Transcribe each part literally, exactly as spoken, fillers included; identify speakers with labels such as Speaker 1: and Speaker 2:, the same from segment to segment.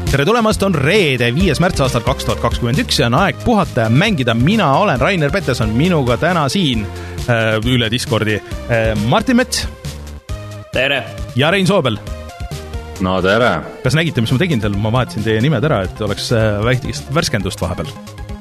Speaker 1: tere tulemast, on reede, viies märts aastal kaks tuhat kakskümmend üks ja on aeg puhata ja mängida. Mina olen Rainer Peterson, minuga täna siin äh, üle Discordi äh, Martin Mets.
Speaker 2: Tere!
Speaker 1: Ja Rein Soobel.
Speaker 3: No tere!
Speaker 1: Kas nägite, mis ma tegin seal? Ma vahetasin teie nimed ära, et oleks äh, väikest värskendust vahepeal.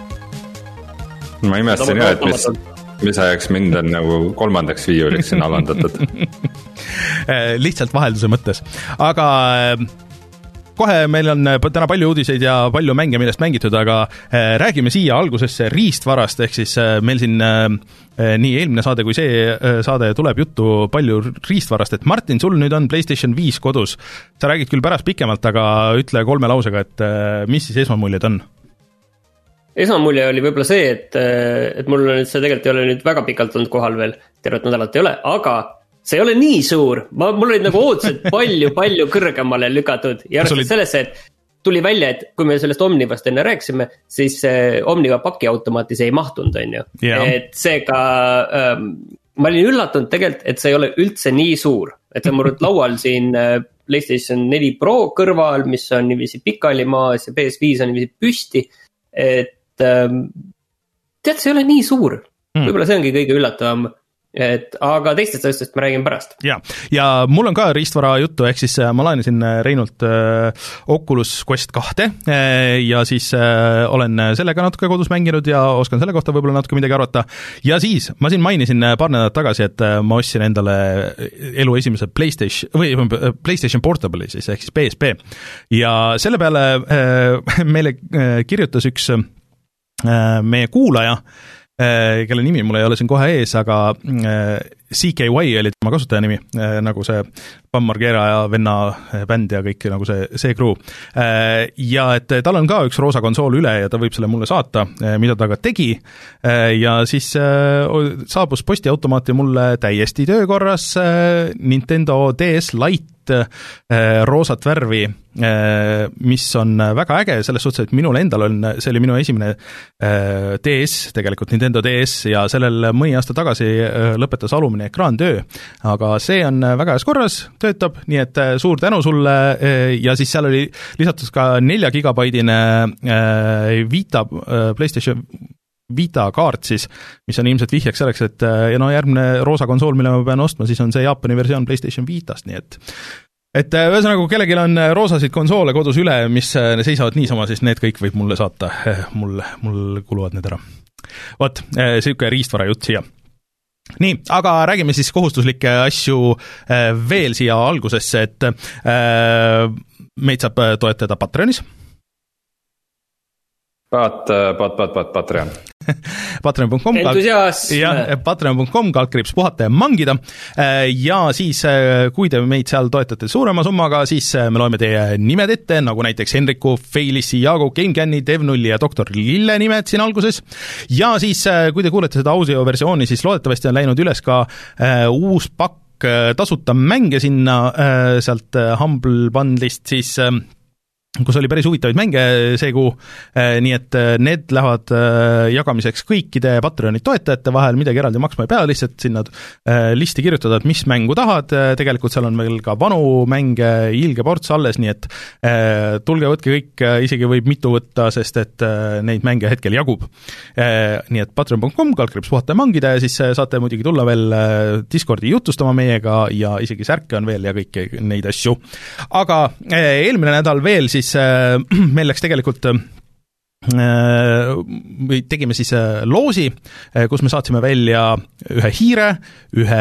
Speaker 3: Ma imestasin jah, et mis, mis ajaks mind on nagu kolmandaks viiuliks siin alandatud.
Speaker 1: Lihtsalt vahelduse mõttes. Aga... Äh, kohe meil on täna palju uudiseid ja palju mänge, millest mängitud, aga räägime siia algusesse riistvarast, ehk siis meil siin nii eelmine saade kui see saade tuleb juttu palju riistvarast, et Martin, sul nüüd on PlayStation viis kodus. Sa räägid küll pärast pikemalt, aga ütle kolme lausega, et mis siis esmamuljed on?
Speaker 2: Esmamulje oli võib-olla see, et, et mul on nüüd see tegelikult ei ole nüüd väga pikalt olnud kohal veel, tervet nädalat ei ole, aga see ei ole nii suur, ma, mul olid nagu ootused palju, palju kõrgemale lükatud ja arvestades olid... sellesse, et tuli välja, et kui me sellest Omnivast enne rääkisime, siis Omniva pakiautomaati see ei mahtunud, on ju. Yeah. Et seega ähm, ma olin üllatunud tegelikult, et see ei ole üldse nii suur, et see on mul laual siin PlayStation neli Pro kõrval, mis on niiviisi pikali maas ja P S viis on niiviisi püsti, et ähm, tead, see ei ole nii suur, mm. võib-olla see ongi kõige üllatavam. Et, aga teistest asjadest ma räägin pärast.
Speaker 1: Ja, ja mul on ka riistvara juttu, ehk siis ma laenasin Reinult äh, Oculus Quest kaks äh, ja siis äh, olen sellega natuke kodus mänginud ja oskan selle kohta võib-olla natuke midagi arvata. Ja siis ma siin mainisin paar nädalat tagasi, et ma ostsin endale elu esimese PlayStation, või PlayStation Portable siis, ehk siis P S P. Ja selle peale äh, meile kirjutas üks äh, meie kuulaja, kelle nimi mul ei ole siin kohe ees, aga C K Y oli tema kasutaja nimi, nagu see Bam Margera ja venna bänd ja kõik nagu see, see crew. Ja et tal on ka üks roosa konsool üle ja ta võib selle mulle saata, mida ta ka tegi, ja siis saabus postiautomaati mulle täiesti töökorras Nintendo D S Lite roosat värvi, mis on väga äge selles suhtes, et minul endal on, see oli minu esimene D S, tegelikult Nintendo D S ja sellel mõni aasta tagasi lõpetas alumine ekraantöö, aga see on väga heas korras, töötab, nii et suur tänu sulle ja siis seal oli lisatud ka nelja gigabaidine Vita, PlayStation Vita kaart siis, mis on ilmselt vihjaks selleks, et ja no järgmine roosa konsool, mille ma pean ostma, siis on see Jaapani versioon PlayStation Vitast, nii et et ühesõnaga, kui kellelgi on roosasid konsoole kodus üle, mis seisavad niisama, siis need kõik võib mulle saata, mul, mul kuluvad need ära. Vot, siuke riistvara jutt siia. Nii, aga räägime siis kohustuslikke asju veel siia algusesse, et meid saab toetada Patreonis.
Speaker 3: Pat, pat, pat, pat, Patreon.
Speaker 1: Patreon punkt com
Speaker 2: entusiasm.
Speaker 1: Ja, Patreon punkt com kaldkriips puhata ja mangida. Ja siis, kui te meid seal toetate suurema summaga, siis me loeme teie nimed ette, nagu näiteks Henriku, Feilissi, Jaago, GameCami, Devnulli ja doktor Lille nimed siin alguses. Ja siis, kui te kuulete seda audio versiooni, siis loodetavasti on läinud üles ka uh, uus pakk uh, tasuta mänge sinna uh, sealt uh, Humble Bundle'ist, siis uh, kus oli päris huvitavaid mänge see kuu, nii et need lähevad jagamiseks kõikide Patreoni toetajate vahel, midagi eraldi maksma ei pea, lihtsalt sinna listi kirjutada, et mis mängu tahad, tegelikult seal on meil ka vanu mänge, ilge ports alles, nii et tulge võtke kõik, isegi võib mitu võtta, sest et neid mänge hetkel jagub. Nii et patreon punkt com kaldkriips puhata ja mangida ja siis saate muidugi tulla veel Discordi jutustama meiega ja isegi särke on veel ja kõiki neid asju. Aga eelmine nädal veel siis meil läks tegelikult või tegime siis loosi, kus me saatsime välja ühe hiire, ühe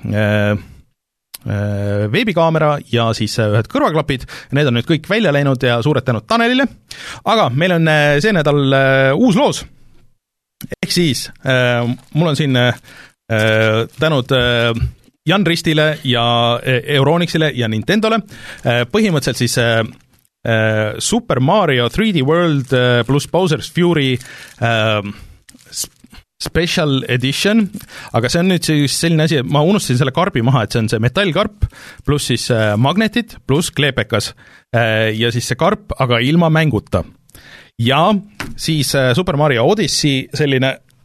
Speaker 1: veebikaamera ja siis ühed kõrvaklapid. Need on nüüd kõik välja läinud ja suured tänud Tanelile. Aga meil on see nädal uus loos. Ehk siis mul on siin tänud Jan Ristile ja Euronixile ja Nintendole. Põhimõtteliselt siis Uh, Super Mario three D World uh, plus Bowser's Fury uh, Special Edition, aga see on nüüd siis selline asi, et ma unustasin selle karbi maha, et see on see metallkarp pluss siis uh, magnetid pluss kleepekas uh, ja siis see karp, aga ilma mänguta. Ja siis uh, Super Mario Odyssey selline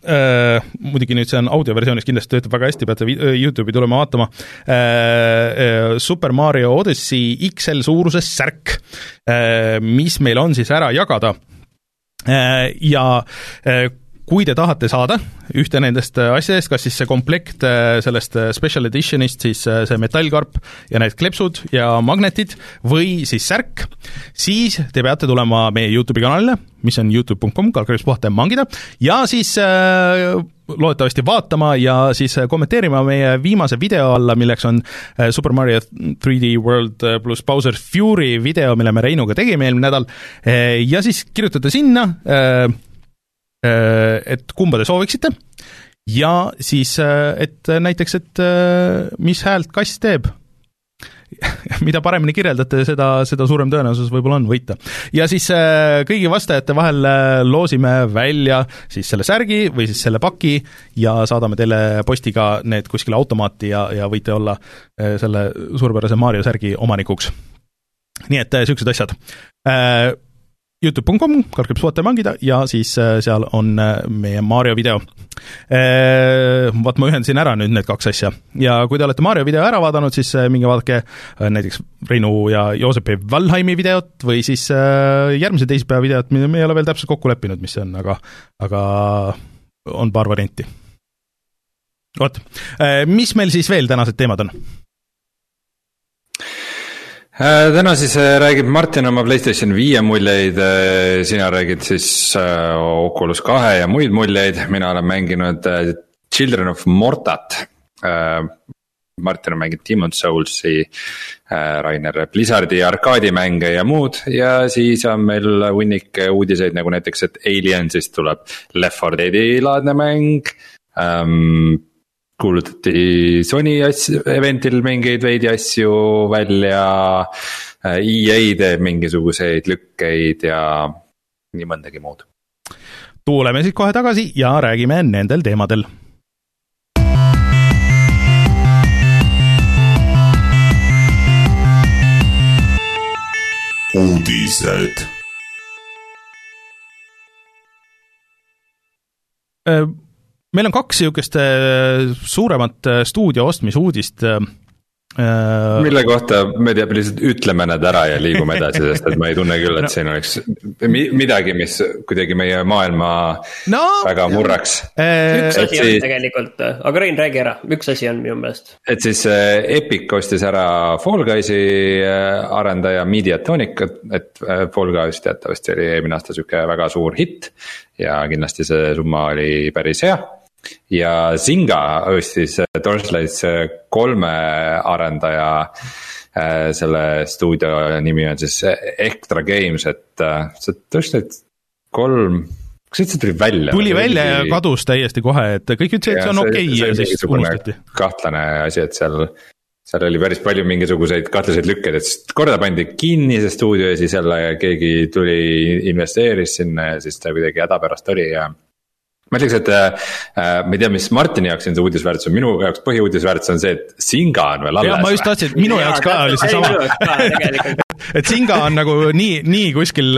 Speaker 1: äh, muidugi nüüd see on audioversioonis, kindlasti töötab väga hästi, peate YouTube'i tulema vaatama, äh, Super Mario Odyssey X L suuruses särk, äh, mis meil on siis ära jagada äh, ja äh, kui te tahate saada ühte nendest asjadest, kas siis see komplekt sellest special editionist, siis see metallkarp ja need klepsud ja magnetid või siis särk, siis te peate tulema meie YouTube'i kanalile, mis on youtube punkt com, kalkulis puhata ja mangida, ja siis äh, loodetavasti vaatama ja siis kommenteerima meie viimase video alla, milleks on Super Mario three D World pluss Bowser's Fury video, mille me Reinuga tegime eelmine nädal, ja siis kirjutate sinna äh, et kumba te sooviksite ja siis, et näiteks, et mis häält kass teeb. Mida paremini kirjeldate, seda, seda suurem tõenäosus võib-olla on võita. Ja siis kõigi vastajate vahel loosime välja siis selle särgi või siis selle paki ja saadame teile postiga need kuskile automaati ja, ja võite olla selle suurepärase Mario särgi omanikuks. Nii et sellised asjad. youtube punkt com, kalkulis puhata ja mangida ja siis seal on meie Mario video. Vaat ma ühendasin ära nüüd need kaks asja ja kui te olete Mario video ära vaadanud, siis minge vaadake näiteks Reinu ja Joosepi Valheimi videot või siis järgmise teisipäeva videot, mida me ei ole veel täpselt kokku leppinud, mis see on, aga, aga on paar varianti. Oot, mis meil siis veel tänased teemad on?
Speaker 3: Täna siis räägib Martin oma PlayStation viie muljeid, sina räägid siis Oculus kahe ja muid muljeid, mina olen mänginud Children of Mortat, Martin on mänginud Demon's Soulsi, Rainer Blizzardi arkaadimänge ja muud ja siis on meil hunnik uudiseid nagu näiteks, et Aliensist tuleb Left four Deadi laadne mäng, ähm, kuulutati Sony asju, eventil mingeid veidi asju välja, E A teeb mingisuguseid lükkeid ja nii mõndagi muud.
Speaker 1: Tuleme siis kohe tagasi ja räägime nendel teemadel. Uudised. Äh, Meil on kaks niisugust suuremat stuudio ostmisuudist.
Speaker 3: Mille kohta me teab lihtsalt ütleme need ära ja liigume edasi, sest et ma ei tunne küll, et siin oleks midagi, mis kuidagi meie maailma no, väga murraks.
Speaker 2: Üks asi on tegelikult, aga Rein, räägi ära, üks asi on minu meelest.
Speaker 3: Et siis Epic ostis ära Fall Guysi arendaja Mediatonic, et Fall Guys teatavasti oli eelmine aasta siuke väga suur hitt ja kindlasti see summa oli päris hea. Ja Zynga ostis Torchlight kolme arendaja, selle stuudio nimi on siis Extra Games, et see Torchlight kolm, kas see tuli välja?
Speaker 1: Tuli välja ja kadus täiesti kohe, et kõik ütlesid, et see on okei okay, ja siis unustati.
Speaker 3: Kahtlane asi, et seal, seal oli päris palju mingisuguseid kahtlaseid lükkeid, et korda pandi kinni see stuudio ja siis jälle keegi tuli investeeris sinna ja siis ta kuidagi häda pärast oli ja ma ütleks, et äh, ma ei tea, mis Martini jaoks on see uudisväärtus on, minu jaoks põhiuudisväärtus on see, et Zynga on veel alles.
Speaker 1: Ja ma just tahtsin, et minu ja, jaoks ka oli see sama. Et Zynga on nagu nii, nii kuskil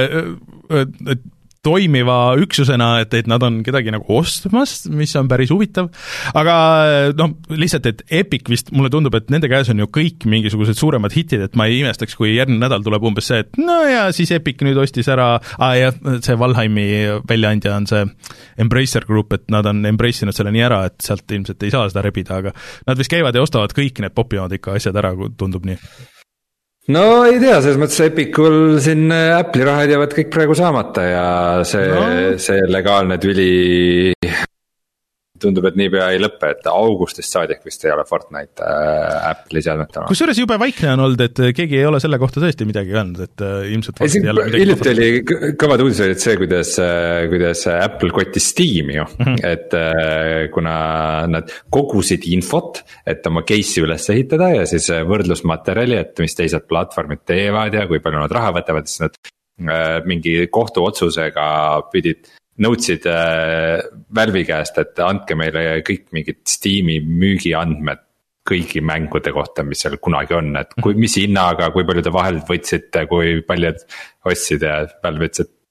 Speaker 1: äh, toimiva üksusena, et, et nad on kedagi nagu ostmas, mis on päris huvitav, aga noh, lihtsalt, et Epic vist, mulle tundub, et nende käes on ju kõik mingisugused suuremad hitid, et ma ei imestaks, kui järgmine nädal tuleb umbes see, et no ja siis Epic nüüd ostis ära, ah, ja see Valheimi väljaandja on see Embracer Group, et nad on embrace'inud selle nii ära, et sealt ilmselt ei saa seda rebida, aga nad vist käivad ja ostavad kõik need popimad ikka asjad ära, kui tundub nii.
Speaker 3: No ei tea, selles mõttes Epicul siin Apple'i rahad jäävad kõik praegu saamata ja see, no. see legaalne tüli tundub, et niipea ei lõppe, et augustist saadik vist ei ole Fortnite äh, Apple'i seadmetena.
Speaker 1: Kusjuures jube vaikne on olnud, et keegi ei ole selle kohta tõesti midagi öelnud, et äh, ilmselt
Speaker 3: ei, jälle midagi hiljuti oli kõvad uudis olid see, kuidas, kuidas Apple kotis Steam'i ju, mm -hmm. et äh, kuna nad kogusid infot, et oma case'i üles ehitada ja siis võrdlusmaterjali, et mis teised platvormid teevad ja kui palju nad raha võtavad, siis nad äh, mingi kohtuotsusega pidid nõudsid äh, Valve'i käest, et andke meile kõik mingid Steam'i müügiandmed kõigi mängude kohta, mis seal kunagi on, et kui, mis hinnaga, kui palju te vahelt võtsite, kui paljud ostsid ja Valve ütles, et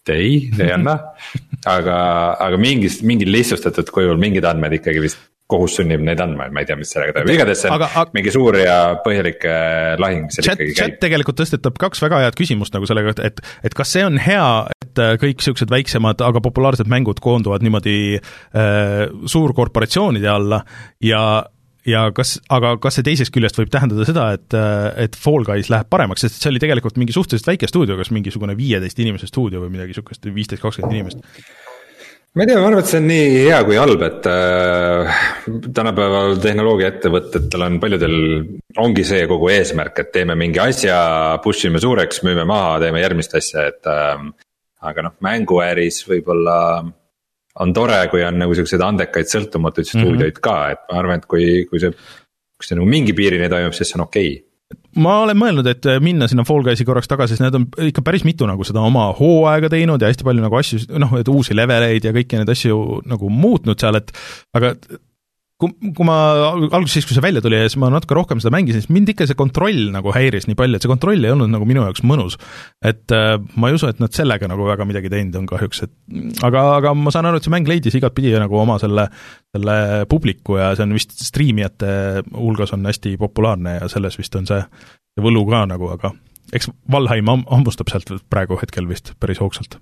Speaker 3: ei, ei anna. aga, aga mingist, mingil lihtsustatud kujul mingid andmed ikkagi vist kohus sunnib neid andma, ma ei tea, mis sellega teeb, igatahes see on aga, aga, mingi suur ja põhjalik lahing, mis seal
Speaker 1: chat,
Speaker 3: ikkagi
Speaker 1: käib. Chat tegelikult tõstetab kaks väga head küsimust nagu sellega, et, et kas see on hea, et kõik siuksed väiksemad, aga populaarsed mängud koonduvad niimoodi äh, suurkorporatsioonide alla ja ja kas, aga kas see teisest küljest võib tähendada seda, et, et Fall Guys läheb paremaks, sest see oli tegelikult mingi suhteliselt väike stuudio, kas mingisugune viieteist inimese stuudio või midagi sukest, viisteist kakskümmend inimest?
Speaker 3: Ma ei tea, ma arvan, et see on nii hea kui halb, et äh, tänapäeval tehnoloogiaettevõtetel on paljudel, ongi see kogu eesmärk, et teeme mingi asja, push ime suureks, müüme maha, teeme järgmist asja, et äh, aga noh, mänguäris võib-olla on tore, kui on nagu selliseid andekaid sõltumatuid stuudioid ka, et ma arvan, et kui, kui see, kui see nagu mingi piirini toimub, siis see on okei okay.
Speaker 1: Ma olen mõelnud, et minna sinna Fall Guysi korraks tagasi, sest need on ikka päris mitu nagu seda oma hooaega teinud ja hästi palju nagu asju, noh, et uusi leveleid ja kõiki neid asju nagu muutnud seal, et aga kui, kui ma alguses siis, kui see välja tuli ja siis ma natuke rohkem seda mängisin, siis mind ikka see kontroll nagu häiris nii palju, et see kontroll ei olnud nagu minu jaoks mõnus. Et äh, ma ei usu, et nad sellega nagu väga midagi teinud on kahjuks, et aga, aga ma saan aru, et see mäng leidis igat pidi nagu oma selle, selle publiku ja see on vist striimijate hulgas on hästi populaarne ja selles vist on see, see võlu ka nagu, aga eks Valheim hammustab sealt praegu hetkel vist päris hoogsalt.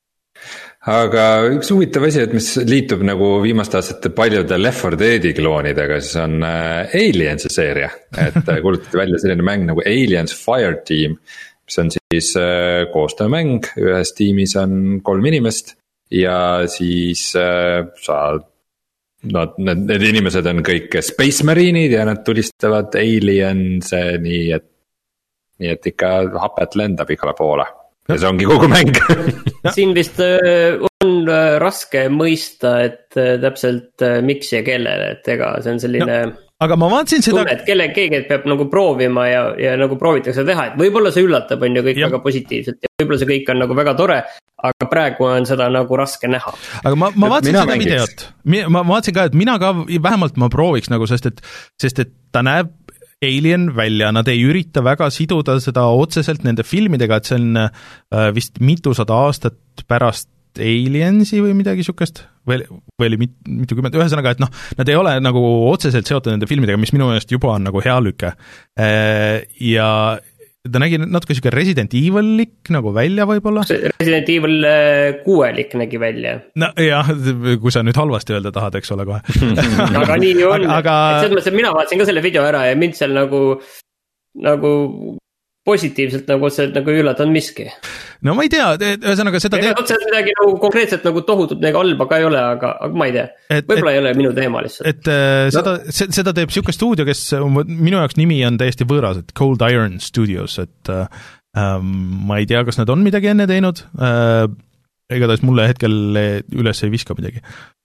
Speaker 3: Aga üks huvitav asi, et mis liitub nagu viimaste aastate paljude Left four Deadi kloonidega, siis on Aliensi seeria, et kuulutati välja selline mäng nagu Aliens Fireteam, mis on siis koostöömäng, ühes tiimis on kolm inimest ja siis sa, no, need, need inimesed on kõik Space Marinid ja nad tulistavad aliense nii, et, nii et ikka hapet lendab igale poole. Ja see ongi kogu mäng.
Speaker 2: Siin vist on raske mõista, et täpselt miks ja kellele, et ega see on selline no,
Speaker 1: aga ma vaatasin seda
Speaker 2: tunne, et kelle, keegi peab nagu proovima ja, ja nagu proovitakse teha, et võib-olla see üllatab on ju kõik ja. Väga positiivselt ja võib-olla see kõik on nagu väga tore, aga praegu on seda nagu raske näha.
Speaker 1: Aga ma, ma vaatasin mina seda mängiks. videot, ma vaatasin ka, et mina ka vähemalt ma prooviks nagu, sest et, sest et ta näeb Alien välja, nad ei ürita väga siduda seda otseselt nende filmidega, et see on äh, vist mitusada aastat pärast Aliensi või midagi sukest, või, või oli mit, mitukümmend, ühesõnaga, et noh, nad ei ole nagu otseselt seotud nende filmidega, mis minu meelest juba on nagu hea lüke äh, ja ta nägi natuke siuke Resident Evil-lik nagu välja võib-olla.
Speaker 2: Resident Evil kuuelik nägi välja.
Speaker 1: No jah, kui sa nüüd halvasti öelda tahad, eks ole kohe.
Speaker 2: aga nii on,
Speaker 1: aga...
Speaker 2: et selles mõttes, et mina vaatasin ka selle video ära ja mind seal nagu, nagu positiivselt nagu otseselt nagu üllatanud miski.
Speaker 1: No ma ei tea, ühesõnaga seda
Speaker 2: teeb... Otseselt midagi nagu konkreetselt nagu tohutut nagu halba ka ei ole, aga, aga ma ei tea. Võib-olla ei ole minu teema lihtsalt.
Speaker 1: Et äh, seda, no. seda teeb siuke stuudio, kes minu jaoks nimi on täiesti võõras, et Cold Iron Studios, et äh, ma ei tea, kas nad on midagi enne teinud, äh, igatahes mulle hetkel üles ei viska midagi.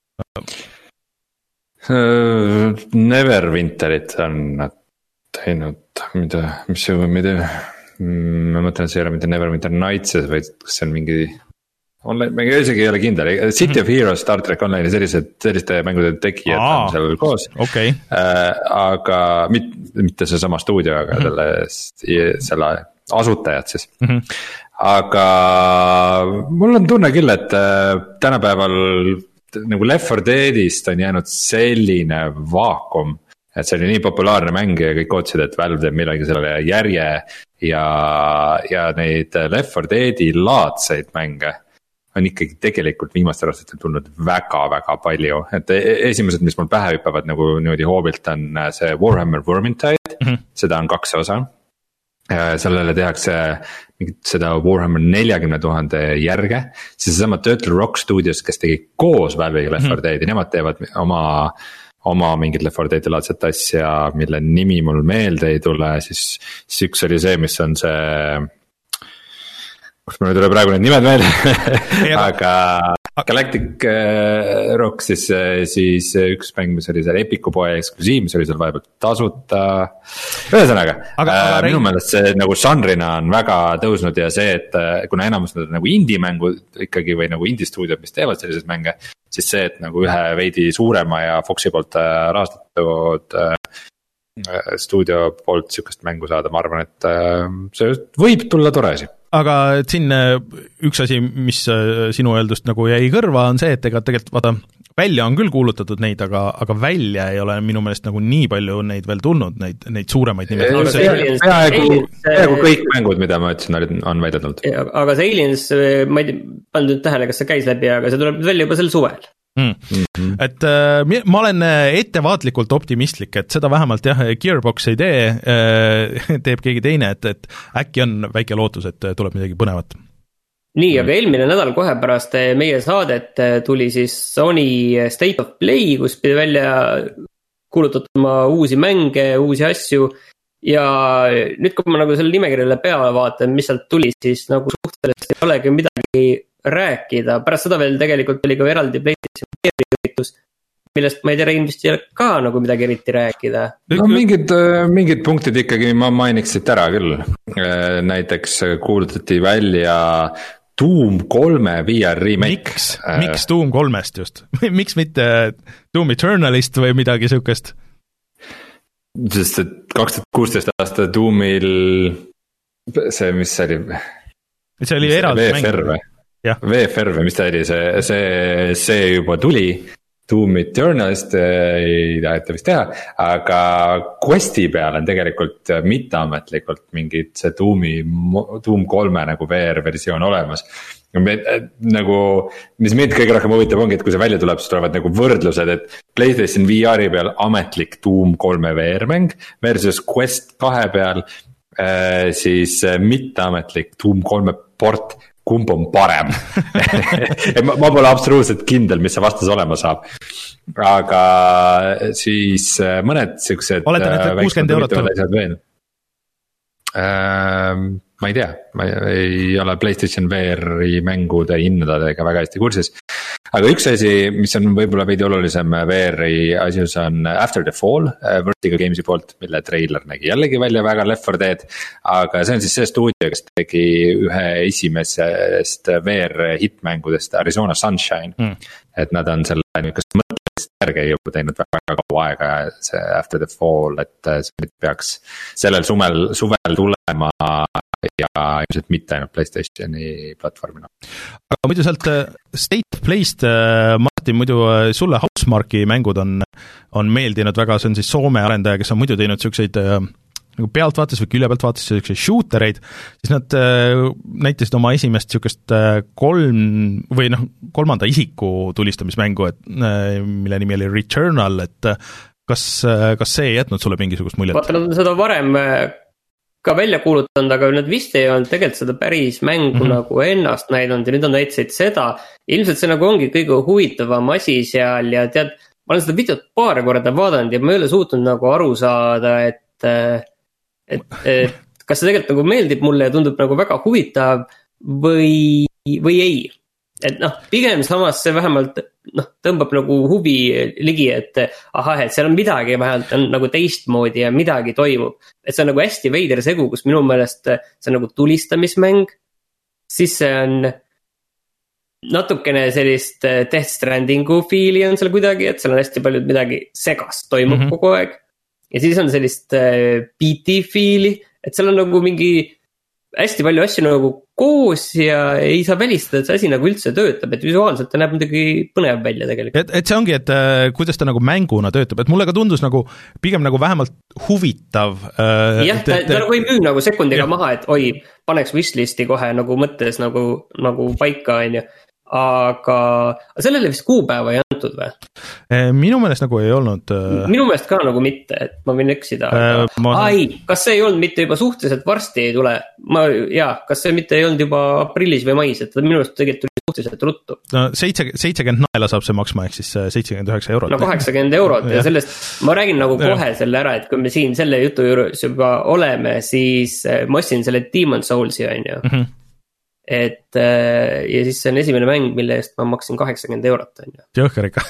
Speaker 3: Neverwinterit on nad teinud, mida, mis see, ma ei tea, ma mõtlen, et see ei ole mitte Neverwinter Nights, vaid kas see on mingi online, ma isegi ei ole kindel, City of Heroes, Star Trek Online, sellised, selliste mängude tegijad on seal koos
Speaker 1: okay.
Speaker 3: äh, aga mit, mitte see sama stuudio, aga mm-hmm. selle, selle asutajad siis mm-hmm. aga mul on tunne küll, et äh, tänapäeval nagu Left four Deadist on jäänud selline vaakum, et see oli nii populaarne mäng ja kõik ootsid, et Valve teeb millega sellele järje ja, ja neid Left four Deadi laadseid mänge on ikkagi tegelikult viimastel aastatel tulnud väga-väga palju, et esimesed, mis mul pähe hüppavad nagu niimoodi hoobilt on see Warhammer Vermintide mm, -hmm. seda on kaks osa. Sellele tehakse seda Warhammer neljakümne tuhande järge, siis seesama Turtle Rock Studios, kes tegi koos Valve'iga Left four Deadi, nemad teevad oma oma mingid Left four Deadi laadset asja, mille nimi mul meelde ei tule, siis, siis üks oli see, mis on see, kus mul ei tule praegu need nimed meelde aga Galactic Rock siis, siis üks mäng, mis oli seal Epiku poe eksklusiiv, mis oli seal vahepeal tasuta, ühesõnaga, äh, minu meelest see nagu žanrina on väga tõusnud ja see, et kuna enamus need on nagu indie-mängud ikkagi või nagu indie-stuudiod, mis teevad selliseid mänge, siis see, et nagu ühe veidi suurema ja Foxi poolt rahastatud stuudio poolt sükest mängu saada, ma arvan, et see võib tulla tore asi.
Speaker 1: aga siin üks asi, mis sinu öeldust nagu jäi kõrva, on see, et ega tegelikult vaata, välja on küll kuulutatud neid, aga, aga välja ei ole minu meelest nagu nii palju neid veel tulnud, neid, neid suuremaid nimed.
Speaker 3: Peaaegu, peaaegu kõik mängud, mida ma ütlesin, on välja tulnud.
Speaker 2: Aga see Aliens, ma ei pannud tähele, kas see käis läbi, aga see tuleb välja juba sel suvel.
Speaker 1: Mm. Mm-hmm. Et äh, ma olen ettevaatlikult optimistlik, et seda vähemalt jah, Gearbox ei tee, äh, teeb keegi teine, et, et äkki on väike lootus, et tuleb midagi põnevat.
Speaker 2: Nii, aga eelmine nädal kohe pärast meie saadet tuli siis Sony State of Play, kus pidi välja kuulutatama uusi mänge, uusi asju ja nüüd kui ma nagu selle nimekirjale peale vaatan, mis sealt tuli, siis nagu suhteliselt ei olegi midagi rääkida. Pärast seda veel tegelikult oli ka eraldi PlayStation üritus, millest ma ei tea, Rein vist ei ole ka nagu midagi eriti rääkida.
Speaker 3: No mingid, mingid punktid ikkagi ma mainiks siit ära küll. Näiteks kuulutati välja Doom kolme V R remake.
Speaker 1: Miks, miks Doom kolmest just? Miks mitte Doom Eternalist või midagi sihukest?
Speaker 3: Sest et kaks tuhat kuusteist aasta Doomil see, mis see oli?
Speaker 1: See oli eraldi mäng.
Speaker 3: V F R või mis ta oli, see, see, see juba tuli, Doom Eternalist ei taheta vist teha, aga Questi peal on tegelikult mitteametlikult mingid see Doomi, Doom kolme nagu V R versioon olemas. Nagu, mis mind kõige rohkem huvitab ongi, et kui see välja tuleb, siis tulevad nagu võrdlused, et PlayStation V R-i peal ametlik Doom kolme V R mäng versus Quest kahe peal siis mitteametlik Doom kolme port, kumb on parem. ma, ma pole absoluutselt kindel, mis see vastus olema saab. Aga siis mõned siuksed
Speaker 1: oletan, et kuuskümmend eurot tuleb.
Speaker 3: Äh, ma ei tea, ma ei ole PlayStation V R-i mängude hinnadega väga hästi kursis. Aga üks asi, mis on võib-olla veidi olulisem V R-i asjus on After the Fall, Vertigo Gamesi poolt, mille treiler nägi jällegi välja väga Left four Dead. Aga see on siis see stuudio, kes tegi ühe esimesest V R hitmängudest Arizona Sunshine. Mm. Et nad on selle niisugust mõttelist järge juba teinud väga kaua aega, see After the Fall, et see peaks sellel sumel, suvel tulema ja ilmselt mitte ainult PlayStationi platvormina.
Speaker 1: Aga muidu sealt State of Play'st, Martin, muidu sulle Housemarque'i mängud on, on meeldinud väga, see on siis Soome arendaja, kes on muidu teinud siukseid nagu pealtvaates või külje pealtvaates siukseid shootereid, siis nad näitasid oma esimest siukest kolm või noh, kolmanda isiku tulistamismängu, et mille nimi oli Returnal, et kas, kas see ei jätnud sulle mingisugust muljet? Vaata,
Speaker 2: nad on seda varem ka välja kuulutanud, aga nad vist ei olnud tegelikult seda päris mängu mm-hmm. nagu ennast näidanud ja nüüd on näitasid seda. Ilmselt see nagu ongi kõige huvitavam asi seal ja tead, ma olen seda videot paar korda vaadanud ja ma ei ole suutnud nagu aru saada, et, et, et kas see tegelikult nagu meeldib mulle ja tundub nagu väga huvitav või, või ei. Et noh, pigem samas see vähemalt noh, tõmbab nagu huvi ligi, et ahah, et seal on midagi vähemalt on nagu teistmoodi ja midagi toimub. Et see on nagu hästi veider segu, kus minu meelest see on nagu tulistamismäng, siis see on natukene sellist Death Strandingu fiili on seal kuidagi, et seal on hästi palju midagi segast toimub mm-hmm. kogu aeg. Ja siis on sellist P T fiili, et seal on nagu mingi hästi palju asju nagu koos ja ei saa välistada, et see asi nagu üldse töötab, et visuaalselt ta näeb midagi põnev välja tegelikult.
Speaker 1: Et, et see ongi, et äh, kuidas ta nagu mänguna töötab, et mulle ka tundus nagu pigem nagu vähemalt huvitav.
Speaker 2: Äh, jah, ta, ta nagu ei müü nagu sekundiga jah. Maha, et oi, paneks wishlisti kohe nagu mõttes nagu, nagu paika, on ju. Aga sellele vist kuupäeva ei antud või?
Speaker 1: Minu meelest nagu ei olnud.
Speaker 2: Minu meelest ka nagu mitte, et ma võin eksida. Aga... Ma... Ai, kas see ei olnud mitte juba suhteliselt varsti ei tule? Ma, jaa, kas see mitte ei olnud juba aprillis või mais, et minu meelest tegelikult tuli suhteliselt ruttu. No seitse, seitsekümmend naela saab see maksma, ehk siis seitsekümmend üheksa eurot. No kaheksakümmend eurot ja sellest ma räägin nagu kohe ja. Selle ära, et kui me siin selle jutu juures juba oleme, siis ma ostsin selle Demon Soulsi, on ju. Mm-hmm. Et ja siis see on esimene mäng, mille eest ma maksin kaheksakümmend eurot on ju.
Speaker 1: Jõhker ikka.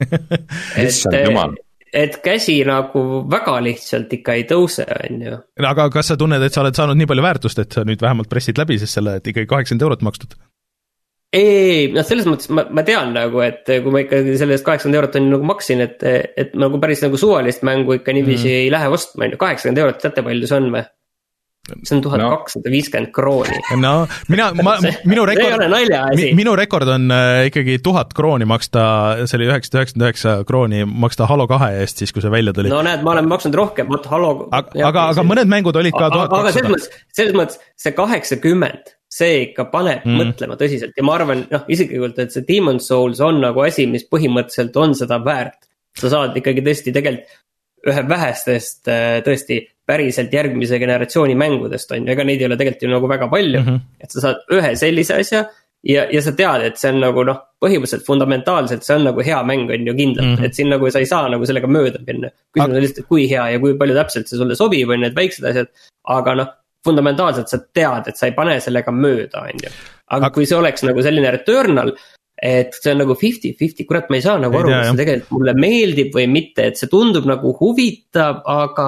Speaker 2: et, et käsi nagu väga lihtsalt ikka ei tõuse on ju.
Speaker 1: Aga kas sa tunned, et sa oled saanud nii palju väärtust, et sa nüüd vähemalt pressid läbi siis selle, et ikkagi kaheksakümmend eurot makstud?
Speaker 2: Ei, no selles mõttes ma, ma tean nagu, et kui ma ikka sellest kaheksakümmend eurot on nagu maksin, et, et nagu päris nagu suvalist mängu ikka niiviisi mm. ei lähe ostma, kaheksakümmend eurot, teate palju see on või? see on tuhat kakssada viiskümmend krooni.
Speaker 1: No mina, ma, minu rekord, mi, minu rekord on äh, ikkagi tuhat krooni maksta, see oli üheksasada üheksakümmend üheksa krooni maksta Halo kahe eest siis, kui see välja tuli.
Speaker 2: No näed, ma olen maksnud rohkem, võt Halo.
Speaker 1: Aga, aga, aga mõned mängud olid ka tuhat kakssada.
Speaker 2: Aga selles mõttes, selles mõttes see kaheksakümmend, see ikka paneb mm. mõtlema tõsiselt ja ma arvan, noh, isiklikult, et see Demon's Souls on nagu asi, mis põhimõtteliselt on seda väärt. Sa saad ikkagi tõesti tegelikult ühe vähestest tõesti päriselt järgmise generatsiooni mängudest on, ega neid ei ole tegelikult ju nagu väga palju, mm -hmm. et sa saad ühe sellise asja ja, ja sa tead, et see on nagu noh, põhimõtteliselt fundamentaalselt see on nagu hea mäng on ju kindlalt, mm -hmm. et siin nagu sa ei saa nagu sellega mööda minna. Küsimus on lihtsalt, kui hea ja kui palju täpselt see sulle sobib on need väiksed asjad, aga noh, fundamentaalselt sa tead, et sa ei pane sellega mööda on ju. Aga kui see oleks nagu selline Returnal, et see on nagu fifty fifty, kurat, ma ei saa nagu aru, kas see tegelikult mulle meeldib või mitte, et see tundub nagu huvitav, aga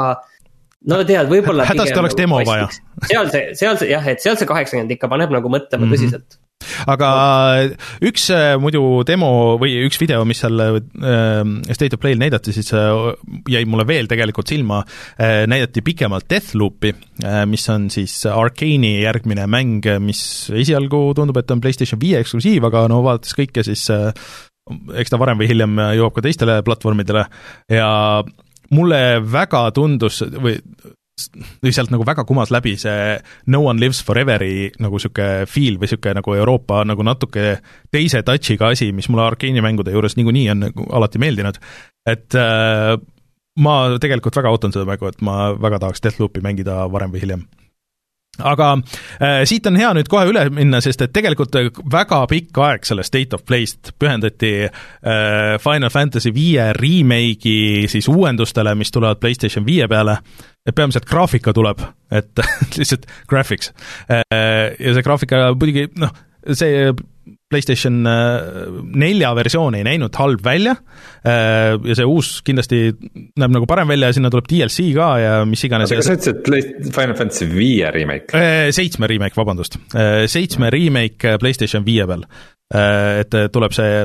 Speaker 2: no tead, võib-olla
Speaker 1: hädasti oleks demo nagu vaja.
Speaker 2: Seal see, seal see, jah, et seal see kaheksakümmend ikka paneb nagu mõtlema mm-hmm. tõsiselt.
Speaker 1: Aga üks muidu demo või üks video, mis seal äh, State of Play'l näidati, siis äh, jäi mulle veel tegelikult silma, äh, näidati pikemalt Deathloopi, äh, mis on siis Arcane'i järgmine mäng, mis esialgu tundub, et on PlayStation viie eksklusiiv, aga no vaadates kõike, siis äh, eks ta varem või hiljem jõuab ka teistele platvormidele ja mulle väga tundus või sealt nagu väga kumas läbi see No One Lives Foreveri nagu siuke feel või siuke nagu Euroopa nagu natuke teise touchiga asi, mis mulle Arcane'i mängude juures niikuinii on nagu alati meeldinud, et äh, ma tegelikult väga ootan seda mängu, et ma väga tahaks Deathloopi mängida varem või hiljem. Aga äh, siit on hea nüüd kohe üle minna, sest et tegelikult väga pikk aeg selle State of Play'st pühendati äh, Final Fantasy viie remake'i siis uuendustele, mis tulevad PlayStation viie peale, et peamiselt graafika tuleb, et lihtsalt graphics äh, ja see graafika muidugi, noh, see PlayStation nelja versioon ei näinud halb välja ja see uus kindlasti näeb nagu parem välja ja sinna tuleb D L C ka ja mis iganes.
Speaker 3: Aga sa ütlesid, et Final Fantasy viie remake?
Speaker 1: Seitsme remake, vabandust. Seitsme remake PlayStation viie peal. Et tuleb see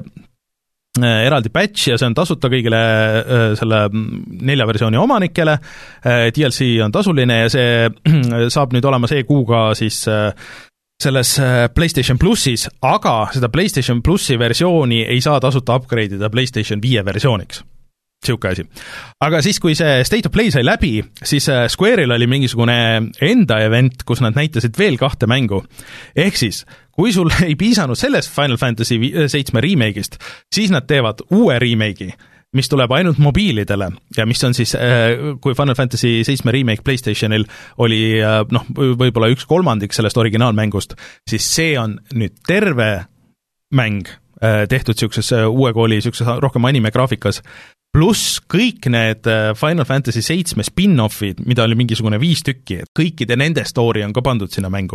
Speaker 1: eraldi patch ja see on tasuta kõigile selle nelja versiooni omanikele, D L C on tasuline ja see saab nüüd olema see kuuga siis selles PlayStation Plussis, aga seda PlayStation Plussi versiooni ei saa tasuta upgrade'ida PlayStation viie versiooniks. Siuke asi. Aga siis, kui see State of Play sai läbi, siis Square'il oli mingisugune enda event, kus nad näitasid veel kahte mängu. Ehk siis, kui sul ei piisanud sellest Final Fantasy seitsme remake'ist, siis nad teevad uue remake'i, mis tuleb ainult mobiilidele ja mis on siis, kui Final Fantasy seitsme remake PlayStationil oli noh, võib-olla üks kolmandik sellest originaalmängust, siis see on nüüd terve mäng tehtud siukses uue kooli, siukses rohkem anime graafikas, pluss kõik need Final Fantasy seitsme spin-offid, mida oli mingisugune viis tükki, et kõikide nende story on ka pandud sinna mängu.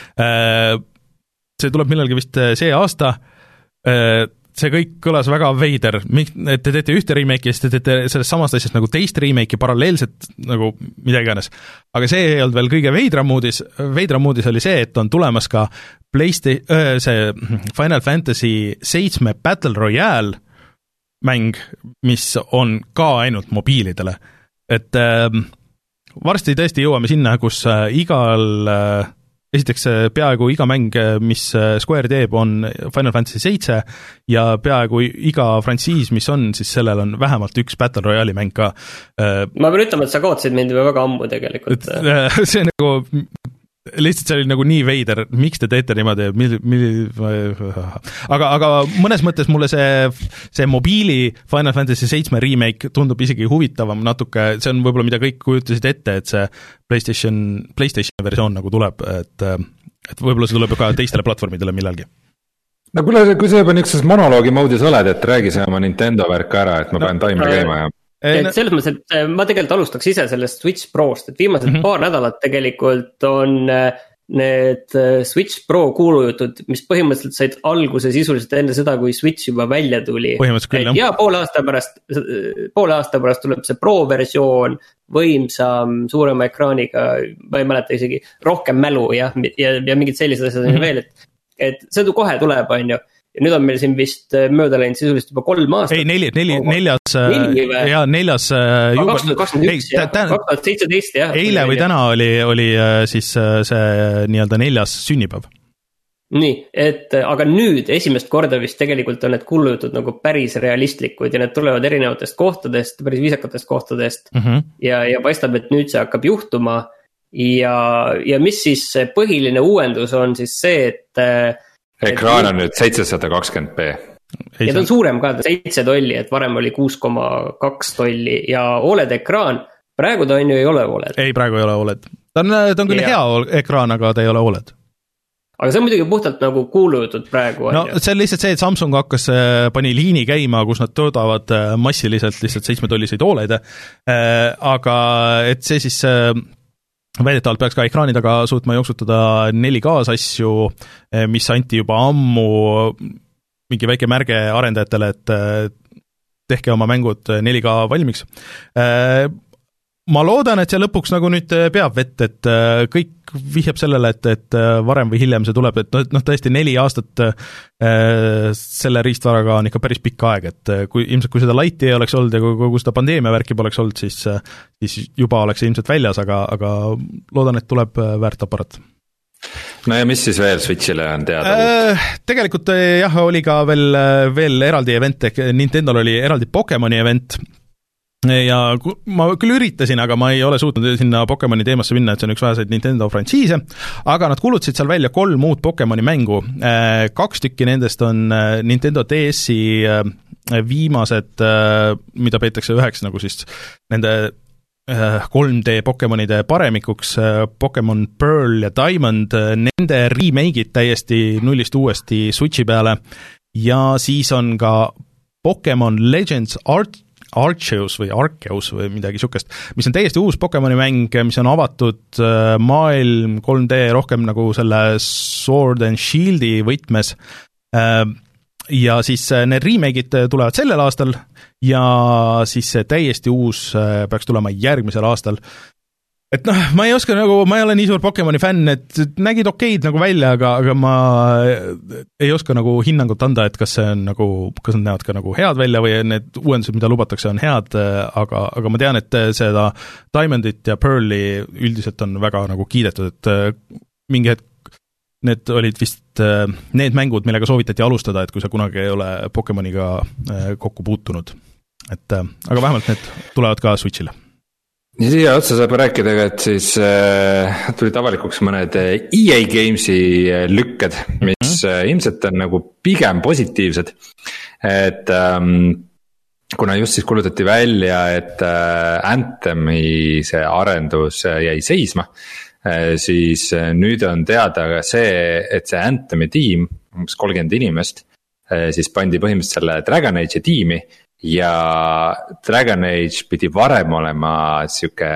Speaker 1: See tuleb millalgi vist see aasta, see kõik kõlas väga veider, et te teete ühte remake'i, siis te teete sellest samast asjast nagu teist remake'i paralleelselt, nagu mida iganes. Aga see ei olnud veel kõige veidram uudis, veidram uudis oli see, et on tulemas ka PlayStation, see Final Fantasy seitsme Battle Royale mäng, mis on ka ainult mobiilidele. Et äh, varsti tõesti jõuame sinna, kus äh, igal äh, esiteks peaaegu iga mäng, mis Square teeb, on Final Fantasy seitse ja peaaegu iga frantsiis, mis on, siis sellel on vähemalt üks Battle Royale'i mäng ka.
Speaker 2: Ma pean ütlema, et sa kaotsid mind juba väga ammu tegelikult.
Speaker 1: See nagu, lihtsalt see oli nagu nii veider, miks te teete niimoodi, mil, mil, aga, aga mõnes mõttes mulle see, see mobiili Final Fantasy seitsme remake tundub isegi huvitavam natuke, see on võib-olla mida kõik kujutasid ette, et see PlayStation, PlayStation versioon nagu tuleb, et, et võib-olla see tuleb ka teistele platvormidele millalgi.
Speaker 3: No kuule, kui sa juba niisuguses monoloogi moodis oled, et räägi see oma Nintendo värk ära, et ma no, pean taimel käima ja
Speaker 2: et selles mõttes, et ma tegelikult alustaks ise sellest Switch Prost, et viimased mm-hmm. paar nädalat tegelikult on need Switch Pro kuulujutud, mis põhimõtteliselt said alguse sisuliselt enne seda, kui Switch juba välja tuli.
Speaker 1: Küll,
Speaker 2: ja poole aasta pärast, poole aasta pärast tuleb see Pro versioon, võimsam, suurema ekraaniga, ma ei mäleta isegi, rohkem mälu ja, ja, ja mingid sellised asjad mm-hmm. veel, et, et see kohe tuleb, on ju. ja nüüd on meil siin vist mööda läinud sisuliselt juba kolm aastat.
Speaker 1: ei, neli, neli, neljas, ja neljas
Speaker 2: kaks tuhat kakskümmend üks, jah, kaks tuhat seitseteist, jah.
Speaker 1: eile või täna oli, oli siis see nii-öelda neljas sünnipäev.
Speaker 2: Nii, et aga nüüd esimest korda vist tegelikult on need kullujutud nagu päris realistlikud ja need tulevad erinevatest kohtadest, päris viisakatest kohtadest mm -hmm. ja, ja paistab, et nüüd see hakkab juhtuma ja, ja mis siis põhiline uuendus on siis see, et
Speaker 3: ekraan on nüüd seitsesada kakskümmend p.
Speaker 2: ja ta on suurem ka, seitse tolli, et varem oli kuus koma kaks tolli ja O L E D ekraan, praegu ta on ju ei ole O L E D.
Speaker 1: Ei, praegu ei ole O L E D. Ta on, ta on küll ja. hea ekraan, aga ta ei ole O L E D.
Speaker 2: Aga see on muidugi puhtalt nagu kuulujutud praegu.
Speaker 1: No see on lihtsalt see, et Samsung hakkas, pani liini käima, kus nad toodavad massiliselt lihtsalt seitsmetolliseid O L E D, aga et see siis väidetavalt peaks ka ekraani taga suutma jooksutada neli K asju, mis anti juba ammu mingi väike märge arendajatele, et tehke oma mängud neli K valmiks. Ma loodan, et see lõpuks nagu nüüd peab vett, et kõik vihjab sellele, et, et varem või hiljem see tuleb, et noh, noh tõesti neli aastat selle riistvaraga on ikka päris pikk aeg, et kui ilmselt kui seda Lighti ei oleks olnud ja kui kogu seda pandeemia värki poleks olnud, siis, siis juba oleks ilmselt väljas, aga, aga loodan, et tuleb väärt aparaat.
Speaker 3: No ja mis siis veel Switchile on teada?
Speaker 1: Tegelikult jah, oli ka veel, veel eraldi event, ehk Nintendol oli eraldi Pokemoni event, ja ma küll üritasin, aga ma ei ole suutnud sinna Pokemoni teemasse minna, et see on üks väheseid Nintendo frantsiise, aga nad kulutasid seal välja kolm uut Pokemoni mängu. Kaks tükki nendest on Nintendo D S-i viimased, mida peetakse üheks nagu siis nende kolm D Pokemonide paremikuks, Pokemon Pearl ja Diamond, nende remake'id täiesti nullist uuesti Switchi peale, ja siis on ka Pokemon Legends Art Arceus või Arceus või midagi sukest, mis on täiesti uus Pokemoni mäng, mis on avatud maailm kolm D rohkem nagu selle Sword and Shield'i võtmes, ja siis need remake'id tulevad sellel aastal ja siis täiesti uus peaks tulema järgmisel aastal. Et noh, ma ei oska nagu, ma ei ole nii suur Pokemoni fänn, et nägid okeid nagu välja, aga, aga ma ei oska nagu hinnangut anda, et kas see on nagu, kas nad näevad ka nagu head välja või need uuendused, mida lubatakse, on head, aga, aga ma tean, et seda Diamondit ja Pearli üldiselt on väga nagu kiidetud, et mingi hetk need olid vist need mängud, millega soovitati alustada, et kui sa kunagi ei ole Pokemoniga kokku puutunud. Et, aga vähemalt need tulevad ka Switchile.
Speaker 3: Ja siia otsa saab rääkida, et siis äh, tulid avalikuks mõned E A Gamesi lükked, mis äh, ilmselt on nagu pigem positiivsed. Et ähm, kuna just siis kulutati välja, et äh, Anthemi see arendus jäi seisma, äh, siis äh, nüüd on teada ka see, et see Anthemi tiim, umbes kolmkümmend inimest, äh, siis pandi põhimõtteliselt selle Dragon Age'i tiimi. Ja Dragon Age pidi varem olema siuke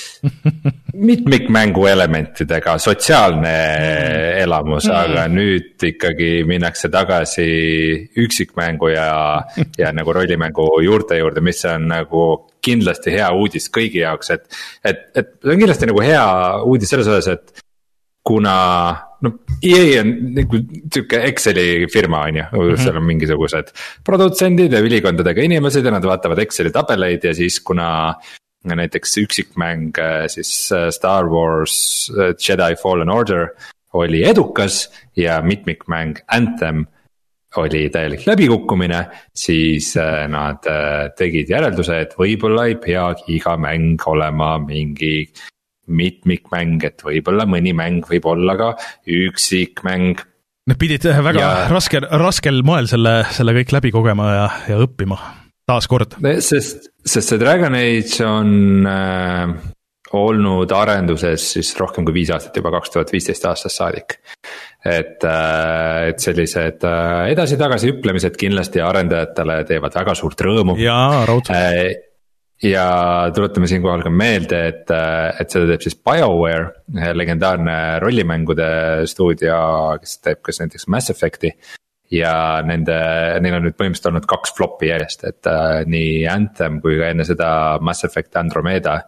Speaker 3: mitmikmängu elementidega sotsiaalne elamus, aga nüüd ikkagi minnakse tagasi üksikmängu ja, ja nagu rollimängu juurte juurde, mis on nagu kindlasti hea uudis kõigi jaoks, et, et, et see on kindlasti nagu hea uudis selles osas, et kuna no E A on nagu siuke Exceli firma on ju, mm-hmm. seal on mingisugused produtsendid ja ülikondadega inimesed ja nad vaatavad Exceli tabeleid ja siis kuna näiteks üksikmäng siis Star Wars Jedi Fallen Order oli edukas ja mitmikmäng Anthem oli täielik läbikukkumine, siis nad tegid järelduse, et võib-olla ei peagi iga mäng olema mingi mitmikmäng, et võib-olla mõni mäng võib olla ka üksikmäng.
Speaker 1: Nad pidid väga ja... raskel, raskel moel selle, selle kõik läbi kogema ja, ja õppima taas kord.
Speaker 3: Sest, sest see Dragon Age on äh, olnud arenduses siis rohkem kui viis aastat, juba kaks tuhat viisteist aastast saadik. Et, äh, et sellised äh, edasi-tagasi hüplemised kindlasti arendajatele teevad väga suurt rõõmu.
Speaker 1: Jaa, raudselt.
Speaker 3: Äh, Ja tuletame siinkohal ka meelde, et, et seda teeb siis BioWare, legendaarne rollimängude stuudio, kes teeb kas näiteks Mass Effecti. Ja nende, neil on nüüd põhimõtteliselt olnud kaks flopi järjest, et uh, nii Anthem kui ka enne seda Mass Effect Andromeda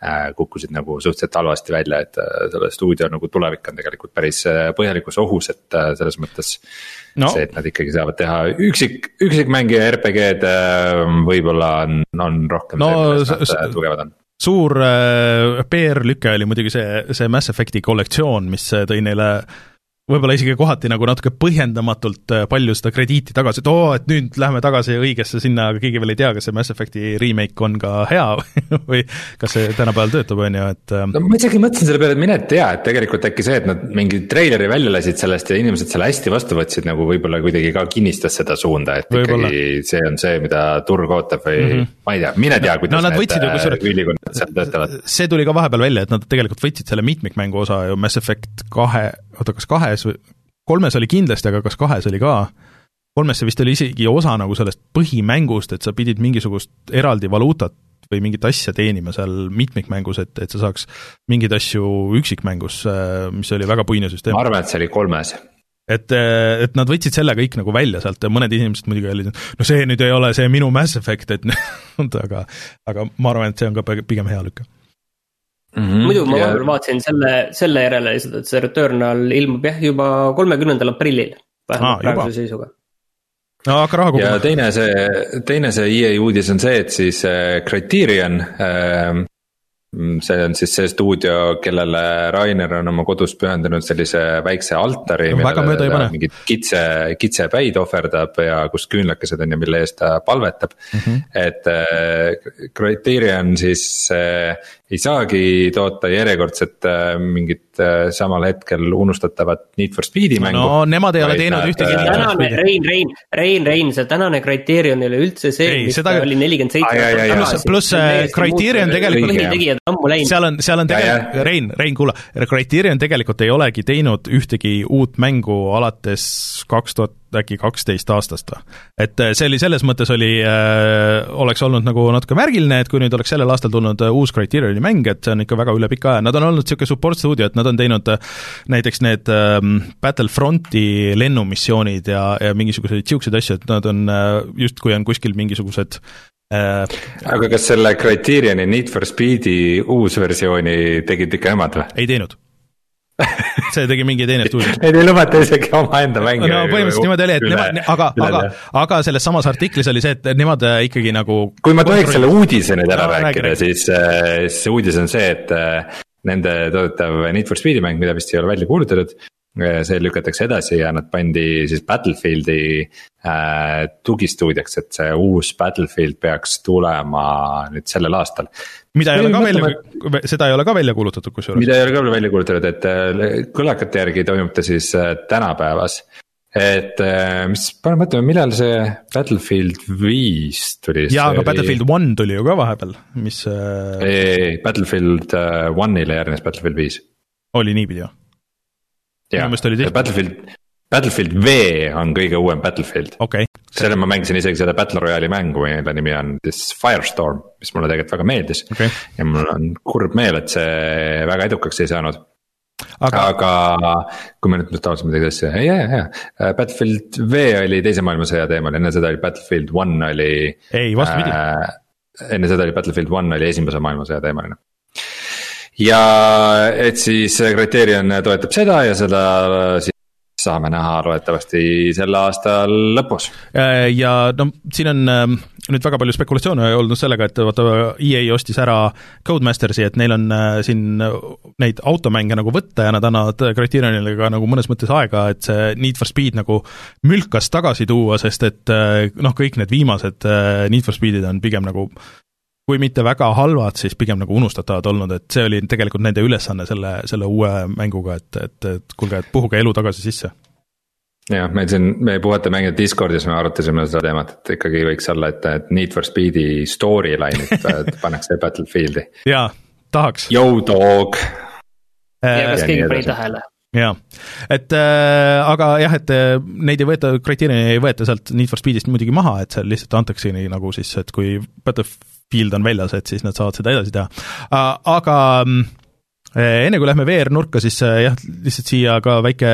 Speaker 3: kukkusid nagu suhteliselt halvasti välja, et selle stuudio nagu tulevik on tegelikult päris põhjalikus ohus, et selles mõttes no. see, et nad ikkagi saavad teha üksik, üksikmängija R P G-d võib-olla on, on rohkem no, see, milles nad tugevad on.
Speaker 1: Suur P R-lüke oli muidugi see, see Mass Effecti kollektsioon, mis tõi neile võib-olla isegi kohati nagu natuke põhjendamatult palju seda krediiti tagasi, et oo, et nüüd lähme tagasi õigesse sinna, aga keegi veel ei tea, kas see Mass Effecti remake on ka hea või kas see tänapäeval töötab, on ju, et
Speaker 3: no ma isegi mõtlesin selle peale, et mine tea, et tegelikult äkki see, et nad mingi treileri välja lasid sellest ja inimesed selle hästi vastu võtsid, nagu võib-olla kuidagi ka kinnistas seda suunda, et võibolla. Ikkagi see on see, mida turg ootab või mm -hmm. ma ei tea, mine tea, kuidas
Speaker 1: no, need
Speaker 3: ülikonnad seal töötavad.
Speaker 1: See tuli ka vahepeal välja, et nad tegelikult võtsid selle mitmikmängu osa ju Mass Effect kahe, oota kas kahe kolmes oli kindlasti, aga kas kahes oli ka, kolmes see vist oli isegi osa nagu sellest põhimängust, et sa pidid mingisugust eraldi valuutat või mingit asja teenima seal mitmikmängus, et, et sa saaks mingeid asju üksikmängus, mis oli väga puine süsteem.
Speaker 3: Ma arvan, et see oli kolmes.
Speaker 1: Et, et nad võtsid selle kõik nagu välja sealt ja mõned inimesed muidugi olid, no see nüüd ei ole see minu Mass Effect, et aga, aga ma arvan, et see on ka pigem hea lükka.
Speaker 2: Mm -hmm. muidu ma vahepeal vaatasin selle, selle järele lihtsalt, et see Returnal ilmub jah juba kolmekümnendal aprillil vähemalt ah, praeguse seisuga.
Speaker 1: No, aga raha
Speaker 3: ja teine see, teine see E A uudis on see, et siis Criterion, see on siis see stuudio, kellele Rainer on oma kodus pühendunud sellise väikse altari, millele ta mingid kitse, kitsepäid ohverdab ja kus küünlakesed on ja mille eest ta palvetab mm. -hmm. et Criterion siis ei saagi toota järjekordset mingit samal hetkel unustatavat Need for Speedi mängu.
Speaker 1: No nemad ei ole teinud ühtegi
Speaker 2: Need for Speedi. Rein, Rein, Rein, Rein, see tänane Criterion ei ole üldse see, ei, mis seda... oli nelikümmend seitse.
Speaker 1: Pluss Criterion tegelikult seal on, seal on tegelikult, Rein, Rein kuula, Criterion tegelikult ei olegi teinud ühtegi uut mängu alates kaks tuhat äkki kaksteist aastast või. Et see oli selles mõttes oli, äh, oleks olnud nagu natuke märgiline, et kui nüüd oleks sellel aastal tulnud uus Criterioni mäng, et see on ikka väga üle pika aja, nad on olnud niisugune support stuudio, et nad on teinud näiteks need ähm, Battlefronti lennumissioonid ja, ja mingisuguseid siukseid asju, et nad on äh, just kui on kuskil mingisugused äh,
Speaker 3: aga kas selle Criterioni Need for Speedi uus versiooni tegid ikka emad või?
Speaker 1: Ei teinud. See tegi mingi teine stuudio.
Speaker 3: Need ei lubata isegi oma enda mänge.
Speaker 1: No põhimõtteliselt niimoodi oli, et üle, nemad, aga, aga, aga selles samas artiklis oli see, et nemad ikkagi nagu
Speaker 3: kui ma tohiks selle uudise nüüd ära no, rääkida, siis see uudis on see, et nende toodetav Need for Speedi mäng, mida vist ei ole välja kuulutatud, see lükatakse edasi ja nad pandi siis Battlefieldi äh, tugistuudiaks, et see uus Battlefield peaks tulema nüüd sellel aastal.
Speaker 1: Mida ei ole ka välja, seda ei ole ka välja kuulutatud kusjuures.
Speaker 3: Mida ei ole ka välja kuulutatud, et kõlakate järgi toimub ta siis tänapäevas. Et mis, pane mõtlema, millal see Battlefield viis tuli?
Speaker 1: Jaa, aga Battlefield one tuli ju ka vahepeal, mis
Speaker 3: ei, ei, Battlefield one'ile järgnes Battlefield viis.
Speaker 1: Oli niipidi ju?
Speaker 3: Jaa, Battlefield, Battlefield V on kõige uuem Battlefield
Speaker 1: okay.
Speaker 3: Selle ma mängisin isegi seda Battle Royale'i mängu, mille nimi on Firestorm, mis mulle tegelikult väga meeldis okay. Ja mul on kurb meel, et see väga edukaks ei saanud aga, aga kui me nüüd tahtsime midagi asja, ei, ei, ei, Battlefield V oli teise maailmasõja teemal, enne seda oli Battlefield one oli
Speaker 1: ei, vastupidi äh,
Speaker 3: enne seda oli Battlefield one oli esimese maailmasõja teemaline ja et siis Criterion toetab seda ja seda siis saame näha loetavasti selle aasta lõpus.
Speaker 1: Ja no siin on nüüd väga palju spekulatsioone olnud sellega, et vaata E A ostis ära Codemastersi, et neil on siin neid automänge nagu võtta ja nad annavad Criterionile ka nagu mõnes mõttes aega, et see Need for Speed nagu mülkas tagasi tuua, sest et noh, kõik need viimased Need for Speedid on pigem nagu kui mitte väga halvad, siis pigem nagu unustatavad olnud, et see oli tegelikult nende ülesanne selle, selle uue mänguga, et, et, et kuulge, et puhuge elu tagasi sisse.
Speaker 3: Jah, meil siin, me puhata mängida Discordis, me arutasime seda teemat, et ikkagi võiks olla, et, et Need for Speedi storyline'it pannakse Battlefieldi.
Speaker 1: Jaa, tahaks.
Speaker 3: Yo dog.
Speaker 2: Ja kas keegi pani tähele?
Speaker 1: Jaa, et äh, aga jah, et neid ei võeta, Criterioni ei võeta sealt Need for Speedist muidugi maha, et seal lihtsalt antakse nii nagu siis, et kui Battlefield on väljas, et siis nad saavad seda edasi teha. Aga enne kui lähme V R-nurka, siis jah, lihtsalt siia ka väike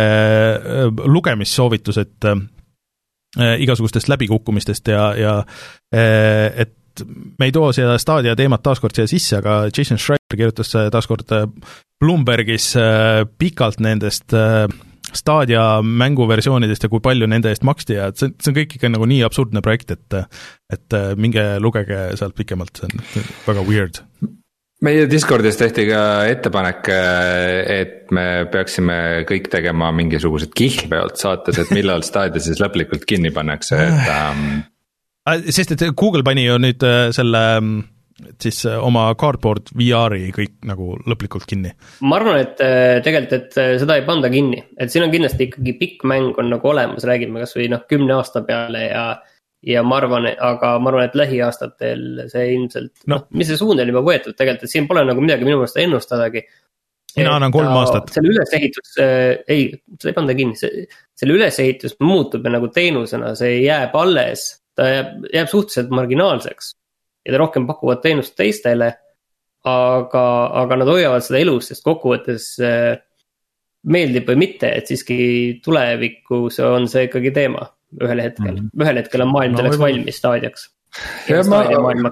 Speaker 1: lugemissoovitus, et igasugustest läbikukkumistest ja, ja et et me ei too seda Stadia teemat taaskord siia sisse, aga Jason Schreier kirjutas taaskord Bloombergis pikalt nendest Stadia mänguversioonidest ja kui palju nende eest maksti ja see, see on kõik ikka nagu nii absurdne projekt, et et minge lugege sealt pikemalt, see on väga weird.
Speaker 3: Meie Discordis tehti ka ettepanek, et me peaksime kõik tegema mingisugused kihlveolt saates, et millal Stadia siis lõplikult kinni pannakse, et ähm...
Speaker 1: sest et Google pani ju nüüd selle siis oma Cardboard V R-i kõik nagu lõplikult kinni.
Speaker 2: Ma arvan, et tegelikult, et seda ei panda kinni, et siin on kindlasti ikkagi pikk mäng on nagu olemas, räägime kas või noh kümne aasta peale ja, ja ma arvan, aga ma arvan, et lähiaastatel see ilmselt, no. mis see suund on juba võetud tegelikult, et siin pole nagu midagi minu mõelest ennustadagi.
Speaker 1: Mina annan kolm aastat.
Speaker 2: Selle ülesehitus, ei, seda ei panda kinni, selle ülesehitus muutub ja nagu teenusena see jääb alles, ta jääb, jääb suhteliselt marginaalseks. Ja ta rohkem pakuvad teenust teistele, aga, aga nad hoiavad seda elus, sest kokkuvõttes meeldib või mitte, et siiski tulevikus on see ikkagi teema ühel hetkel. Mm-hmm. Ühel hetkel on maailm selleks no, valmis staadiaks.
Speaker 3: Ja ma,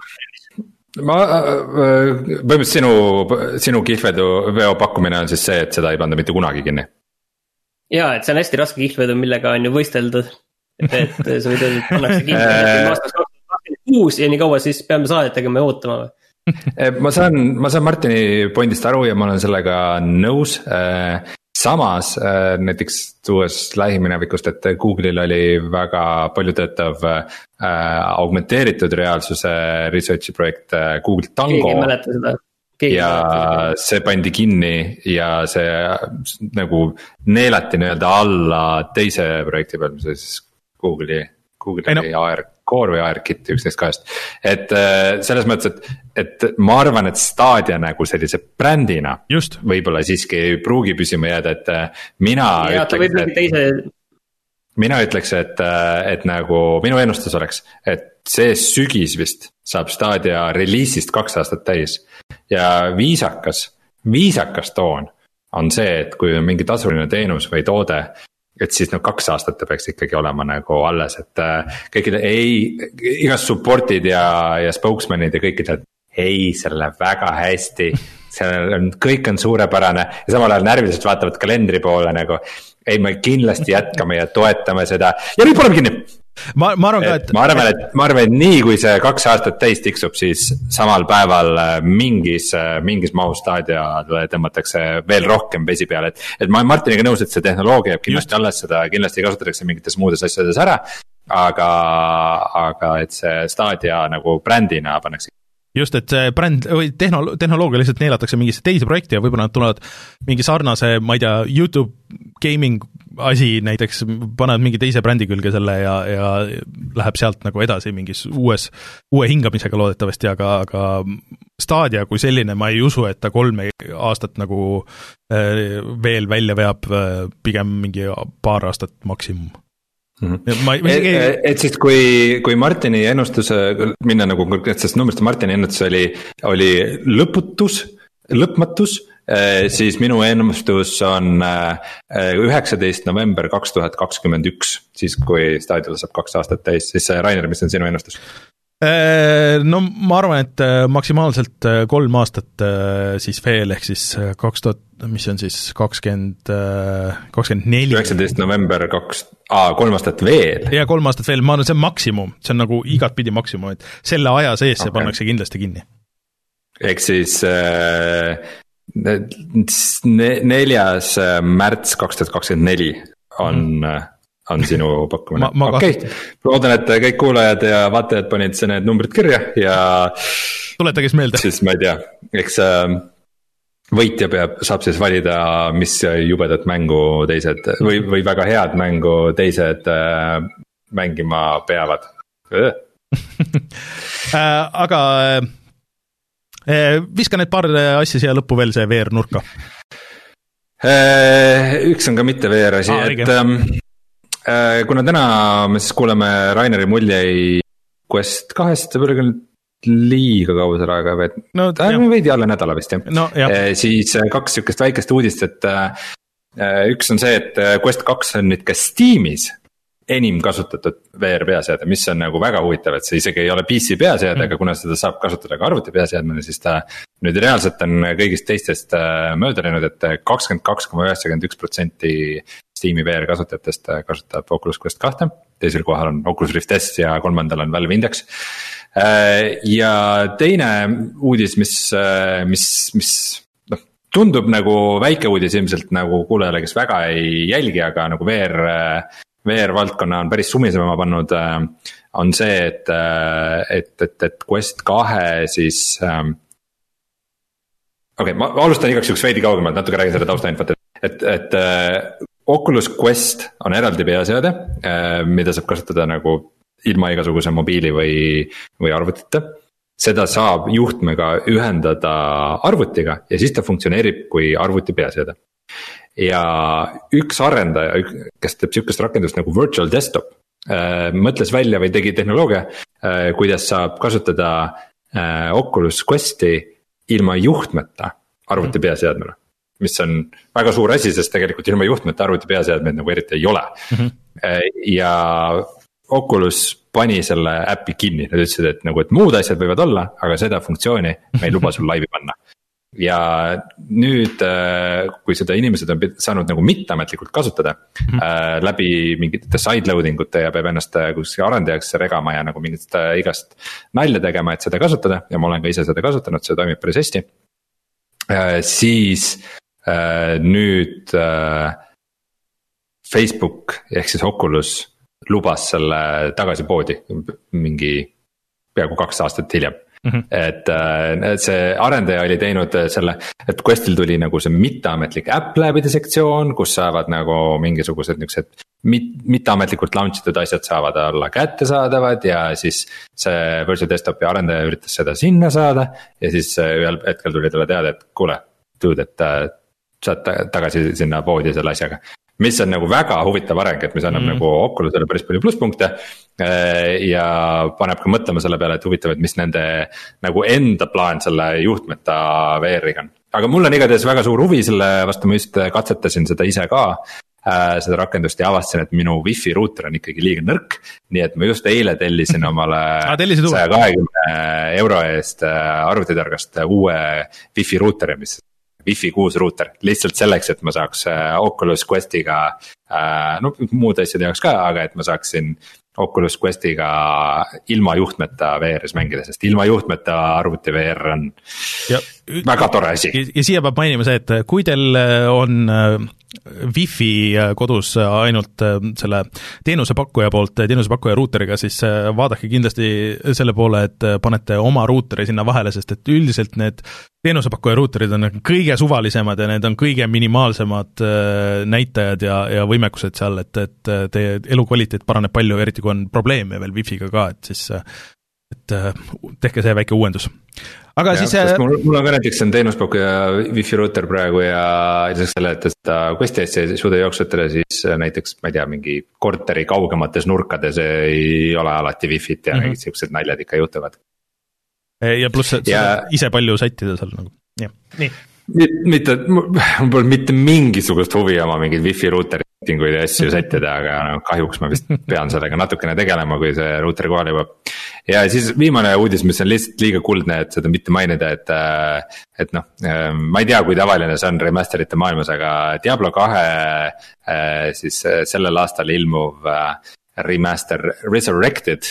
Speaker 3: ma põhimõtteliselt sinu, sinu kihlveo pakkumine on siis see, et seda ei panda mitte kunagi kinni.
Speaker 2: Jaa, et see on hästi raske kihlvedu, millega on ju võisteldud, et, et sa võid öelda, et pannakse kinni aastas uus ja nii kaua siis peame saadet tegema ja ootama.
Speaker 3: ma saan, ma saan Martini pointist aru ja ma olen sellega nõus. Samas näiteks tuues lähiminevikust, et Google'il oli väga palju töötav augmenteeritud reaalsuse researchi projekt Google Tango.
Speaker 2: Keegi ei mäleta seda. Keegi
Speaker 3: ja seda. See pandi kinni ja see nagu neelati nii-öelda alla teise projekti peal, mis oli siis Google'i, Google'i no. A R Core või A R Kit, üks neist kahest. Et selles mõttes, et, et ma arvan, et Stadia nagu sellise brändina
Speaker 1: Just.
Speaker 3: Võib-olla siiski ei pruugi püsima jääda, et mina
Speaker 2: ja, ütleks, et, teise...
Speaker 3: mina ütleks, et, et nagu minu ennustus oleks, et see sügis vist saab Stadia reliisist kaks aastat täis ja viisakas, viisakas toon on see, et kui on mingi tasuline teenus või toode, et siis no kaks aastat ta peaks ikkagi olema nagu alles, et kõikide ei, igast support'id ja, ja spokesmanid ja kõik ütlevad, ei, selle väga hästi, seal on, kõik on suurepärane ja samal ajal närviliselt vaatavad kalendri poole nagu, ei, me kindlasti jätkame ja toetame seda ja nüüd paneme kinni.
Speaker 1: Ma, ma arvan ka, et...
Speaker 3: Ma arvan, et, ma arvan, et nii kui see kaks aastat täis tiksub, siis samal päeval mingis, mingis mahus Stadiale tõmmatakse veel rohkem vesi peale, et, et ma olen Martiniga nõus, et see tehnoloogia jääb kindlasti alles, seda kindlasti kasutatakse mingites muudes asjades ära, aga, aga et see Stadia nagu brändina pannakse.
Speaker 1: Just, et see bränd või tehnolo- tehnoloogia lihtsalt neelatakse mingisse teise projekti ja võib-olla nad tulevad mingi sarnase, ma ei tea, YouTube gaming asi näiteks, panevad mingi teise brändi külge selle ja, ja läheb sealt nagu edasi mingis uues, uue hingamisega loodetavasti, aga, aga Stadia kui selline, ma ei usu, et ta kolme aastat nagu veel välja veab, pigem mingi paar aastat maksimum.
Speaker 3: Mm-hmm. Ma, ma isegi... et, et siis kui, kui Martini ennustus, minna nagu konkreetsest numbrist, Martini ennustus oli, oli lõputus, lõpmatus, siis minu ennustus on üheksateist november kaks tuhat kakskümmend üks, siis kui Stadial saab kaks aastat täis, siis Rainer, mis on sinu ennustus?
Speaker 1: No ma arvan, et maksimaalselt kolm aastat siis veel, ehk siis kaks tuhat, mis on siis kakskümmend, kakskümmend neli.
Speaker 3: üheksateist november kaks, aa, kolm aastat veel?
Speaker 1: Ja kolm aastat veel, ma arvan, see on maksimum, see on nagu igat pidi maksimum, et selle aja sees see okay. Pannakse kindlasti kinni. Ehk
Speaker 3: siis äh, neljas märts kaks tuhat kakskümmend neli on mm. on sinu pakkumine. Okei, okay. Loodan, et kõik kuulajad ja vaatajad panid see need numbrid kirja ja
Speaker 1: tuletage meelde.
Speaker 3: Siis ma ei tea, eks võitja peab, saab siis valida, mis jubedat mängu teised või, või väga head mängu teised mängima peavad.
Speaker 1: Aga viska need paar asja siia lõppu veel, see V R nurka.
Speaker 3: Üks on ka mitte V R asi, ah, et kuna täna me siis kuuleme Raineri muljei Quest kahest, see võrga nüüd liiga kaua selle aega, et no, me veidi alla nädala vist jah. No, jah. Siis kaks sükest väikest uudist, et üks on see, et Quest kaks on nüüd ka Steamis enim kasutatud V R peaseade, mis on nagu väga huvitav, et see isegi ei ole P C peaseade mm., aga kuna seda saab kasutada ka arvuti peaseadmena, siis ta nüüd reaalselt on kõigist teistest mööda läinud, et kakskümmend kaks koma üheksakümmend üks protsenti Steam'i V R kasutajatest kasutab Oculus Quest kahte, teisel kohal on Oculus Rift S ja kolmandal on Valve Index. Ja teine uudis, mis, mis, mis noh, tundub nagu väike uudis ilmselt nagu kuulajale, kes väga ei jälgi, aga nagu V R V R valdkonna on päris sumisema pannud, on see, et, et, et, et Quest kahe siis ähm, okei okay,, ma alustan igaks juhuks veidi kaugemalt, natuke räägin selle taustainfot, et, et äh, Oculus Quest on eraldi peaseade, äh, mida saab kasutada nagu ilma igasuguse mobiili või, või arvutita. Seda saab juhtmega ühendada arvutiga ja siis ta funktsioneerib kui arvuti peaseade. Ja üks arendaja, kes teeb sihukest rakendust nagu Virtual Desktop, äh, mõtles välja või tegi tehnoloogia, äh, kuidas saab kasutada äh, Oculus Questi ilma juhtmeta arvuti peaseadmena, mis on väga suur asi, sest tegelikult ilma juhtmeta arvuti peaseadmeid nagu eriti ei ole. Mm-hmm. Ja Oculus pani selle äppi kinni, nad ütlesid, et nagu, et muud asjad võivad olla, aga seda funktsiooni me ei luba sul laivi panna. Ja nüüd, kui seda inimesed on saanud nagu mitteametlikult kasutada mm-hmm. äh, läbi mingite sideloading ute ja peab ennast kuskil arendajaks regama ja nagu mingit igast nalja tegema, et seda kasutada ja ma olen ka ise seda kasutanud, see toimib päris hästi äh,. Siis äh, nüüd äh, Facebook ehk siis Oculus lubas selle tagasi poodi mingi peaaegu kaks aastat hiljem. Mm-hmm. Et see arendaja oli teinud selle, et Questil tuli nagu see mitteametlik App Labide sektsioon, kus saavad nagu mingisugused niisugused mit, mitteametlikult launchitud asjad saavad olla kättesaadavad ja siis see Virtual Desktopi arendaja üritas seda sinna saada. Ja siis ühel hetkel tuli talle teada, et kuule, dude, et saad tagasi sinna poodi selle asjaga. Mis on nagu väga huvitav areng, et mis annab mm. nagu Oculusele päris palju plusspunkte ja paneb ka mõtlema selle peale, et huvitav, et mis nende nagu enda plaan selle juhtmeta V R-iga on. Aga mul on igatahes väga suur huvi selle vastu, ma just katsetasin seda ise ka, seda rakendust ja avastasin, et minu wifi ruuter on ikkagi liiga nõrk. Nii et ma just eile tellisin omale saja kahekümne euro eest arvutitargast uue wifi ruuteri, mis wifi kuus ruuter, lihtsalt selleks, et ma saaks Oculus Questiga, no muud asjad jaoks ka, aga et ma saaksin Oculus Questiga ilma juhtmeta V R-is mängida, sest ilma juhtmeta arvuti V R on ja, väga tore asi.
Speaker 1: Ja, ja siia peab mainima see, et kui teil on Wi-Fi kodus ainult selle teenusepakkuja poolt, teenusepakkuja ruuteriga, siis vaadake kindlasti selle poole, et panete oma ruuteri sinna vahele, sest et üldiselt need teenusepakkuja ruuterid on kõige suvalisemad ja need on kõige minimaalsemad näitajad ja, ja võimekused seal, et, et teie elukvaliteet paraneb palju, eriti kui on probleeme veel Wi-Figa ka, et siis et tehke see väike uuendus. Aga ja, siis
Speaker 3: mul, mul on ka näiteks on teenuspakkuja Wi-Fi ruuter praegu ja lisaks selle, et seda Questi eest ei suuda jooksutada, siis näiteks, ma ei tea, mingi korteri kaugemates nurkades ei ole alati Wi-Fit ja mm-hmm. mingid sellised naljad ikka juhtuvad.
Speaker 1: Ja pluss, et ja... ise palju sättida seal nagu, jah, nii.
Speaker 3: Mitte, mul pole mitte mingisugust huvi oma mingid Wi-Fi ruuteringuid ja asju sättida, aga no, kahjuks ma vist pean sellega natukene tegelema, kui see ruuter kohal juba. Ja siis viimane uudis, mis on lihtsalt liiga kuldne, et seda mitte mainida, et, et noh, ma ei tea, kui tavaline see on remasterite maailmas, aga Diablo kahe siis sellel aastal ilmuv remaster Resurrected,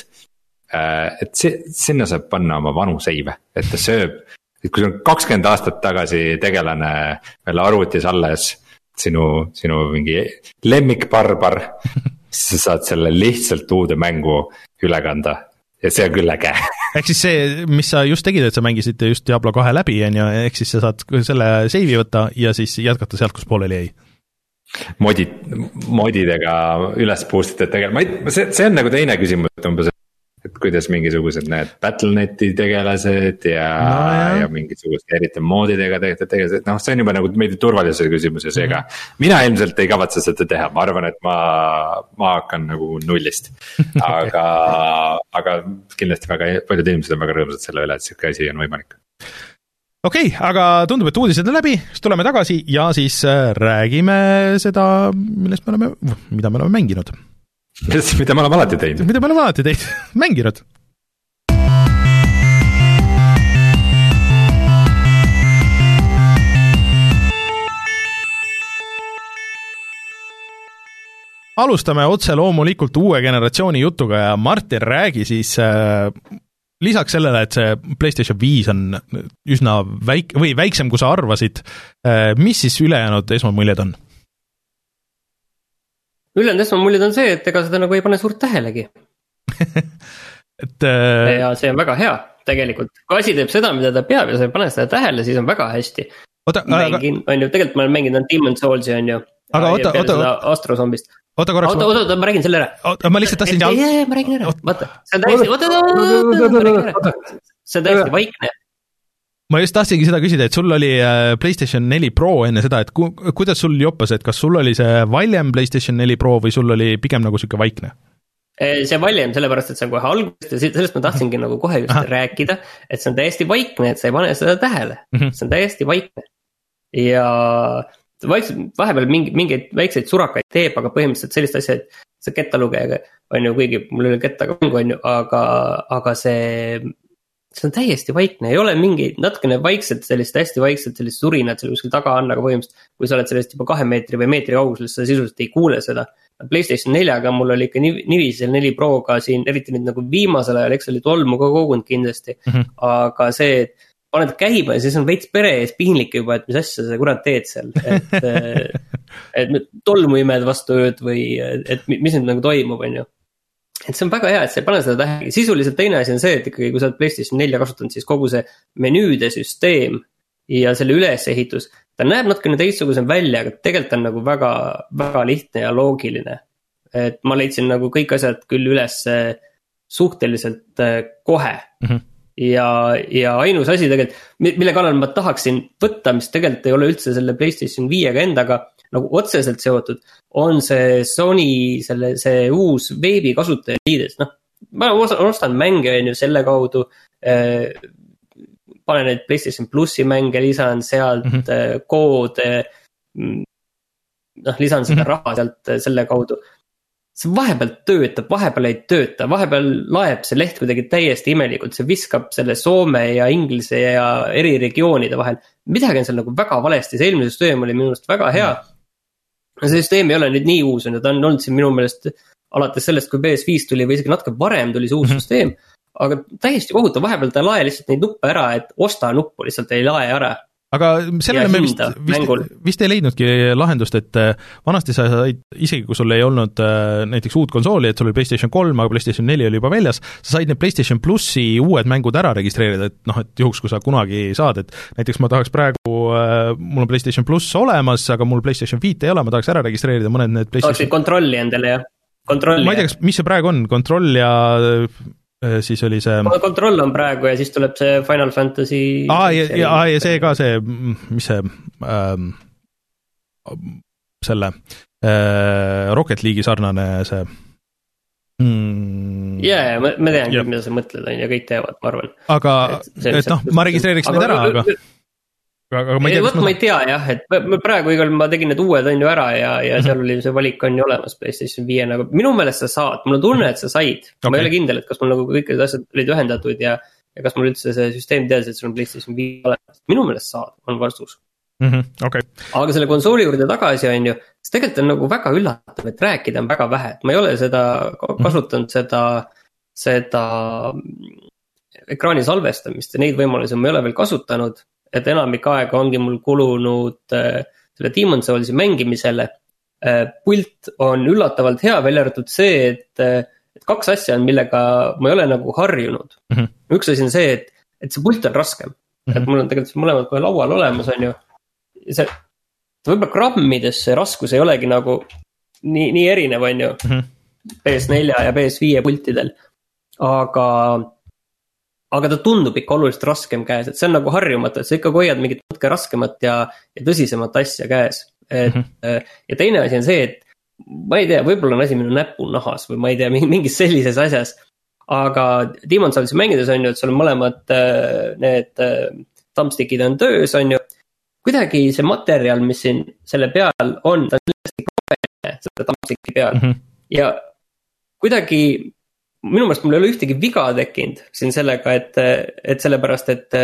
Speaker 3: et see, sinna saab panna oma vanu seive, et ta sööb. Et kui see on kakskümmend aastat tagasi tegelane veel arvutis alles sinu, sinu mingi lemmikbarbar, siis sa saad selle lihtsalt uude mängu üle kanda ja see on küll äge.
Speaker 1: Ehk siis see, mis sa just tegid, et sa mängisid just Diablo kahe läbi, ehk siis sa saad selle seivi võtta ja siis jätkata sealt, kus pooleli jäi.
Speaker 3: Modid, modidega üles boostid, et tegelikult, see, see on nagu teine küsimus, et umbes et kuidas mingisugused need Battle.neti tegelased ja, no, ja mingisugused eriti moodidega tehtud tegelased, noh see on juba nagu meid turvalisuse küsimus ja seega mm-hmm. mina ilmselt ei kavatse seda teha, ma arvan, et ma, ma hakkan nagu nullist, aga, aga kindlasti väga paljud inimesed on väga rõõmsad selle üle, et siuke asi on võimalik.
Speaker 1: Okei, okay, aga tundub, et uudised on läbi, siis tuleme tagasi ja siis räägime seda, millest me oleme, mida me oleme mänginud.
Speaker 3: mida me oleme alati teinud.
Speaker 1: mida me oleme alati teinud, mänginud. Alustame otse loomulikult uue generatsiooni jutuga ja Martin, räägi siis äh, lisaks sellele, et see PlayStation viis on üsna väik- või väiksem, kui sa arvasid, äh, mis siis ülejäänud esmamuljed on?
Speaker 2: Ülejäänud esmamuljed on see, et ega seda nagu ei pane suurt tähelegi. et, äh... ja see on väga hea tegelikult. Kui asi teeb seda, mida ta peab ja sa ei pane seda tähele, siis on väga hästi. Oota, mängin, aga... on ju, tegelikult ma olen mänginud Demon's Soulsi on ju.
Speaker 1: Aga oota, oota,
Speaker 2: Astrozombist.
Speaker 1: Oota korraks.
Speaker 2: Oota, oota, oota, ma räägin selle ära.
Speaker 1: Oota, ma lihtsalt tahtsin...
Speaker 2: Ei, ei, ma räägin ära. Vaata, see on täiesti, oota, oota, oota, see on täiesti vaikne.
Speaker 1: Ma just tahtsingi seda küsida, et sul oli PlayStation neli Pro enne seda, et ku, kuidas sul joppas, et kas sul oli see valjem PlayStation neli Pro või sul oli pigem nagu siuke vaikne?
Speaker 2: See valjem sellepärast, et see on kohe algusest ja sellest ma tahtsingi nagu kohe just Aha. rääkida, et see on täiesti vaikne, et sa ei pane seda tähele. Mm-hmm. See on täiesti vaikne. Ja... vahepeal mingi, mingeid väikseid surakaid teeb, aga põhimõtteliselt sellist asja, et see kettalugejaga on ju, kuigi mul oli kettaga mängu on ju, aga, aga see, see on täiesti vaikne, ei ole mingi natukene vaikselt sellist, hästi vaikselt sellist surinat seal kuskil taga on, aga põhimõtteliselt, kui sa oled sellest juba kahe meetri või meetri kaugusel, sa sisuliselt ei kuule seda. PlayStation neljaga mul oli ikka niiviisi seal neli Proga siin, eriti nüüd nagu viimasel ajal, eks oli tolmu ka kogunud kindlasti, mm-hmm. aga see, et paned käima ja siis on veits pere ees piinlik juba, et mis asja sa kurat teed seal, et, et tolmu imed vastu ööd või et mis nüüd nagu toimub, on ju. Et see on väga hea, et sa ei pane seda tähele. Sisuliselt teine asi on see, et ikkagi kui sa oled PlayStation nelja kasutanud, siis kogu see menüüde süsteem ja selle ülesehitus, ta näeb natukene teistsugusem välja, aga tegelikult on nagu väga, väga lihtne ja loogiline. Et ma leidsin nagu kõik asjad küll üles suhteliselt kohe. Mm-hmm. Ja, ja ainus asi tegelikult, mille kallal ma tahaksin võtta, mis tegelikult ei ole üldse selle PlayStation viiega endaga nagu otseselt seotud, on see Sony, selle, see uus veebi kasutaja liides. Noh, ma ostan mänge on ju selle kaudu, eh, panen neid PlayStation Plussi mänge, lisan sealt mm-hmm. koode, noh, lisan seda mm-hmm. raha sealt selle kaudu. See vahepeal töötab, vahepeal ei tööta, vahepeal laeb see leht kuidagi täiesti imelikult, see viskab selle Soome ja Inglise ja eri regioonide vahel. Midagi on seal nagu väga valesti, see eelmine süsteem oli minu meelest väga hea. See süsteem ei ole nüüd nii uus, ta on olnud siin minu meelest alates sellest, kui P S viis tuli või isegi natuke varem tuli see uus mm-hmm. süsteem, aga täiesti kohutav, vahepeal ta lae lihtsalt neid nuppe ära, et osta nuppu lihtsalt ei lae ära.
Speaker 1: Aga sellele me vist, vist, vist ei leidnudki lahendust, et vanasti sa said, isegi kui sul ei olnud näiteks uut konsooli, et sul oli PlayStation kolm, aga PlayStation neli oli juba väljas, sa said need PlayStation Plussi uued mängud ära registreerida, et noh, et juhuks, kui sa kunagi saad, et näiteks ma tahaks praegu, mul on PlayStation Plus olemas, aga mul PlayStation viit ei ole, ma tahaks ära registreerida mõned need PlayStation...
Speaker 2: Tahaksid kontrolli endale, jah? Kontrolli,
Speaker 1: ma ei tea, mis see praegu on, kontroll ja... siis oli see...
Speaker 2: Kontroll on praegu ja siis tuleb see Final Fantasy...
Speaker 1: Aa, ja, ja, ja see ka see, mis see, ähm, selle äh, Rocket League'i sarnane see...
Speaker 2: Mm, jaa, ja ma, ma tean, mida sa mõtled, ja kõik teavad, ma arvan.
Speaker 1: Aga, et, et noh, ma registreeriks need ära, aga... Aga ma ei tea,
Speaker 2: Võt, ma ei tea jah, et praegu igal ma tegin need uued on ju ära ja, ja seal oli see valik on ju olemas PlayStation viie, nagu minu meelest sa saad, mul on tunne, et sa said, okay. Ma ei ole kindel, et kas mul nagu kõik need asjad olid ühendatud ja, ja kas mul üldse see süsteem teadis, et sul on PlayStation viie olemas, minu meelest saad, on vastus.
Speaker 1: Mm-hmm, okay.
Speaker 2: Aga selle konsooli juurde tagasi on ju, see tegelikult on nagu väga üllatav, et rääkida on väga vähe, et ma ei ole seda kasutanud seda, seda ekraani salvestamist ja neid võimalusi ma ei ole veel kasutanud. Et enamik aega ongi mul kulunud äh, selle Demon's Soulsi mängimisele. Äh, pult on üllatavalt hea, välja arvatud see, et, äh, et kaks asja on, millega ma ei ole nagu harjunud. Mm-hmm. Üks asi on see, et, et see pult on raskem. Mm-hmm. Et mul on tegelikult mõlemad kohe laual olemas, on ju. See, võib-olla grammides see raskus ei olegi nagu nii, nii erinev, on ju. Mm-hmm. P S neli ja P S viie pultidel. Aga... aga ta tundub ikka oluliselt raskem käes, et see on nagu harjumatu, et sa ikka hoiad mingit natuke raskemat ja, ja tõsisemat asja käes. Et, mm-hmm. Ja teine asi on see, et ma ei tea, võib-olla on asi minu näpu nahas või ma ei tea, mingis sellises asjas, aga Demon's Soulsi mängides on ju, et sul on mõlemad need thumbstickid on töös, on ju, kuidagi see materjal, mis siin selle peal on, ta on lihtsalt roheline selle thumbsticki peal mm-hmm. ja kuidagi minu meelest mul ei ole ühtegi viga tekkinud siin sellega, et, et sellepärast, et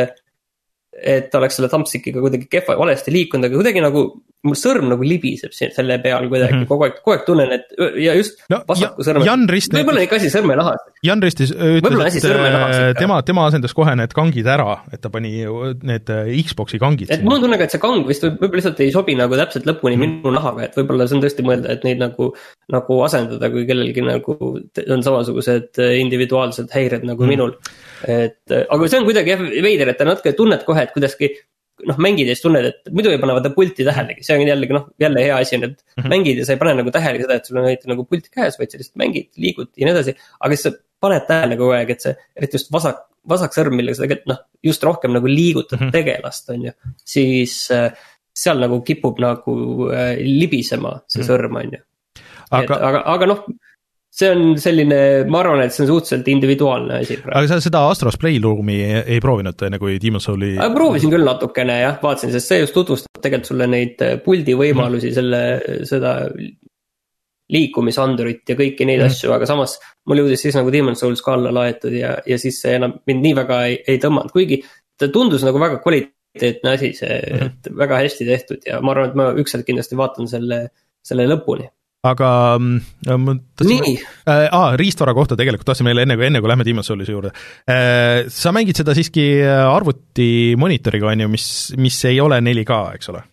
Speaker 2: et oleks selle thumbstickiga kuidagi kehva valesti liikunud, aga kuidagi nagu mul sõrm nagu libiseb selle peal kuidagi mm -hmm. kogu aeg, kogu aeg tunnen, et ja just no, vasaku sõrme. Võib-olla ikka asi sõrmelahas.
Speaker 1: Jan Ristis ütles, et tema, tema asendas kohe need kangid ära, et ta pani need Xbox'i kangid.
Speaker 2: Et mul on tunne, et see kang vist võib-olla lihtsalt ei sobi nagu täpselt lõpuni mm -hmm. minu nahaga, et võib-olla see on tõesti mõelda, et neid nagu, nagu asendada, kui kellelgi nagu on samasugused individuaalsed häired nagu mm -hmm. minul. Et, aga see on kuidagi jah veider, et ta natuke tunned kohe, et kuidagi noh, mängides tunned, et muidu ei pane vaata pulti tähelegi, see on jällegi noh, jälle hea asi on, et mm -hmm. mängid ja sa ei pane nagu tähelegi seda, et sul on näite nagu pult käes, vaid sa lihtsalt mängid, liigud ja nii edasi, aga siis sa paned tähele kogu aeg, et see, eriti just vasak, vasak sõrm, millega sa tegelikult noh, just rohkem nagu liigutad mm -hmm. tegelast, on ju, siis äh, seal nagu kipub nagu äh, libisema see mm -hmm. sõrm, on ju. Aga, aga, aga noh, see on selline, ma arvan, et see on suhteliselt individuaalne asi.
Speaker 1: Aga sa seda Astros Playroom'i ei, ei proovinud enne, kui Demon's Soul'i?
Speaker 2: Proovisin küll natukene jah, vaatasin, sest see just tutvustab tegelikult sulle neid puldi võimalusi mm., selle, seda liikumisandurit ja kõiki neid mm. asju, aga samas mul jõudis siis nagu Demon's Souls ka alla laetud ja, ja siis see enam mind nii väga ei, ei tõmmanud, kuigi ta tundus nagu väga kvaliteetne asi, see mm. et väga hästi tehtud ja ma arvan, et ma ükselt kindlasti vaatan selle, selle lõpuni.
Speaker 1: Aga ma tahtsin, äh, ah, riistvara kohta tegelikult tahtsin meile enne, enne kui lähme Demon's Soul'ise juurde äh,. Sa mängid seda siiski arvuti monitoriga, on ju, mis, mis ei ole neli K, eks ole?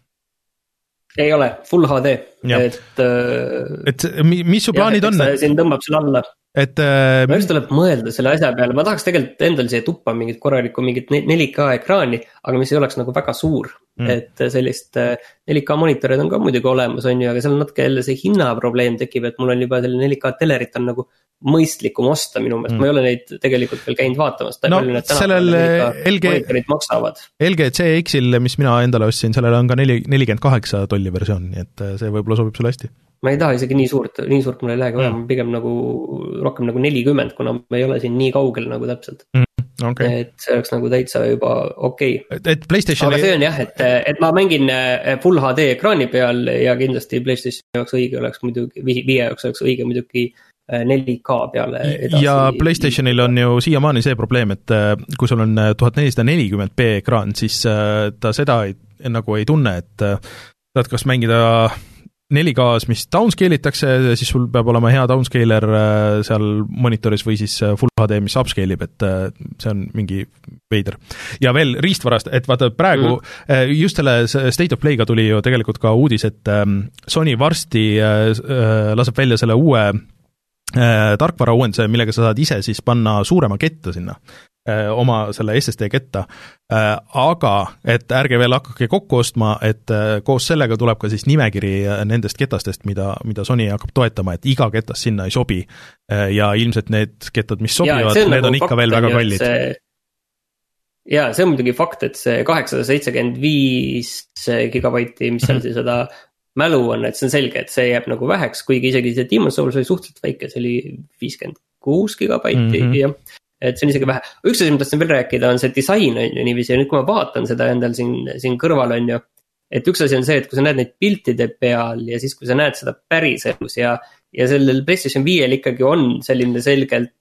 Speaker 2: Ei ole, full H D, et
Speaker 1: et mis su plaanid
Speaker 2: jah,
Speaker 1: on?
Speaker 2: Siin tõmbab selle alla.
Speaker 1: Et äh,
Speaker 2: ma just tuleb mõelda selle asja peale, ma tahaks tegelikult endal siia tuppa mingit korralikku mingit neli K ekraani, aga mis ei oleks nagu väga suur mm. et sellist neli K monitorid on ka muidugi olemas, on ju, aga seal natuke jälle see hinnaprobleem tekib, et mul on juba selle neli K telerit on nagu mõistlikum osta minu meelest mm., ma ei ole neid tegelikult veel käinud vaatamas.
Speaker 1: No sellel L G, L G C X-il, mis mina endale ostsin, sellel on ka nelikümmend kaheksa tolli versioon, nii et see võib-olla sobib sulle hästi.
Speaker 2: Ma ei taha isegi nii suurt, nii suurt mulle ei lähegi vaja, mm. pigem nagu rohkem nagu nelikümmend, kuna me ei ole siin nii kaugel nagu täpselt. Mm. Okay. Et see oleks nagu täitsa juba okei okay..
Speaker 1: Et PlayStation
Speaker 2: aga see on jah, et, et ma mängin full H D ekraani peal ja kindlasti PlayStation jaoks õige oleks muidugi, viie jaoks oleks õige muidugi neli K peale edasi.
Speaker 1: Ja PlayStationil on ju siiamaani see probleem, et kui sul on tuhat nelisada nelikümmend p ekraan, siis ta seda ei, nagu ei tunne, et saad kas mängida neli K-s, mis downscale itakse, siis sul peab olema hea downscaler seal monitoris või siis full H D, mis upscale ib, et see on mingi veider. Ja veel riistvarast, et vaata praegu mm. just selle State of Play'ga tuli ju tegelikult ka uudis, et Sony varsti laseb välja selle uue tarkvara uuenduse, millega sa saad ise siis panna suurema ketta sinna, oma selle S S D ketta, aga et ärge veel hakake kokku ostma, et koos sellega tuleb ka siis nimekiri nendest ketastest, mida, mida Sony hakkab toetama, et iga ketast sinna ei sobi ja ilmselt need kettad, mis sobivad, ja, need on ikka veel väga kallid.
Speaker 2: Jaa, see on muidugi fakt, et see kaheksasada seitsekümmend viis gigabaiti, mis seal siis seda mälu on, et see on selge, et see jääb nagu väheks, kuigi isegi see Demon's Souls oli suhteliselt väike, see oli viiskümmend kuus gigabaiti mm -hmm. ja et see on isegi vähe. Üks asi, ma tahtsin veel rääkida, on see disain on ju niiviisi, ja nüüd kui ma vaatan seda endal siin, siin kõrval on ju, et üks asi on see, et kui sa näed neid piltide peal ja siis kui sa näed seda päriselus ja, ja sellel PlayStation viiel ikkagi on selline selgelt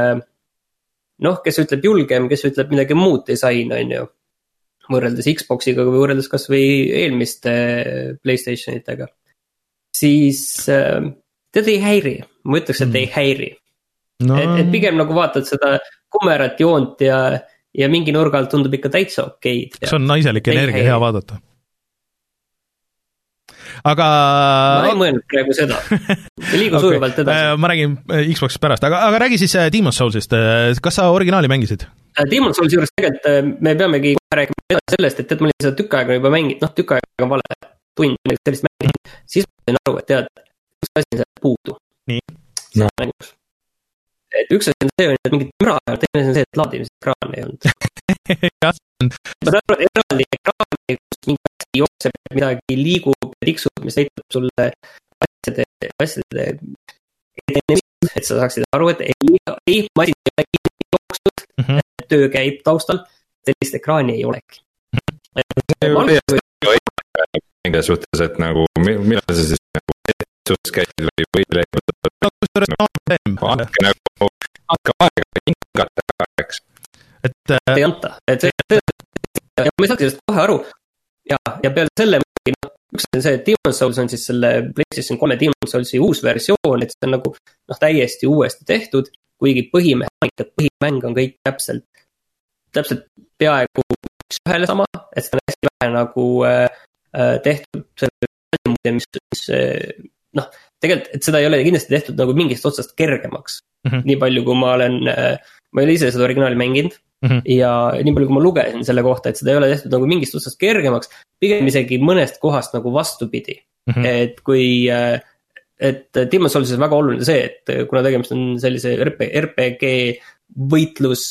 Speaker 2: noh, kes ütleb julgem, kes ütleb midagi muud disain on ju, võrreldes Xboxiga või võrreldes kas või eelmiste PlayStationitega, siis tead ei häiri, ma ütleks, et ei häiri. No. Et, et pigem nagu vaatad seda kummerat joont ja, ja mingi nurga alt tundub ikka täitsa okei.
Speaker 1: See on naiselik energia hea vaadata. Aga
Speaker 2: ma ei mõelnud praegu seda. Liigu okay. Sujuvalt edasi.
Speaker 1: Ma räägin Xboxist pärast, aga, aga räägi siis Demon's Soulsist. Kas sa originaali mängisid?
Speaker 2: Demon's Souls juures tegelikult me peamegi rääkima sellest, et, et ma olin seda tükk aega juba mängid, noh tükk aega vale tund sellist mängid, siis ma sain aru, et tead, üks asi on seal puudu.
Speaker 1: Nii.
Speaker 2: No. Et üks asi on see, et mingit müra, teine on see, et laadimise ekraan ei olnud.
Speaker 1: Jah.
Speaker 2: Ma saan aru, et eraldi ekraani, kus mingi asi jookseb, midagi liigub ja tiksub, mis näitab sulle asjade, asjade edenemist, et sa saaksid aru, et ei, ei masin ei ole kinni jooksnud, mm -hmm. töö käib taustal, sellist ekraani ei olegi.
Speaker 3: Mingi suhtes, et nagu, millal see siis nagu eetsus käib või või andke nagu, andke aega hingata, eks.
Speaker 2: et ei anta, et see, ja ma ei saagi sellest kohe aru ja, ja peale selle no, üks on see, et Demon's Souls on siis selle PlayStation kolme Demon's Soulsi uus versioon, et see on nagu noh, täiesti uuesti tehtud, kuigi põhimehaanika, põhimäng on kõik täpselt täpselt peaaegu üks ühele sama, et see on hästi vähe nagu äh, tehtud selle mis, mis noh, tegelikult, et seda ei ole kindlasti tehtud nagu mingist otsast kergemaks mm -hmm. nii palju, kui ma olen äh, ma ei ole ise seda originaali mänginud mm -hmm. ja nii palju, kui ma lugesin selle kohta, et seda ei ole tehtud nagu mingist otsast kergemaks, pigem isegi mõnest kohast nagu vastupidi mm, -hmm. et kui et Demon's Soulsis on väga oluline see, et kuna tegemist on sellise R P G võitlus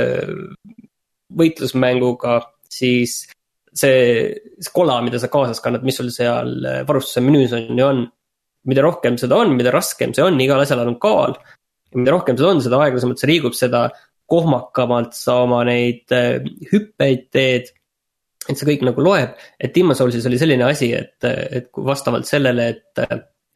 Speaker 2: võitlusmänguga, siis see, see kola, mida sa kaasas kannad, mis sul seal varustuse menüüs on ja on, mida rohkem seda on, mida raskem see on, igal asjal on kaal ja mida rohkem seda on, seda aeglasemalt see liigub, seda kohmakamalt sa oma neid hüppeid teed, et see kõik nagu loeb, et Demon's Soulsis oli selline asi, et, et vastavalt sellele, et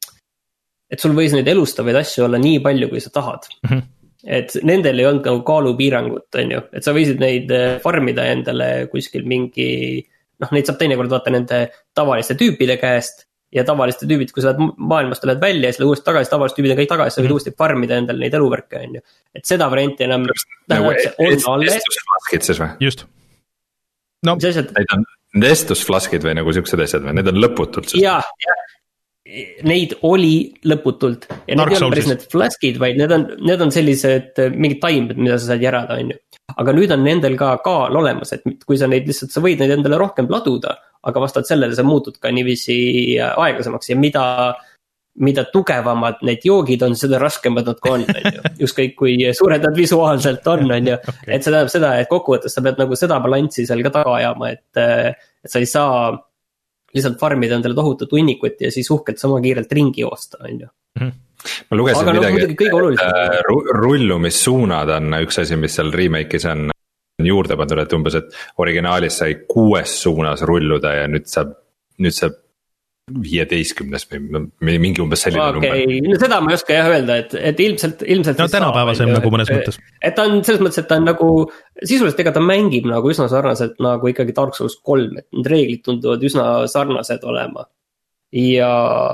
Speaker 2: et sul võis neid elustavaid asju olla nii palju, kui sa tahad mm. -hmm. et nendel ei olnud nagu kaalupiirangut, on ju, et sa võisid neid farmida endale kuskil mingi, noh, neid saab teinekord vaata nende tavaliste tüüpide käest ja tavaliste tüübid, kui sa lähed maailmast tuled välja ja siis uuesti tagasi, tavaliste tüübid on kõik tagasi, sa võid mm. uuesti farmida endale neid eluvärke, on ju. Et seda varianti enam
Speaker 3: nagu estusflaskid siis või?
Speaker 1: Just. No.
Speaker 3: Need on need estusflaskid või nagu siuksed asjad või, need on lõputult?
Speaker 2: Jaa, jah. Neid oli lõputult ja need ei ole päris need flaskid, vaid need on, need on sellised mingid taimed, mida sa saad järada, on ju. Aga nüüd on nendel ka kaal olemas, et kui sa neid lihtsalt, sa võid neid endale rohkem laduda, aga vastavalt sellele sa muutud ka niiviisi aeglasemaks ja mida, mida tugevamad need joogid on, seda raskemad nad ka on, on ju. Ükskõik kui suured nad visuaalselt on, on ju. Okay. Et see tähendab seda, et kokkuvõttes sa pead nagu seda balanssi seal ka taga ajama, et, et sa ei saa lihtsalt farmida endale tohutut hunnikut ja siis uhkelt sama kiirelt ringi joosta, on ju.
Speaker 3: Ma lugesin aga midagi, no, et rullumissuunad on üks asi, mis seal remake'is on juurde pandud, et umbes, et originaalis sai kuues suunas rulluda ja nüüd saab, nüüd saab viieteistkümnes või mingi umbes selline
Speaker 2: okay. number. No seda ma ei oska jah öelda, et, et ilmselt, ilmselt
Speaker 1: no tänapäevasem nagu mõnes mõttes.
Speaker 2: Et ta on selles mõttes, et ta on nagu, sisuliselt ega ta mängib nagu üsna sarnaselt nagu ikkagi Dark Souls kolm, et need reeglid tunduvad üsna sarnased olema. Ja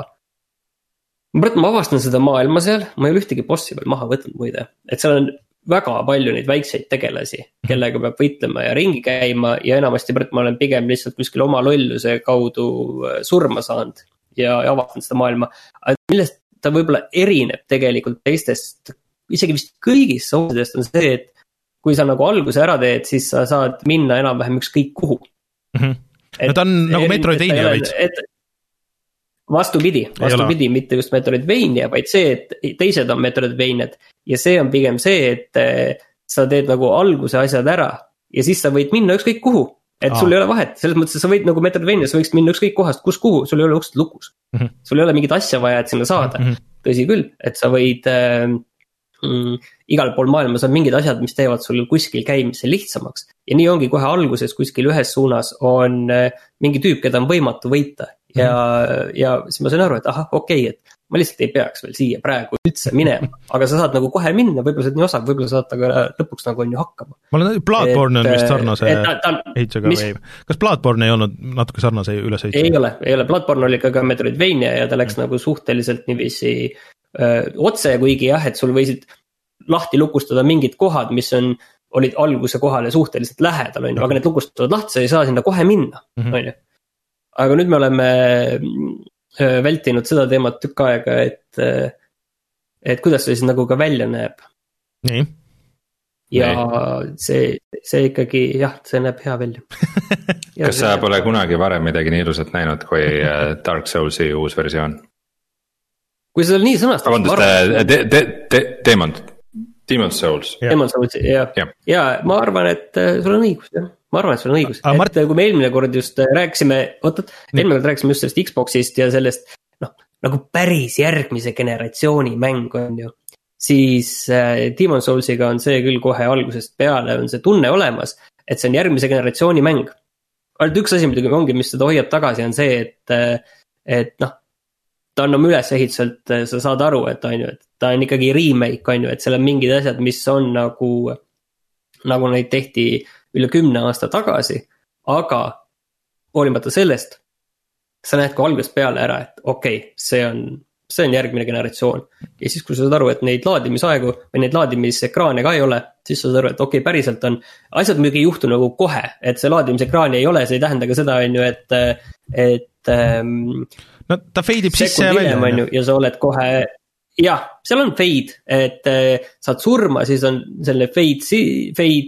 Speaker 2: ma avastan seda maailma seal, ma ei ole ühtegi bossi veel maha võtnud muide, et seal on väga palju neid väikseid tegelasi, kellega peab võitlema ja ringi käima ja enamasti ma olen pigem lihtsalt kuskil oma lolluse kaudu surma saanud ja, ja avastanud seda maailma. Millest ta võib-olla erineb tegelikult teistest, isegi vist kõigist soolidest on see, et kui sa nagu alguse ära teed, siis sa saad minna enam-vähem ükskõik kuhu.
Speaker 1: Mm-hmm. No ta on et, nagu Metroidvania veits.
Speaker 2: Vastupidi, vastupidi, mitte just Metroidvania, vaid see, et teised on Metroidvaniad ja see on pigem see, et sa teed nagu alguse asjad ära ja siis sa võid minna ükskõik kuhu, et Aa. sul ei ole vahet, selles mõttes, et sa võid nagu Metroidvania, sa võiksid minna ükskõik kohast, kus kuhu, sul ei ole uksed lukus, mm-hmm. sul ei ole mingit asja vaja, et sinna saada, mm-hmm. tõsi küll, et sa võid äh, mm, igal pool maailmas on mingid asjad, mis teevad sul kuskil käimise lihtsamaks ja nii ongi kohe alguses kuskil ühes suunas on äh, mingi tüüp, keda on võimatu võita ja, mm-hmm. ja siis ma sain aru, et ahah, okei, okay, et ma lihtsalt ei peaks veel siia praegu üldse minema, aga sa saad nagu kohe minna, võib-olla sa oled nii osav, võib-olla sa saad aga lõpuks nagu on ju hakkama.
Speaker 1: Ma olen, Bloodborne et, on vist sarnase ehitusega või? Kas Bloodborne ei olnud natuke sarnase ülesehitusega?
Speaker 2: Ei ole, ei ole, Bloodborne oli ka ka Metroidvania ja ta läks mm. nagu suhteliselt niiviisi öö, otse, kuigi jah, et sul võisid lahti lukustada mingid kohad, mis on, olid alguse kohale suhteliselt lähedal, on ju, aga need lukustavad lahti, sa ei saa sinna kohe minna, mm-hmm. on ju. Aga nüüd me oleme vältinud seda teemat tükk aega, et, et kuidas see siis nagu ka välja näeb.
Speaker 1: Nii.
Speaker 2: Ja Nii. see, see ikkagi, jah, see näeb hea välja.
Speaker 3: Kas sa pole kunagi varem midagi nii ilusat näinud kui Dark Soulsi uus versioon?
Speaker 2: Kui see on nii sõnastab.
Speaker 3: Vabandust, te, te, te, Demon, Demon's Souls.
Speaker 2: Demon's Souls, jah. Ja. ja ma arvan, et sul on õigus, jah. Ma arvan, et sul on õigus, et Mart... kui me eelmine kord just rääkisime, oot-oot, eelmine kord rääkisime just sellest Xboxist ja sellest, noh, nagu päris järgmise generatsiooni mäng on ju, siis äh, Demon's Soulsiga on see küll kohe algusest peale, on see tunne olemas, et see on järgmise generatsiooni mäng. Ainult üks asi muidugi ongi, mis seda hoiab tagasi, on see, et, et noh, ta on oma ülesehituselt, sa saad aru, et on ju, et ta on ikkagi remake, on ju, et seal on mingid asjad, mis on nagu, nagu neid tehti üle kümne aasta tagasi, aga hoolimata sellest, sa näed ka algusest peale ära, et okei, okay, see on, see on järgmine generatsioon. Ja siis, kui sa saad aru, et neid laadimisaegu või neid laadimisekraane ka ei ole, siis sa saad aru, et okei, okay, päriselt on, asjad muidugi ei juhtu nagu kohe, et see laadimisekraani ei ole, see ei tähenda ka seda, on ju, et, et
Speaker 1: no ta feidib sisse ja välja.
Speaker 2: On ju, ja sa oled kohe, jah, seal on feid, et saad surma, siis on selle feid, feid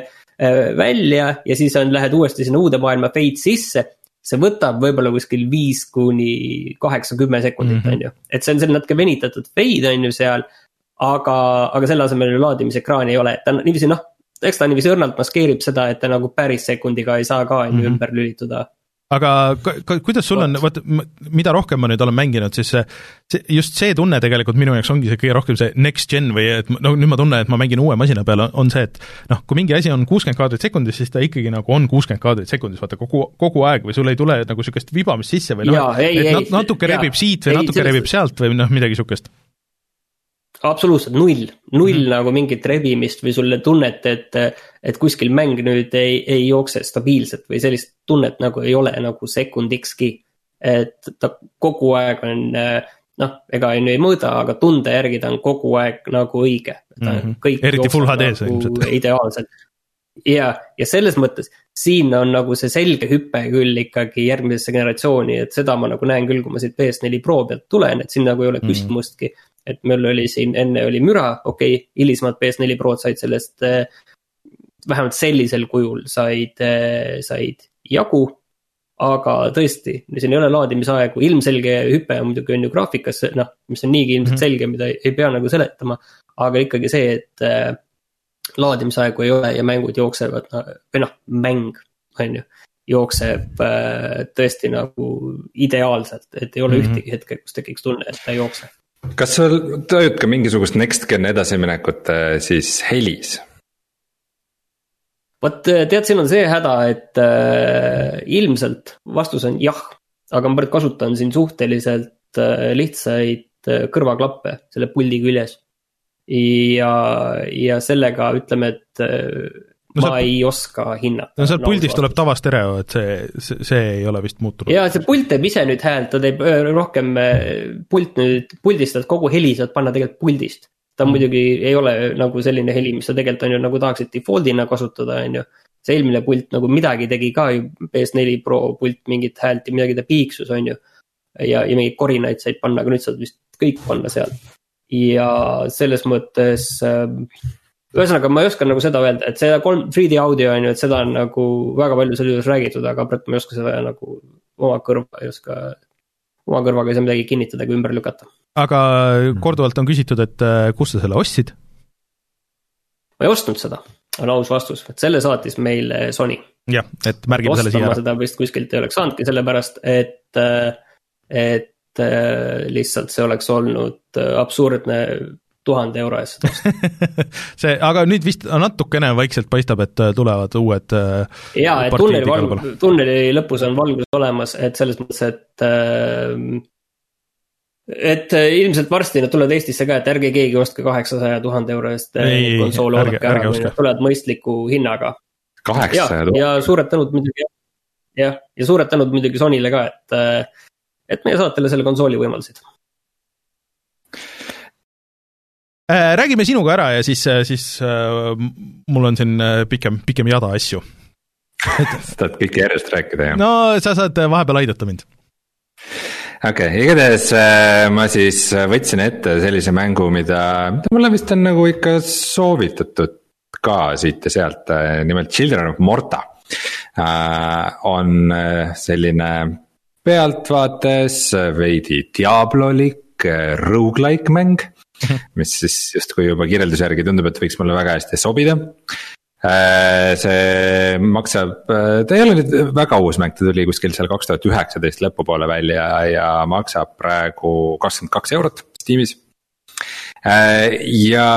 Speaker 2: välja ja siis on, lähed uuesti sinna uude maailma feid sisse. See võtab võib-olla kuskil viis kuni kaheksakümmend sekundit, mm-hmm. on ju. Et see on selle natuke venitatud feid, on ju seal, aga, aga selle asemel laadimisekraani ei ole. Et ta niiviisi, noh, eks ta niiviisi õrnalt maskeerib seda, et ta nagu päris sekundiga ei saa ka mm-hmm. ümber lülituda.
Speaker 1: Aga ka, ka, kuidas sul on, vaat, mida rohkem ma nüüd olen mänginud, siis see, just see tunne tegelikult minu jaoks ongi see kõige rohkem see next gen või et no, nüüd ma tunnen, et ma mängin uue masina peale, on see, et noh, kui mingi asi on kuuskümmend kaadrit sekundis, siis ta ikkagi nagu on kuuskümmend kaadrit sekundis, vaata kogu, kogu aeg või sul ei tule nagu sükest vibamist sisse või noh, et nat, natuke ja, rebib siit või ei, natuke rebib sealt või noh, midagi sükest.
Speaker 2: Absoluutselt null, null mm-hmm. nagu mingit rebimist või sulle tunnet, et, et kuskil mäng nüüd ei, ei jookse stabiilselt või sellist tunnet nagu ei ole nagu sekundikski, et ta kogu aeg on, noh, ega ei mõõda, aga tunde järgi ta on kogu aeg nagu õige.
Speaker 1: Mm-hmm. Eriti full H D-s
Speaker 2: nagu ideaalselt. Ja, ja selles mõttes siin on nagu see selge hüppe küll ikkagi järgmisesse generatsiooni, et seda ma nagu näen küll, kui ma siit P S neli Pro pealt tulen, et siin nagu ei ole küstmustki. Mm-hmm. Et meil oli siin, enne oli müra, okei, okay, hilisemad P S neli Pro said sellest, vähemalt sellisel kujul said, said jagu, aga tõesti, siin ei ole laadimisaegu, ilmselge hüpe on muidugi on ju graafikas, noh, mis on niigi ilmselt selge, mida ei pea nagu seletama, aga ikkagi see, et laadimisaegu ei ole ja mängud jooksevad, või noh, mäng, on ju, jookseb tõesti nagu ideaalselt, et ei ole mm-hmm. ühtegi hetke, kus tekiks tunne, et ta jookseb.
Speaker 3: Kas sul tööd ka mingisugust next gen edasiminekut siis helis?
Speaker 2: Vot tead, siin on see häda, et äh, ilmselt vastus on jah, aga ma kasutan siin suhteliselt äh, lihtsaid äh, kõrvaklappe selle puldi küljes ja, ja sellega ütleme, et äh, no ma see, ei oska hinnata.
Speaker 1: No seal puldis tuleb tavastereo, et see, see, see ei ole vist muutunud.
Speaker 2: Ja see pult teeb ise nüüd häält, ta teeb rohkem pult nüüd puldist, et kogu heli saad panna tegelikult puldist. Ta mm. muidugi ei ole nagu selline heli, mis sa tegelikult on ju nagu tahaksid defaultina kasutada, on ju. See eelmine pult nagu midagi tegi ka ju P S neli Pro pult mingit häält ja midagi ta piiksus, on ju. Ja, ja mingid korinaid said panna, aga nüüd saad vist kõik panna seal. Ja selles mõttes... Ühesõnaga, ma ei oska nagu seda öelda, et see kolm D audio on ju, et seda on nagu väga palju selle juures räägitud, aga praegu ma ei oska seda nagu oma kõrva, ei oska, oma kõrvaga ei saa midagi kinnitada ega ümber lükata.
Speaker 1: Aga korduvalt on küsitud, et kus sa selle ostsid?
Speaker 2: Ma ei ostnud seda, on aus vastus, et selle saatis meil Sony.
Speaker 1: Jah, et märgime selle siia ära.
Speaker 2: Seda vist kuskilt ei oleks saanudki, sellepärast, et, et lihtsalt see oleks olnud absurdne tuhande euro eest
Speaker 1: see, aga nüüd vist natukene vaikselt paistab, et tulevad uued
Speaker 2: jaa, et tunneli, valg, tunneli lõpus on valgus olemas, et selles mõttes, et et ilmselt varsti nad tulevad Eestisse ka, et ärge keegi ostke kaheksasaja tuhande euro eest konsoole oodake ära, kui nad tulevad mõistliku hinnaga
Speaker 3: kaheksasaja
Speaker 2: tuhande ja suured tänud muidugi jah, ja suured tänud muidugi Sonyle ka, et et meie saatele selle konsooli võimaldasid.
Speaker 1: Räägime sinuga ära ja siis, siis äh, mul on siin pikem, pikem jada asju.
Speaker 3: sa tahad kõike järjest rääkida, jah?
Speaker 1: No sa saad vahepeal aidata mind.
Speaker 3: Okei, okay, igatahes äh, ma siis võtsin ette sellise mängu, mida, mida mulle vist on nagu ikka soovitatud ka siit ja sealt, nimelt Children of Morta äh, on selline pealtvaates veidi diablolik roguelike mäng, mis siis justkui juba kirjelduse järgi tundub, et võiks mulle väga hästi sobida. See maksab, ta ei ole nüüd väga uus mäng, ta tuli kuskil seal kaks tuhat üheksateist lõpupoole välja ja maksab praegu kakskümmend kaks eurot Steamis. Ja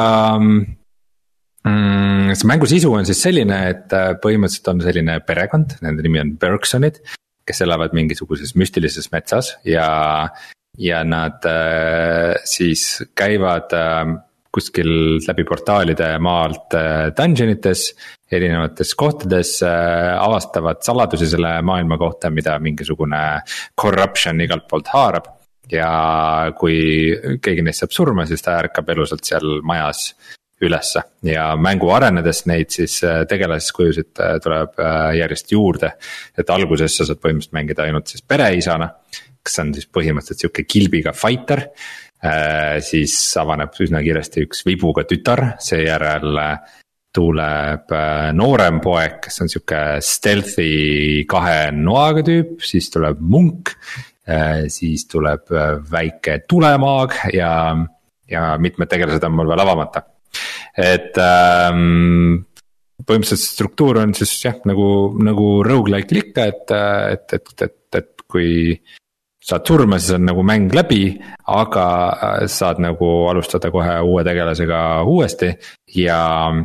Speaker 3: mm, see mängu sisu on siis selline, et põhimõtteliselt on selline perekond, nende nimi on Bergsonid, kes elavad mingisuguses müstilises metsas ja ja nad äh, siis käivad äh, kuskil läbi portaalide maalt äh, dungeonites, erinevates kohtades äh, avastavad saladusi selle maailma kohta, mida mingisugune corruption igalt poolt haarab. Ja kui keegi neist saab surma, siis ta ärkab elusalt seal majas ülesse ja mängu arenedes neid siis tegelaskujusid tuleb järjest juurde. Et alguses sa saad põhimõtteliselt mängida ainult siis pereisana, kes on siis põhimõtteliselt siuke kilbiga fighter. Siis avaneb üsna kiiresti üks vibuga tütar, seejärel tuleb noorem poeg, kes on siuke stealthy kahe noaga tüüp, siis tuleb munk. Siis tuleb väike tulemaag ja, ja mitmed tegelased on mul veel avamata. Et ähm, põhimõtteliselt struktuur on siis jah, nagu, nagu roguelike ikka, et, et, et, et, et kui saad surma, siis on nagu mäng läbi, aga saad nagu alustada kohe uue tegelasega uuesti ja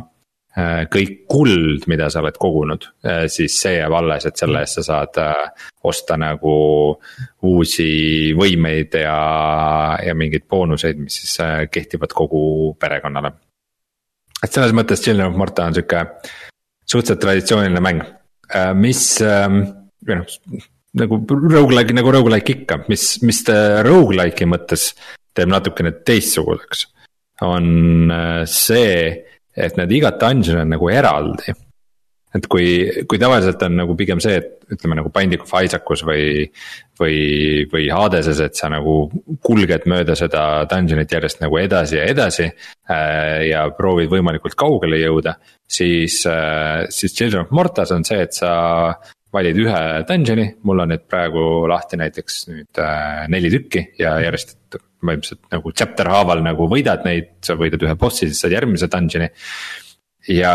Speaker 3: kõik kuld, mida sa oled kogunud, siis see jääb alles, et selle eest sa saad osta nagu uusi võimeid ja, ja mingeid boonuseid, mis siis kehtivad kogu perekonnale. Et selles mõttes Children of Morta on siuke suhteliselt traditsiooniline mäng, mis või noh, nagu roguelike, nagu roguelike ikka, mis, mis roguelike'i mõttes teeb natukene teistsuguseks, on see, et need iga dungeon on nagu eraldi. Et kui, kui tavaliselt on nagu pigem see, et ütleme nagu Binding of Isaacus või, või, või Hadeses, et sa nagu kulged mööda seda dungeonit järjest nagu edasi ja edasi ja proovid võimalikult kaugele jõuda, siis, siis Children of Mortas on see, et sa valid ühe dungeoni, mul on nüüd praegu lahti näiteks nüüd neli tükki ja järjest võimselt nagu chapter haaval nagu võidad neid, sa võidad ühe bossi, siis saad järgmise dungeoni. Ja,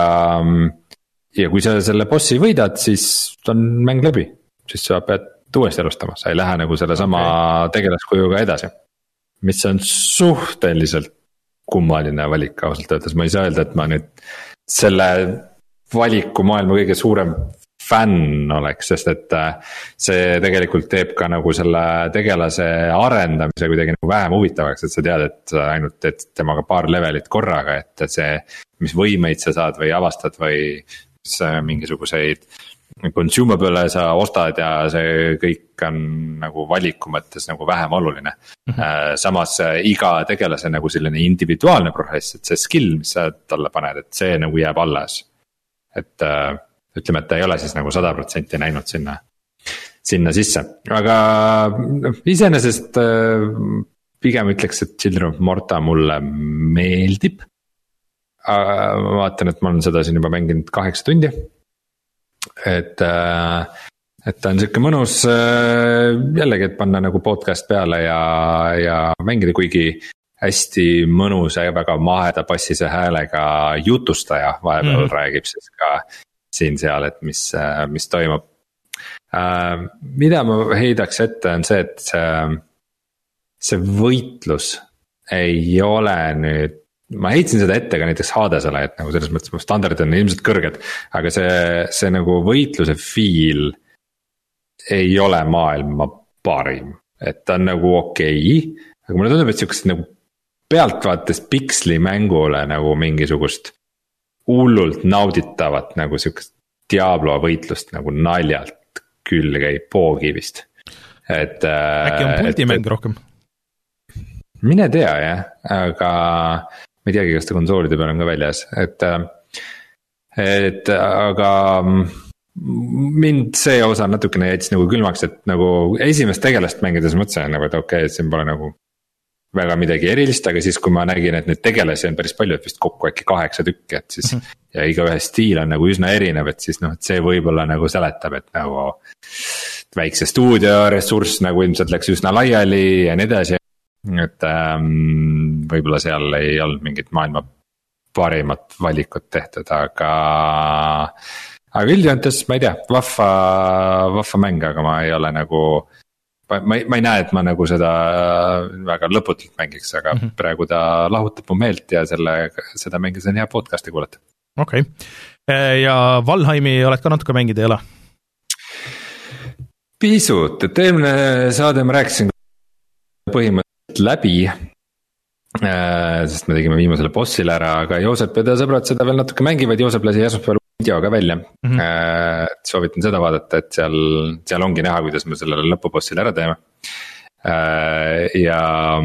Speaker 3: ja kui sa selle bossi võidad, siis on mäng läbi, siis sa pead uuesti alustama, sa ei lähe nagu selle sama okay. tegelaskujuga edasi. Mis on suhteliselt kummaline valik, ausalt öeldes, ma ei saa öelda, et ma nüüd selle valiku maailma kõige suurem fänn oleks, sest et see tegelikult teeb ka nagu selle tegelase arendamise kuidagi nagu vähem huvitavaks, et sa tead, et sa ainult teed temaga paar levelit korraga, et see, mis võimeid sa saad või avastad või mingisuguseid consumable sa ostad ja see kõik on nagu valiku mõttes nagu vähem oluline. Mm-hmm. Samas iga tegelase nagu selline individuaalne protsess, et see skill, mis sa talle paned, et see nagu jääb alles. Et ütleme, et ta ei ole siis nagu sada protsenti näinud sinna, sinna sisse, aga iseenesest pigem ütleks, et Children of Morta mulle meeldib. Ma vaatan, et ma olen seda siin juba mänginud kaheksa tundi. Et, et ta on siuke mõnus jällegi, et panna nagu podcast peale ja, ja mängida, kuigi hästi mõnusa ja väga maheda bassise häälega jutustaja vahepeal mm. räägib siis ka siin seal, et mis, mis toimub. Mida ma heidaks ette on see, et see, see võitlus ei ole nüüd, ma heitsin seda ette ka näiteks Hadesele, et nagu selles mõttes standardid on ilmselt kõrged, aga see, see nagu võitluse feel ei ole maailma parim, et ta on nagu okei, aga mulle tundub, et siukest nagu pealtvaates piksli mängule nagu mingisugust hullult nauditavat nagu siukest Diablo võitlust nagu naljalt küll käib pookivist. Et
Speaker 1: äkki on pultimäng rohkem?
Speaker 3: Mine tea jah, aga ma ei teagi, kas ta konsoolide peal on ka väljas, et, et aga mind see osa natukene jättis nagu külmaks, et nagu esimest tegelast mängides mõtlesin nagu, et okei, et siin pole nagu väga midagi erilist, aga siis kui ma nägin, et neid tegelasi on päris palju, et vist kokku äkki kaheksa tükki, et siis mm-hmm. ja iga ühe stiil on nagu üsna erinev, et siis noh, et see võib-olla nagu seletab, et nagu väikse stuudio ressurss nagu ilmselt läks üsna laiali ja nii edasi. Et ähm, võib-olla seal ei olnud mingit maailma parimat valikut tehtud, aga aga üldjoontes ma ei tea, vahva, vahva mäng, aga ma ei ole nagu Ma ei, ma ei näe, et ma nagu seda väga lõputult mängiks, aga mm-hmm. praegu ta lahutab mu meelt ja selle, seda mängis on hea podcasti kuulata.
Speaker 1: Okei, okay. Ja Valheimi oled ka natuke mängida, ei ole?
Speaker 3: Pisut, et eelmine saade ma rääkisin põhimõtteliselt läbi. Sest me tegime viimasele bossile ära, aga Joosep ja ta sõbrad seda veel natuke mängivad, Joosep lasi esmaspäeval video ka välja mm. -hmm. Soovitan seda vaadata, et seal, seal ongi näha, kuidas me sellele lõpubossile ära teeme. Ja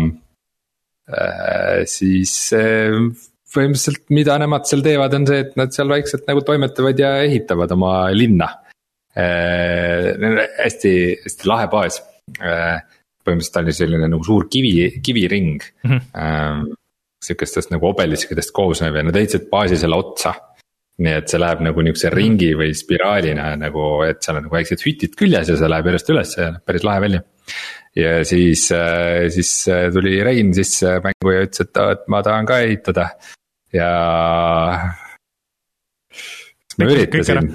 Speaker 3: siis põhimõtteliselt, mida nemad seal teevad, on see, et nad seal vaikselt nagu toimetavad ja ehitavad oma linna. Hästi, hästi lahe baas. Põhimõtteliselt oli selline nagu suur kivi, kiviring mm. -hmm. Sükestest nagu obeliskidest koosnev ja nad ehitasid baasi selle otsa. Nii et see läheb nagu niukse ringi või spiraalina nagu, et seal on nagu väiksed hütid küljes ja see läheb järjest üles ja päris lahe välja. Ja siis, siis tuli Rein sisse mängu ja ütles, et, et ma tahan ka ehitada. Ja ma üritasin.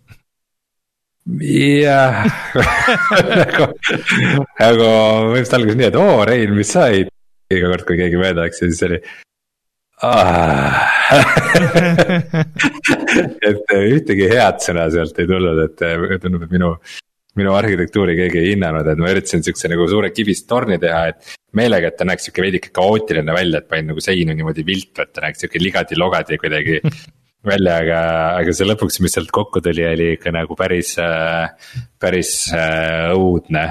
Speaker 3: Jah, aga võimst algas nii, et oo Rein, mis sa ehitad? Iga kord, kui keegi mööda läks ja siis oli et ühtegi head sõna sealt ei tulnud, et tundub, et minu, minu arhitektuuri keegi ei hinnanud, et ma üritasin siukse nagu suure kivist torni teha, et meelega, et ta näeks siuke veidike kaootiline välja, et panin nagu seinu niimoodi viltu, et ta näeks siuke ligadi-logadi kuidagi välja, aga, aga see lõpuks, mis sealt kokku tuli, oli ikka nagu päris, päris õudne.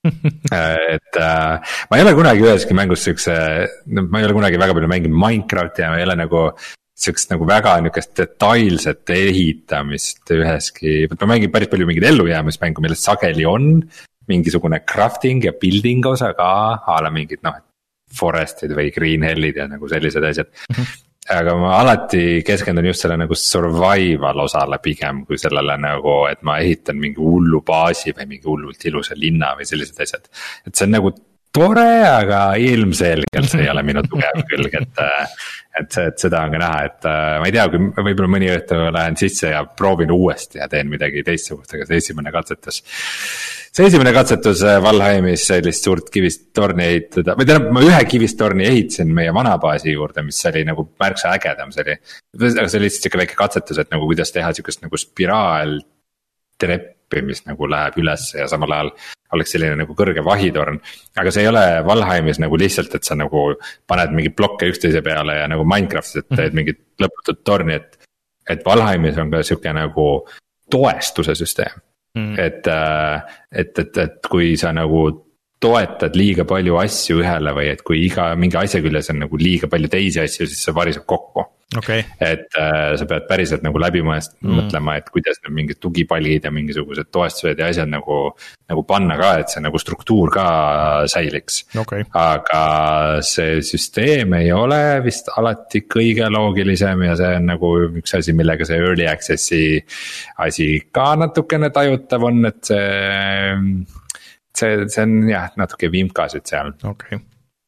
Speaker 3: Et äh, ma ei ole kunagi üheski mängus siukse, ma ei ole kunagi väga palju mänginud Minecrafti ja ma ei ole nagu siukest nagu väga niukest detailset ehitamist üheski, ma mängin päris palju mingid ellujäämismängu, millest sageli on mingisugune crafting ja building osa ka, ala mingid noh, forestid või green hellid ja nagu sellised asjad. Aga ma alati keskendun just selle nagu survival osale pigem kui sellele nagu, et ma ehitan mingi hullu baasi või mingi hullult ilusa linna või sellised asjad. Et see on nagu tore, aga ilmselgelt see ei ole minu tugev külg, et, et, see, et seda on ka näha, et ma ei tea, kui võib-olla mõni õhtu lähen sisse ja proovin uuesti ja teen midagi teistsugust, aga see esimene katsetus. See esimene katsetus Valheimis sellist suurt kivist torni ehitada, või tähendab, ma ühe kivist torni ehitasin meie vanabaasi juurde, mis oli nagu märksa ägedam, see oli, aga see oli lihtsalt siuke väike katsetus, et nagu kuidas teha siukest nagu spiraal treppi, mis nagu läheb üles ja samal ajal oleks selline nagu kõrge vahitorn. Aga see ei ole Valheimis nagu lihtsalt, et sa nagu paned mingi blokke üksteise peale ja nagu Minecraftis, et teed mingit lõputut torni, et, et Valheimis on ka siuke nagu toestuse süsteem. Mm. Et, et, et, et kui sa nagu toetad liiga palju asju ühele või et kui iga mingi asja küljes on nagu liiga palju teisi asju, siis see variseb kokku. Okay. Et äh, sa pead päriselt nagu läbi mõest, mm. mõtlema, et kuidas need mingid tugipalgid ja mingisugused toestused ja asjad nagu, nagu panna ka, et see nagu struktuur ka säiliks. Okay. Aga see süsteem ei ole vist alati kõige loogilisem ja see on nagu üks asi, millega see early access'i asi ka natukene tajutav on, et see, see, see on jah, natuke vimkasid seal. Okay.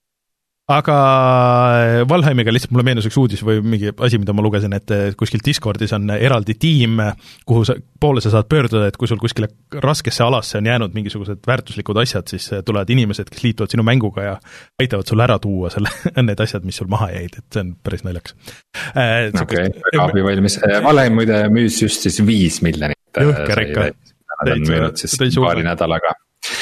Speaker 1: Aga Valheimiga lihtsalt mulle meenus üks uudis või mingi asi, mida ma lugesin, et kuskil Discordis on eraldi tiim, kuhu sa, poole sa saad pöörduda, et kui sul kuskile raskesse alasse on jäänud mingisugused väärtuslikud asjad, siis tulevad inimesed, kes liituvad sinu mänguga ja aitavad sul ära tuua selle, need asjad, mis sul maha jäid, et see on päris naljakas.
Speaker 3: Okei, väga abi valmis. Valheim muide müüs just siis viis miljonit.
Speaker 1: Jõhker ikka.
Speaker 3: Nad on müünud siis paari nädalaga.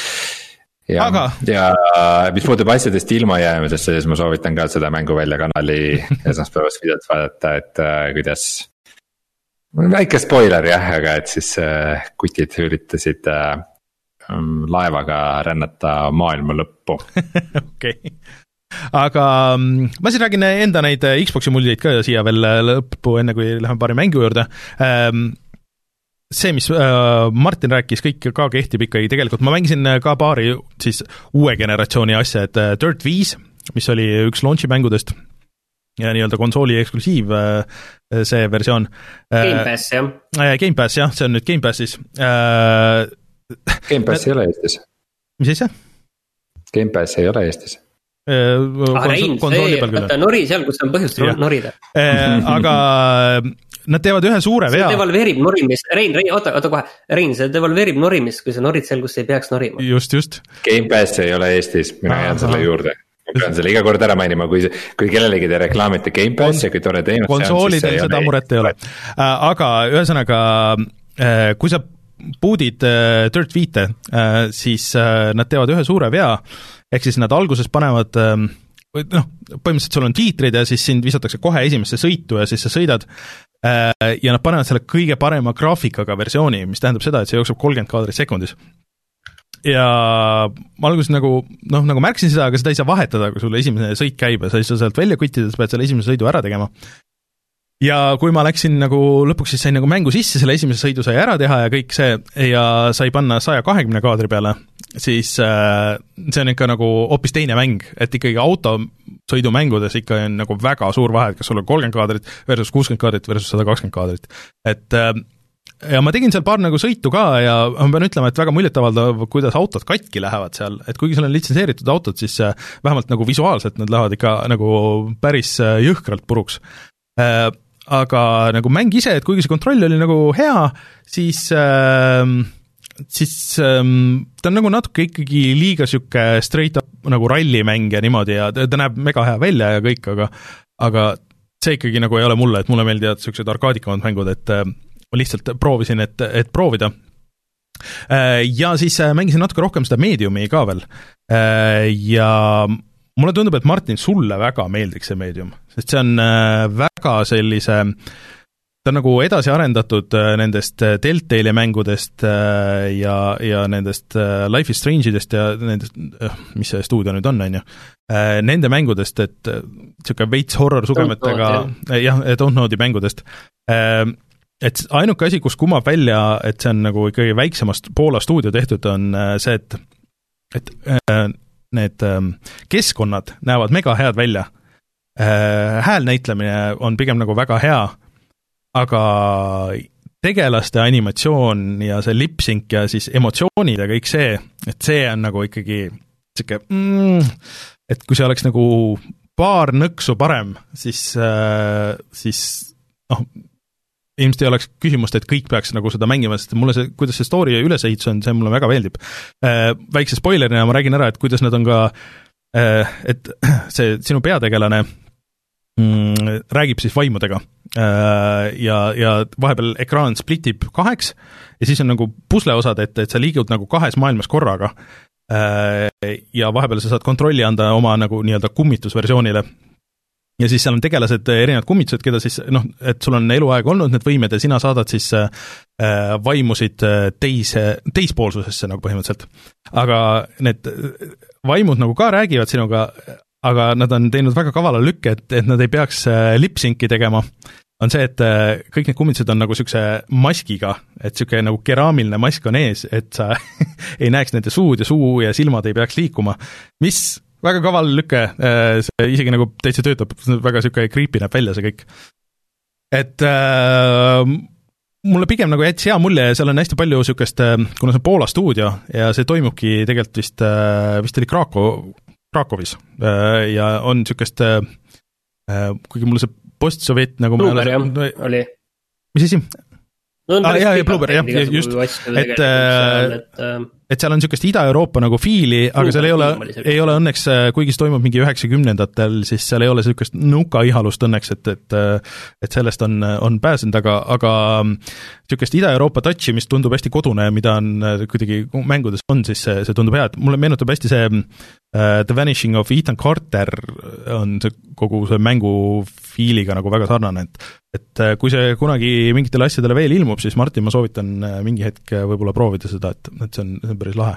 Speaker 3: Ja,
Speaker 1: aga
Speaker 3: ja mis puutub asjadest ilma jäämisesse, siis ma soovitan ka seda mängu välja kanali esmaspäevast videot vaadata, et äh, kuidas väike spoiler jah, aga et siis äh, kutid üritasid äh, laevaga rännata maailma lõppu.
Speaker 1: Okei. Aga ma siis räägin enda neid Xbox'i muljeid ka siia veel lõppu, enne kui läheme paari mängu juurde. ähm, See, mis äh, Martin rääkis, kõik ka kehtib ikkagi, tegelikult ma mängisin ka paari siis uue generatsiooni asja, et äh, Dirt viis, mis oli üks launchi mängudest ja nii-öelda konsooli eksklusiiv äh, see versioon.
Speaker 2: Game Pass, jah.
Speaker 1: Äh, Game Pass, jah, see on nüüd Game Passis. Äh,
Speaker 3: Game Pass ei ole Eestis.
Speaker 1: Mis asja?
Speaker 3: Game Pass ei ole Eestis.
Speaker 2: Äh, ah, Rein, see, võtta nori seal, kus on põhjust ja. norida.
Speaker 1: Äh, aga nad teevad ühe suure vea.
Speaker 2: See devalveerib norimist, Rein, Rein, oota, oota kohe, Rein, see devalveerib norimist, kui sa norid seal, kus ei peaks norima.
Speaker 1: Just, just.
Speaker 3: Game Pass ei ole Eestis, mina jään selle juurde. Ma pean selle iga kord ära mainima, kui, kui kellelegi te reklaamite Game Pass ja kui tore teenus.
Speaker 1: Konsoolidel seda muret ei ole. Aga ühesõnaga, kui sa puudid Dirt viite, siis nad teevad ühe suure vea ehk siis nad alguses panevad noh, põhimõtteliselt sul on tiitrid ja siis sind visatakse kohe esimesse sõitu ja siis sa sõidad ja nad panevad selle kõige parema graafikaga versiooni, mis tähendab seda, et see jookseb kolmkümmend kaadrit sekundis. Ja ma alguses nagu, noh, nagu märksin seda, aga seda ei saa vahetada, kui sul esimene sõit käib ja sa ei saa sealt välja kuttida, sa pead selle esimese sõidu ära tegema. Ja kui ma läksin nagu lõpuks siis sain nagu mängu sisse, selle esimese sõidu sai ära teha ja kõik see ja sai panna saja kahekümne kaadri peale, siis äh, see on ikka nagu hoopis teine mäng, et ikkagi autosõidumängudes ikka on nagu väga suur vahe, kas sul on kolmkümmend kaadrit versus kuuskümmend kaadrit versus sada kakskümmend kaadrit. Et äh, ja ma tegin seal paar nagu sõitu ka ja ma pean ütlema, et väga muljetavaldav, kuidas autod katki lähevad seal, et kuigi seal on litsenseeritud autod, siis äh, vähemalt nagu visuaalselt nad lähevad ikka nagu päris äh, jõhkralt puruks. Äh, aga nagu mäng ise, et kuigi see kontroll oli nagu hea, siis äh, siis äh, ta on nagu natuke ikkagi liiga süke straight up nagu rallimäng ja niimoodi ja ta, ta näeb mega hea välja ja kõik, aga aga see ikkagi nagu ei ole mulle, et mulle meeldivad sellised arkaadikamad mängud, et äh, ma lihtsalt proovisin, et, et proovida. Äh, ja siis äh, mängisin natuke rohkem seda Mediumi ka veel äh, ja mulle tundub, et Martin, sulle väga meeldiks see Medium, sest see on väga sellise, ta on nagu edasi arendatud nendest Telltale'i mängudest ja, ja nendest Life is Strange'idest ja nendest, mis see stuudio nüüd on, on ju, nende mängudest, et siuke veits horror sugemetega, jah, Don't Know'i mängudest, et ainuke asi, kus kumab välja, et see on nagu ikkagi väiksemast Poola stuudio tehtud, on see, et, et need keskkonnad näevad mega head välja. Häälnäitlemine on pigem nagu väga hea, aga tegelaste animatsioon ja see lip-sync ja siis emotsioonid ja kõik see, et see on nagu ikkagi siuke, mm, et kui see oleks nagu paar nõksu parem, siis, siis noh, ilmselt ei oleks küsimust, et kõik peaks nagu seda mängima, sest mulle see, kuidas see story ülesehitus on, see mulle väga meeldib. Väikse spoilerina ma räägin ära, et kuidas nad on ka, et see sinu peategelane mm, räägib siis vaimudega ja, ja vahepeal ekraan splitib kaheks ja siis on nagu pusleosad, et, et sa liigud nagu kahes maailmas korraga ja vahepeal sa saad kontrolli anda oma nagu nii-öelda kummitusversioonile. Ja siis seal on tegelased, erinevad kummitused, keda siis, noh, et sul on eluaeg olnud need võimed ja sina saadad siis äh, vaimusid teise, teispoolsusesse nagu põhimõtteliselt. Aga need vaimud nagu ka räägivad sinuga, aga nad on teinud väga kavala lükke, et, et nad ei peaks lip-synci tegema. On see, et kõik need kummitused on nagu siukse maskiga, et siuke nagu keraamiline mask on ees, et sa ei näeks nende suud ja suu ja silmad ei peaks liikuma, mis väga kaval lüke, see isegi nagu täitsa töötab, väga siuke creepy näeb välja see kõik. Et äh, mulle pigem nagu jättis hea mulje ja seal on hästi palju siukest, kuna see on Poola stuudio ja see toimubki tegelikult vist, vist oli Krakow, Krakowis ja on siukest, kuigi mulle see post-sovjet nagu
Speaker 2: Blueberry, jah, oli.
Speaker 1: Mis asi?
Speaker 2: No,
Speaker 1: ah, jah, ja Blueberry, jah, just, et, seal, et, et seal on niisugust Ida-Euroopa nagu fiili, aga seal ei ole, ei ole õnneks, kuigi see toimub mingi üheksakümnendatel, siis seal ei ole niisugust nuka-ihalust õnneks, et, et, et sellest on, on pääsenud, aga, aga niisugust Ida-Euroopa touchi, mis tundub hästi kodune ja mida on kuidagi mängudes on, siis see, see tundub hea, et mulle meenutab hästi see uh, The Vanishing of Ethan Carter on see, kogu see mängu fiiliga nagu väga sarnane, et et kui see kunagi mingitele asjadele veel ilmub, siis Martin, ma soovitan mingi hetk võib-olla proovida seda, et, et see on, see on päris lahe.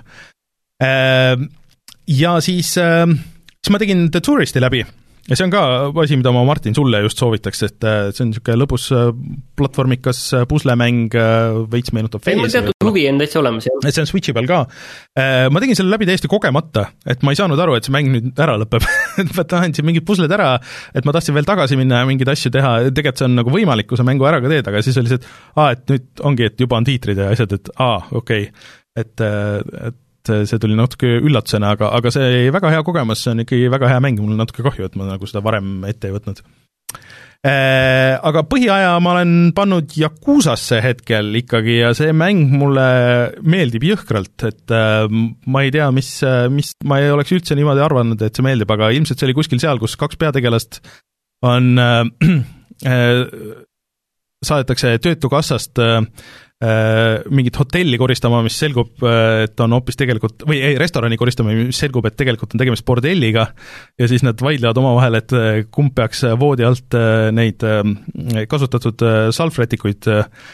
Speaker 1: Ja siis, siis ma tegin The Touristi läbi ja see on ka asi, mida ma Martin sulle just soovitaks, et see on niisugune lõbus platvormikas puslemäng, veits meenutab
Speaker 2: ei, mul teatud huvi on täitsa olemas, jah.
Speaker 1: Et see on Switchi peal ka. Ma tegin selle läbi täiesti kogemata, et ma ei saanud aru, et see mäng nüüd ära lõpeb. ma tahtsin mingid pusled ära, et ma tahtsin veel tagasi minna ja mingeid asju teha, tegelikult see on nagu võimalik, kui sa mängu ära ka teed, aga siis oli see, et aa, et nüüd ongi, et juba on tiitrid ja asjad, et aa, okei, okay. et, et see tuli natuke üllatusena, aga, aga see oli väga hea kogemus, see on ikkagi väga hea mäng, mul on natuke kahju, et ma nagu seda varem ette ei võtnud. Äh, aga põhiaja ma olen pannud Yakuzasse hetkel ikkagi ja see mäng mulle meeldib jõhkralt, et äh, ma ei tea, mis, mis, ma ei oleks üldse niimoodi arvanud, et see meeldib, aga ilmselt see oli kuskil seal, kus kaks peategelast on äh, äh, saadetakse töötukassast äh, mingit hotelli koristama, mis selgub, et on hoopis tegelikult, või ei, restorani koristama, mis selgub, et tegelikult on tegemist bordelliga ja siis nad vaidlevad omavahel, et kumb peaks voodi alt neid kasutatud salvrätikuid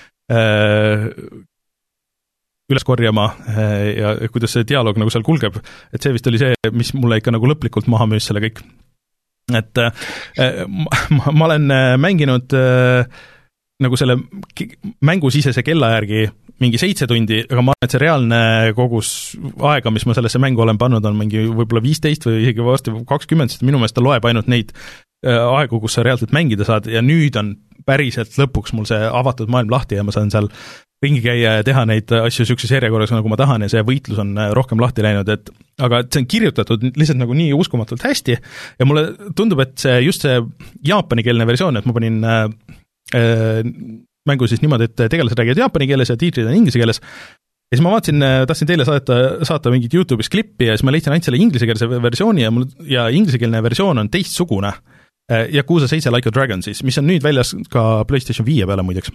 Speaker 1: üles korjama ja kuidas see dialoog nagu seal kulgeb, et see vist oli see, mis mulle ikka nagu lõplikult maha müüs selle kõik. Et ma, ma olen mänginud nagu selle mängusisese kella järgi mingi seitse tundi, aga ma arvan, et see reaalne kogus aega, mis ma sellesse mängu olen pannud, on mingi võib-olla viisteist või isegi varsti kakskümmend, sest minu meelest ta loeb ainult neid aegu, kus sa reaalselt mängida saad ja nüüd on päriselt lõpuks mul see avatud maailm lahti ja ma saan seal ringi käia ja teha neid asju niisuguses järjekorras, nagu ma tahan ja see võitlus on rohkem lahti läinud, et aga see on kirjutatud lihtsalt nagu nii uskumatult hästi ja mulle tundub, et see just see jaapanikeelne versioon, et ma panin mängu siis niimoodi, et tegelased räägivad jaapani keeles ja tiitrid on inglise keeles ja siis ma vaatasin, tahtsin teile saata, saata mingit YouTube'is klippi ja siis ma leidsin ainult selle inglisekeelse versiooni ja mul ja inglisekeelne versioon on teistsugune Yakuza seitse Like a Dragon siis, mis on nüüd väljas ka PlayStation viie peale muideks.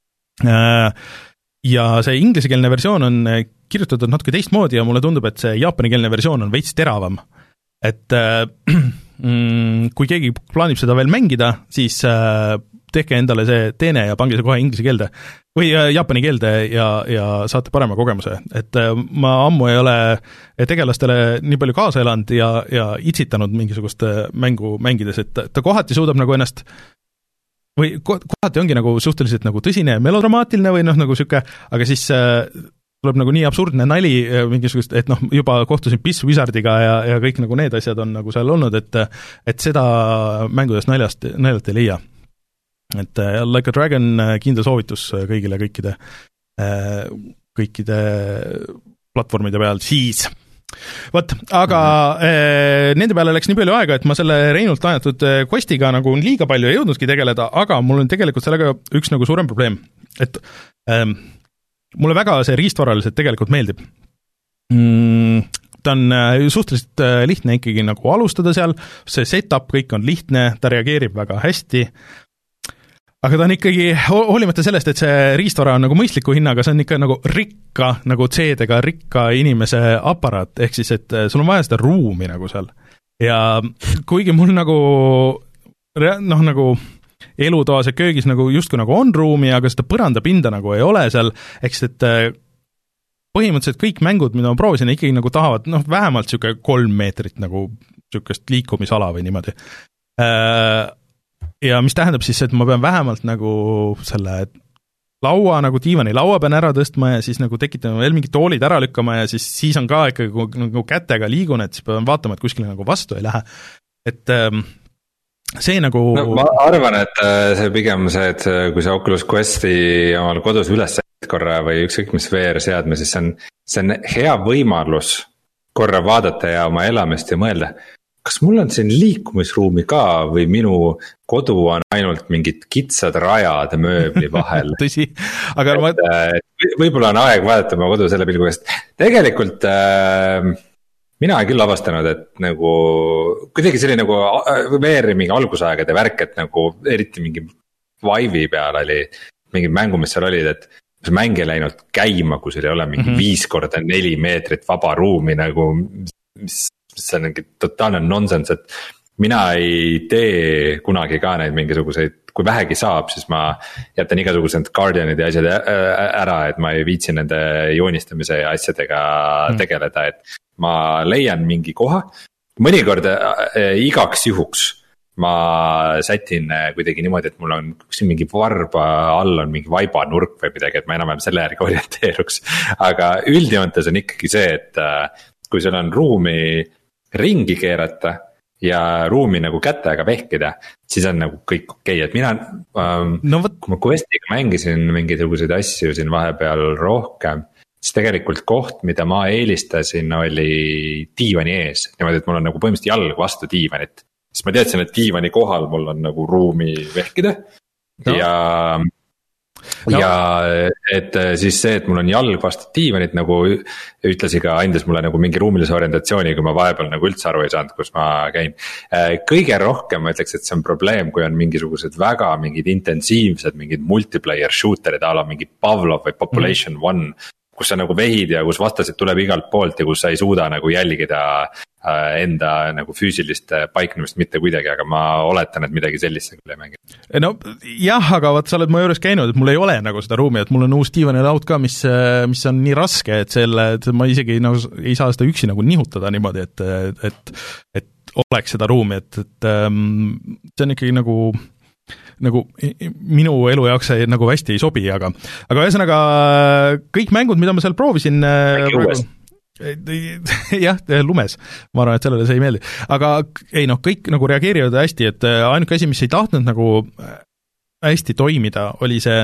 Speaker 1: Ja see inglisekeelne versioon on kirjutatud natuke teistmoodi ja mulle tundub, et see jaapanikeelne versioon on veits teravam. Et kui keegi plaanib seda veel mängida, siis tehke endale see teene ja pange see kohe inglise keelde või jaapani keelde ja, ja saate parema kogemuse. Et ma ammu ei ole tegelastele nii palju kaasa elanud ja, ja itsitanud mingisugust mängu mängides, et ta kohati suudab nagu ennast või kohati ongi nagu suhteliselt nagu tõsine ja melodramaatiline või noh, nagu siuke, aga siis tuleb nagu nii absurdne nali mingisugust, et noh, juba kohtusin Piss Wizardiga ja, ja kõik nagu need asjad on nagu seal olnud, et, et seda mängudest naljast, naljalt ei leia. Et Like a Dragon kindel soovitus kõigile kõikide, kõikide platvormide peal siis. Võt, aga mm-hmm. nende peale läks nii palju aega, et ma selle Reinult ajatud questiga nagu liiga palju ei jõudnudki tegeleda, aga mul on tegelikult sellega üks nagu suurem probleem, et ähm, mulle väga see riistvaraliselt tegelikult meeldib. Mm, ta on suhteliselt lihtne ikkagi nagu alustada seal, see setup kõik on lihtne, ta reageerib väga hästi, aga ta on ikkagi, hoolimata sellest, et see riistvara on nagu mõistliku hinnaga, see on ikka nagu rikka, nagu C-dega rikka inimese aparaat, ehk siis, et sul on vaja seda ruumi nagu seal. Ja kuigi mul nagu, noh nagu elutoas ja köögis nagu justkui nagu on ruumi, aga seda põrandapinda nagu ei ole seal, ehk siis, et põhimõtteliselt kõik mängud, mida ma proovisin, ikkagi nagu tahavad, noh, vähemalt siuke kolm meetrit nagu siukest liikumisala või niimoodi. Ja mis tähendab siis, et ma pean vähemalt nagu selle laua, nagu diivani laua pean ära tõstma ja siis nagu tekitama veel mingid toolid ära lükkama ja siis, siis on ka ikkagi nagu kätega liigun, et siis pean vaatama, et kuskile nagu vastu ei lähe. Et see nagu...
Speaker 3: No, ma arvan, et see pigem see, et kui sa Oculus Questi omal kodus üles korra või ükskõik mis V R-seadme, siis see on, see on hea võimalus korra vaadata ja oma elamist ja mõelda, kas mul on siin liikumisruumi ka või minu kodu on ainult mingid kitsad rajad mööbli vahel.
Speaker 1: Tõsi, aga
Speaker 3: et, ma... et võib-olla on aeg vaadata oma kodu selle pilgu eest. Tegelikult äh, mina olen küll avastanud, et nagu kuidagi selline nagu V R-i mingi algusaegade värk, et nagu eriti mingi Vive'i peal oli mingi mängu, mis seal olid, et see mäng ei läinud käima, kui seal ei ole mingi mm-hmm. viis korda neli meetrit vaba ruumi nagu, mis see on mingi totaalne nonsense, et mina ei tee kunagi ka neid mingisuguseid, kui vähegi saab, siis ma jätan igasugused Guardianid ja asjad ära, et ma ei viitsi nende joonistamise ja asjadega mm. tegeleda, et ma leian mingi koha, mõnikord äh, igaks juhuks ma sätin kuidagi niimoodi, et mul on mingi varba all on mingi vaibanurk või midagi, et ma enam-enam selle järgi orienteeruks, aga üldjoontes on ikkagi see, et äh, kui sul on ruumi ringi keerata ja ruumi nagu kätega vehkida, siis on nagu kõik okei, et mina ähm, no, võt... kui ma Questiga mängisin mingisuguseid asju siin vahepeal rohkem, siis tegelikult koht, mida ma eelistasin, oli diivani ees, niimoodi, et mul on nagu põhimõtteliselt jalg vastu diivanit, siis ma teadsin, et diivani kohal mul on nagu ruumi vehkida no. ja no. Ja et siis see, et mul on jalg vastu diivanit nagu ütlesi ka, andis mulle nagu mingi ruumilise orientatsiooni, kui ma vahepeal nagu üldse aru ei saanud, kus ma käin. Kõige rohkem ma ütleks, et see on probleem, kui on mingisugused väga mingid intensiivsed, mingid multiplayer shooterid a la mingi Pavlov või Population mm. One, kus sa nagu vehid ja kus vastased tuleb igalt poolt ja kus sa ei suuda nagu jälgida enda nagu füüsilist paiknemist mitte kuidagi, aga ma oletan, et midagi sellist sa küll ei mängi.
Speaker 1: No jah, aga vaat sa oled mu juures käinud, et mul ei ole nagu seda ruumi, et mul on uus diivanilaud ka, mis, mis on nii raske, et selle, et ma isegi nagu ei saa seda üksi nagu nihutada niimoodi, et, et, et oleks seda ruumi, et, et see on ikkagi nagu nagu minu elu jaoks see nagu hästi ei sobi, aga aga ühesõnaga kõik mängud, mida ma seal proovisin jah, lumes, ma arvan, et sellele see ei meeldi, aga ei noh, kõik nagu reageerivad hästi, et ainuke asi, mis ei tahtnud nagu hästi toimida, oli see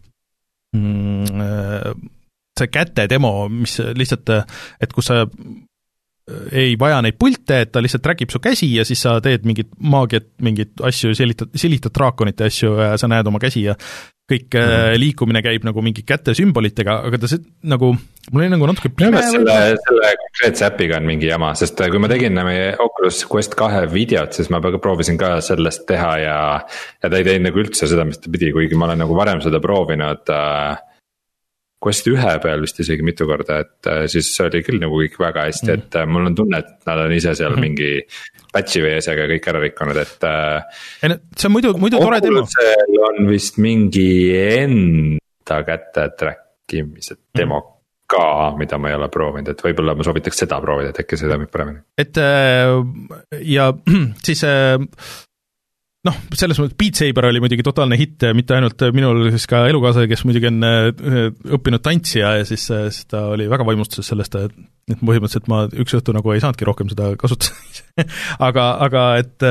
Speaker 1: see käte demo, mis lihtsalt, et kus sa ei vaja neid pilte, et ta lihtsalt trackib su käsi ja siis sa teed mingit maagiat, mingit asju, silitad, silitad draakonite asju ja sa näed oma käsi ja kõik mm. liikumine käib nagu mingi käte sümbolitega, aga ta see nagu, mul oli nagu natuke pime.
Speaker 3: Selle, selle konkreetse äpiga on mingi jama, sest kui ma tegin meie Oculus Quest kahe videot, siis ma proovisin ka sellest teha ja, ja ta ei teinud nagu üldse seda, mis ta pidi, kuigi ma olen nagu varem seda proovinud äh, Quest ühe peal vist isegi mitu korda, et siis oli küll nagu kõik väga hästi, et mm. mul on tunne, et nad on ise seal mm. mingi patchi või esega kõik ära rikkunud, et
Speaker 1: ei, see on muidu, muidu tore demo.
Speaker 3: On vist mingi enda kätte trackimise demo mm. ka, mida ma ei ole proovinud, et võib-olla ma soovitaks seda proovida, et äkki seda võib paremini.
Speaker 1: Et ja siis noh, selles mõttes Beat Saber oli muidugi totaalne hitt, mitte ainult minul, siis ka elukaasa, kes muidugi on õppinud tantsija ja siis, siis ta oli väga vaimustuses sellest, et põhimõtteliselt ma üks õhtu nagu ei saanudki rohkem seda kasutada aga, aga et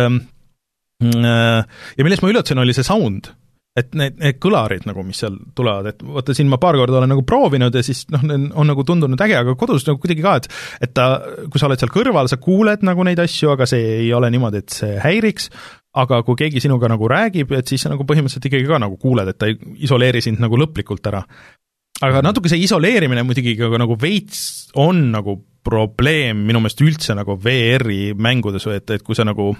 Speaker 1: ja millest ma üllatasin, oli see sound, et need, need kõlarid nagu, mis seal tulevad, et vaata siin ma paar korda olen nagu proovinud ja siis noh, on nagu tundunud äge, aga kodus nagu kuidagi ka, et, et ta, kui sa oled seal kõrval, sa kuuled nagu neid asju, aga see ei ole niimoodi, et see häiriks, aga kui keegi sinuga nagu räägib, et siis sa nagu põhimõtteliselt ikkagi ka nagu kuuled, et ta ei isoleeri sind nagu lõplikult ära. Aga natuke see isoleerimine muidugi nagu veits on nagu probleem minu meelest üldse nagu V R-i mängudes, et, et kui sa nagu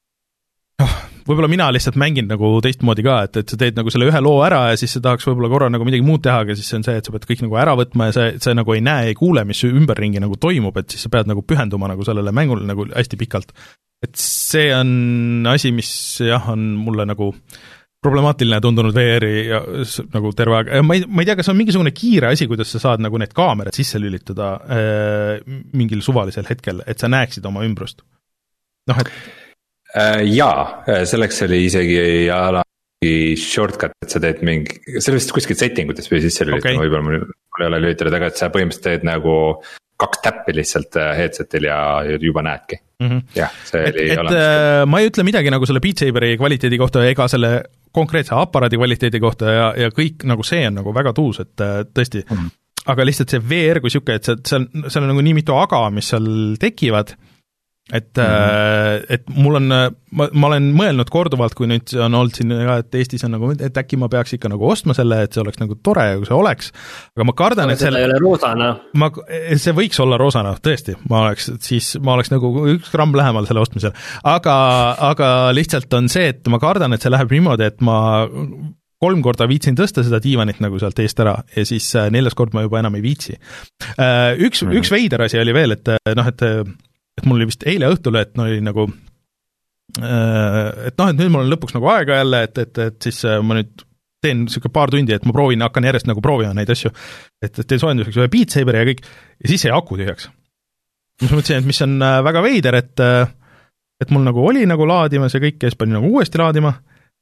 Speaker 1: noh, võib-olla mina lihtsalt mängin nagu teistmoodi ka, et, et sa teed nagu selle ühe loo ära ja siis sa tahaks võib-olla korra nagu midagi muud teha, aga siis see on see, et sa pead kõik nagu ära võtma ja sa, sa nagu ei näe, ei kuule, mis ümberringi nagu toimub, et siis sa pead nagu pühenduma nagu sellele mängule nagu hästi pikalt. Et see on asi, mis jah, on mulle nagu problemaatiline tundunud V R-i ja nagu terve aeg. Ma ei, ma ei tea, kas on mingisugune kiire asi, kuidas sa saad nagu need kaamerad sisse lülitada äh, mingil suvalisel hetkel, et sa näeksid oma ümbrust. Noh, et
Speaker 3: äh, jaa, selleks oli isegi ala shortcut, et sa teed mingi, see oli vist kuskil settingutes või sisse lülitama, okay. Võib-olla mul, mul ei ole lülitatud, aga et sa põhimõtteliselt teed nagu kaks täppi lihtsalt headsetil ja juba näedki. Mm-hmm. Jah, see
Speaker 1: et,
Speaker 3: oli
Speaker 1: et,
Speaker 3: olemas.
Speaker 1: Ma ei ütle midagi nagu selle Beat Saberi kvaliteedi kohta ega selle konkreetse aparaadi kvaliteedi kohta ja, ja kõik nagu see on nagu väga tuus, et tõesti, mm-hmm. aga lihtsalt see V R kui siuke, et see, see on, seal on nagu nii mitu aga, mis seal tekivad, et mm-hmm. et mul on, ma, ma olen mõelnud korduvalt, kui nüüd on olnud siin ka, et Eestis on nagu, et äkki ma peaks ikka nagu ostma selle, et see oleks nagu tore, kui see oleks, aga ma kardan,
Speaker 2: aga
Speaker 1: et selle
Speaker 2: ei ole roosana.
Speaker 1: Ma, see võiks olla roosana, tõesti, ma oleks, siis ma oleks nagu üks gramm lähemal selle ostmisel, aga, aga lihtsalt on see, et ma kardan, et see läheb niimoodi, et ma kolm korda viitsin tõsta seda diivanit nagu sealt eest ära ja siis neljas kord ma juba enam ei viitsi. Üks, mm-hmm. üks veider asi oli veel, et noh, et et mul oli vist eile õhtul, et no oli nagu et noh, et nüüd mul on lõpuks nagu aega jälle, et, et, et siis ma nüüd teen siuke paar tundi, et ma proovin, hakkan järjest nagu proovima neid asju, et, et teen soojenduseks ühe Beat Saberi ja kõik, ja siis jäi aku tühjaks. Mis mõtlesin, et mis on väga veider, et et mul nagu oli nagu laadimas ja kõik, ja siis panin nagu uuesti laadima,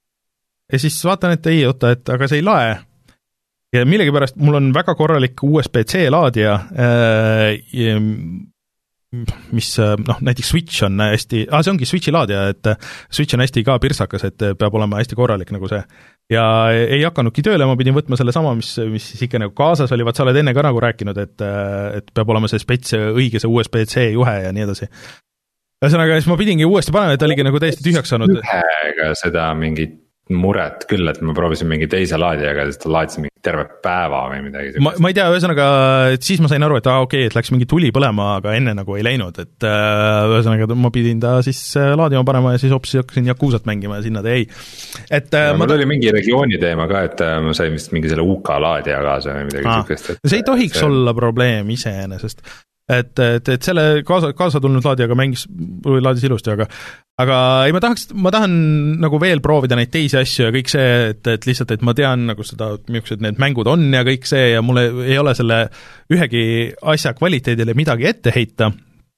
Speaker 1: ja siis vaatan, et ei, oota, et aga see ei lae. Ja millegipärast mul on väga korralik U S B C laadija, ja mis noh, näiteks Switch on hästi, ah, see ongi Switchi laadija, et Switch on hästi ka pirsakas, et peab olema hästi korralik nagu see. Ja ei hakkanudki tööle, ma pidin võtma selle sama, mis, mis siis ikka nagu kaasas oli, vaat sa oled enne ka nagu rääkinud, et, et peab olema see spets, õige see U S B C juhe ja nii edasi. Ühesõnaga, siis ma pidingi uuesti panema, et oligi nagu täiesti tühjaks saanud.
Speaker 3: Ühega seda mingit muret küll, et ma proovisin mingi teise laadijaga, sest ta laadis mingi terve päeva või midagi.
Speaker 1: ma, ma ei tea, ühesõnaga, et siis ma sain aru, et aa, okei okay,, et läks mingi tuli põlema, aga enne nagu ei läinud, et ühesõnaga ma pidin ta siis laadima panema ja siis hoopis hakkasin Yakuzat mängima ja sinna ta jäi. Et ja,
Speaker 3: mul
Speaker 1: ma...
Speaker 3: oli mingi regiooni teema ka, et ma sain vist mingi selle U K laadija kaasa või midagi sükest.
Speaker 1: See ei tohiks see... olla probleem iseenesest. Et, et, et selle kaasa, kaasa tulnud laadijaga mängis, laadis ilusti, aga aga ei, ma tahaks, ma tahan nagu veel proovida neid teisi asju ja kõik see, et, et lihtsalt, et ma tean nagu seda, millised need mängud on ja kõik see ja mulle ei ole selle ühegi asja kvaliteedile midagi ette heita.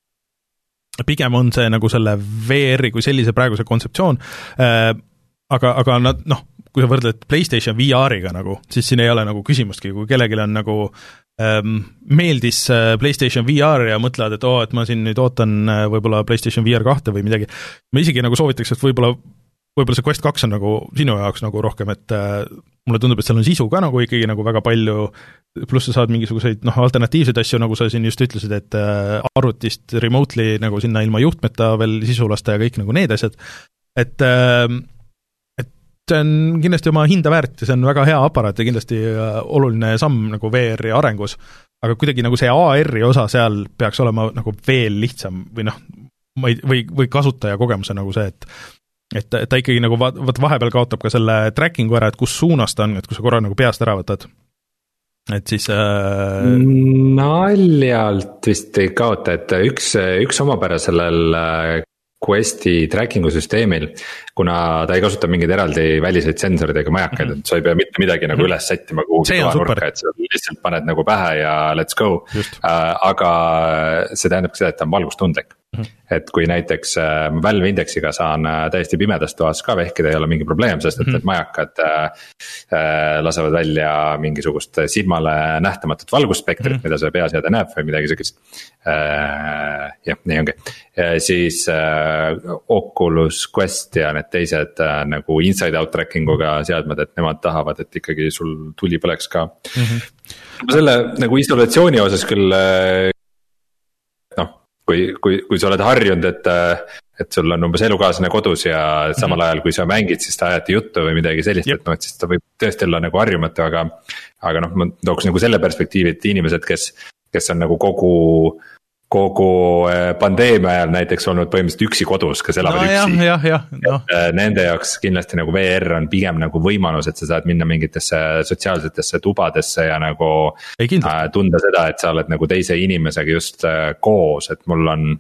Speaker 1: Pigem on see nagu selle V R-i kui sellise praeguse kontseptsioon, äh, aga, aga nad, noh, kui sa võrdled PlayStation V R-iga nagu, siis siin ei ole nagu küsimustki, kui kellelgi on nagu meeldis PlayStation V R ja mõtlevad, et oo, et ma siin nüüd ootan võib-olla PlayStation V R kahte või midagi. Ma isegi nagu soovitaks, et võib-olla, võib-olla see Quest kaks on nagu sinu jaoks nagu rohkem, et mulle tundub, et seal on sisu ka nagu ikkagi nagu väga palju, pluss sa saad mingisuguseid noh, alternatiivseid asju, nagu sa siin just ütlesid, et arvutist remotely nagu sinna ilma juhtmeta veel sisu lasta ja kõik nagu need asjad, et see on kindlasti oma hinda väärt ja see on väga hea aparaat ja kindlasti oluline samm nagu V R-i arengus, aga kuidagi nagu see A R-i osa seal peaks olema nagu veel lihtsam või noh, või, või kasutaja kogemuse nagu see, et et ta ikkagi nagu va, vahepeal kaotab ka selle trackingu ära, et kus suunas ta on, et kui sa korra nagu peast ära võtad, et siis äh...
Speaker 3: naljalt vist ei kaota, et üks, üks omapära sellel Questi tracking'u süsteemil, kuna ta ei kasuta mingeid eraldi väliseid sensorid ega majakaid, mm-hmm. et sa ei pea mitte midagi nagu üles sättima kuhugi toanurka, et sa lihtsalt paned nagu pähe ja let's go. Uh, aga see tähendab seda, et ta on valgustundlik. Mm-hmm. Et kui näiteks uh, Valve Indexiga saan uh, täiesti pimedas toas ka vehkida, ei ole mingi probleem, sest et mm-hmm. need majakad uh, uh, lasevad välja mingisugust silmale nähtamatut valgusspektrit, mm-hmm. mida see peaseade näeb või midagi sellist. Uh, jah, nii ongi. Uh, siis uh, Oculus Quest ja need teised uh, nagu inside-out tracking uga seadmed, et nemad tahavad, et ikkagi sul tuli põleks ka. Mm-hmm. Selle nagu isolatsiooni osas küll uh, noh, kui, kui, kui sa oled harjunud, et, et sul on umbes elukaaslane kodus ja samal mm-hmm. ajal kui sa mängid, siis ta ajati juttu või midagi sellist, yep. et noh, et siis ta võib tõesti olla nagu harjumatu, aga aga noh, ma tooks nagu selle perspektiivi, et inimesed, kes, kes on nagu kogu kogu pandeemia ajal näiteks olnud põhimõtteliselt üksi kodus, kes elavad no, üksi.
Speaker 1: Jah, jah, no.
Speaker 3: Nende jaoks kindlasti nagu V R on pigem nagu võimalus, et sa saad minna mingitesse sotsiaalsetesse tubadesse ja nagu tunda seda, et sa oled nagu teise inimesega just koos, et mul on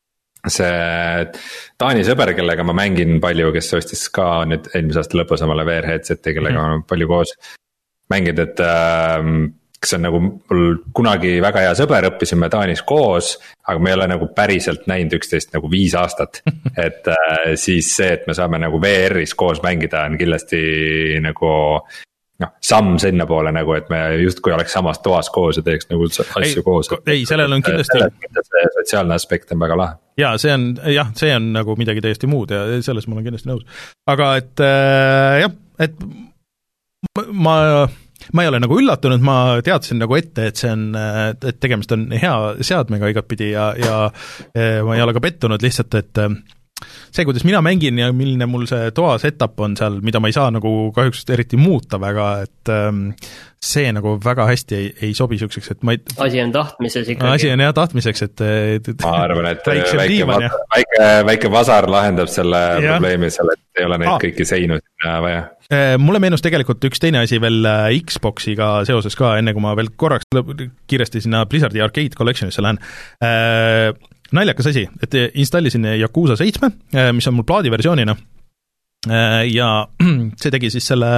Speaker 3: see Taani sõber, kellega ma mängin palju, kes ostis ka nüüd eelmise aasta lõpus omale V R headset'i, kellega mm. ma palju koos mängid, et äh, kes on nagu mul kunagi väga hea sõber, õppisime Taanis koos, aga me ei ole nagu päriselt näinud üksteist nagu viis aastat. Et äh, siis see, et me saame nagu V R-is koos mängida, on kindlasti nagu noh, samm sinna poole nagu, et me justkui oleks samas toas koos ja teeks nagu asju ei, koos.
Speaker 1: Ei, sellel on kindlasti.
Speaker 3: See sotsiaalne aspekt on väga lahe.
Speaker 1: Jaa, see on, jah, see on nagu midagi täiesti muud ja selles ma olen kindlasti nõus. Aga et äh, jah, et ma... ma ei ole nagu üllatunud, ma teadsin nagu ette, et see on, et tegemist on hea seadmega igatpidi ja, ja ma ei ole ka pettunud lihtsalt, et see, kuidas mina mängin ja milline mul see toa setup on seal, mida ma ei saa nagu kahjuks eriti muuta väga, et see nagu väga hästi ei, ei sobi siukseks, et ma ei...
Speaker 2: asi on tahtmises ikkagi.
Speaker 1: Asi on jah tahtmiseks, et, et
Speaker 3: ma arvan, et väike, väike, väike vasar lahendab selle ja. Probleemi seal, et ei ole neid ah. kõiki seinu vaja.
Speaker 1: Mulle meenus tegelikult üks teine asi veel Xboxiga seoses ka, enne kui ma veel korraks kiiresti sinna Blizzardi Arcade Collectionisse lähen. Äh, naljakas asi, et installisin Yakuza seitse, mis on mul plaadiversioonina äh, ja see tegi siis selle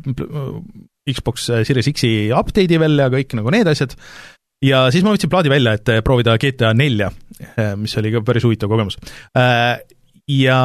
Speaker 1: Xbox Series X-i update'i veel ja kõik nagu need asjad. Ja siis ma võtsin plaadi välja, et proovida G T A neli, mis oli ka päris huvitav kogemus. Äh, ja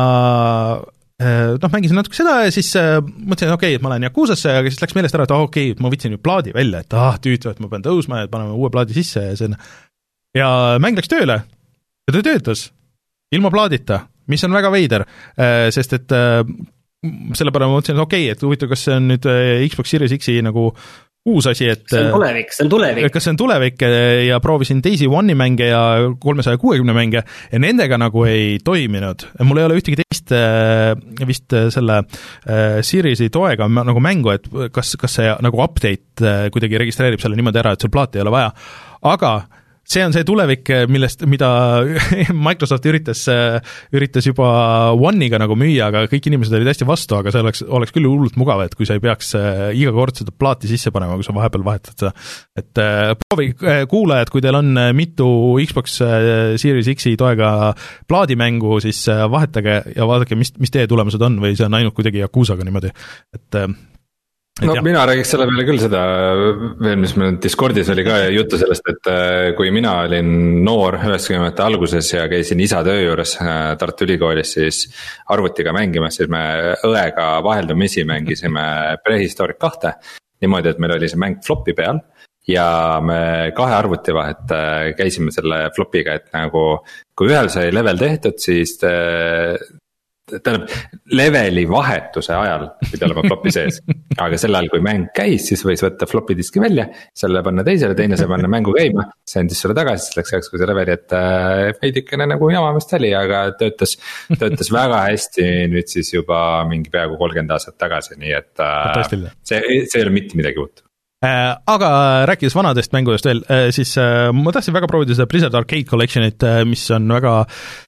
Speaker 1: noh, mängisin natuke seda ja siis äh, mõtlesin, et okei, okay, et ma lähen Yakuzasse, aga siis läks meelest ära, et oh, okei, okay, ma võtsin ju plaadi välja, et ah, tüütu, et ma pean tõusma ja paneme uue plaadi sisse ja see ja mäng läks tööle ja ta töötas ilma plaadita, mis on väga veider, äh, sest et äh, selle pärast ma mõtlesin, et okei okay,, et huvitav, kas see on nüüd Xbox Series X-i nagu uus asi, et
Speaker 2: see on tulevik, see on tulevik.
Speaker 1: Kas see on tulevik ja proovisin teisi One'i mänge ja kolmesaja kuuekümne mänge ja nendega nagu ei toiminud. Mul ei ole ühtegi teist vist selle Seriesi toega nagu mängu, et kas, kas see nagu update kuidagi registreerib selle niimoodi ära, et sul plaati ei ole vaja. Aga see on see tulevik, millest, mida Microsoft üritas, üritas juba One'iga nagu müüa, aga kõik inimesed olid hästi vastu, aga see oleks, oleks küll hullult mugav, et kui sa ei peaks iga kord seda plaati sisse panema, kui sa vahepeal vahetad seda. Et proovi kuulajad, kui teil on mitu Xbox Series X-i toega plaadimängu, siis vahetage ja vaadake, mis, mis teie tulemused on või see on ainult kuidagi Yakuzaga niimoodi, et
Speaker 3: no jah. Mina räägiks selle peale küll seda veel, mis meil Discordis oli ka juttu sellest, et kui mina olin noor üheksakümnendate alguses ja käisin isa töö juures Tartu Ülikoolis, siis arvutiga mängimas, siis me õega vaheldumisi mängisime Prehistoric kahte. Niimoodi, et meil oli see mäng flopi peal ja me kahe arvuti vahet käisime selle flopiga, et nagu kui ühel sai level tehtud, siis tähendab, leveli vahetuse ajal pidi olema flopi sees, aga sel ajal, kui mäng käis, siis võis võtta flopi diski välja, selle panna teisele, teine sai panna mängu käima, see andis sulle tagasi, siis läks ajaks, kui see leveli, et veidikene nagu jamamist oli, aga töötas, töötas väga hästi nüüd siis juba mingi peaaegu kolmkümmend aastat tagasi, nii et see, see ei ole mitte midagi uut.
Speaker 1: Aga rääkides vanadest mängudest veel, siis ma tahtsin väga proovida seda Blizzard Arcade Collectionit, mis on väga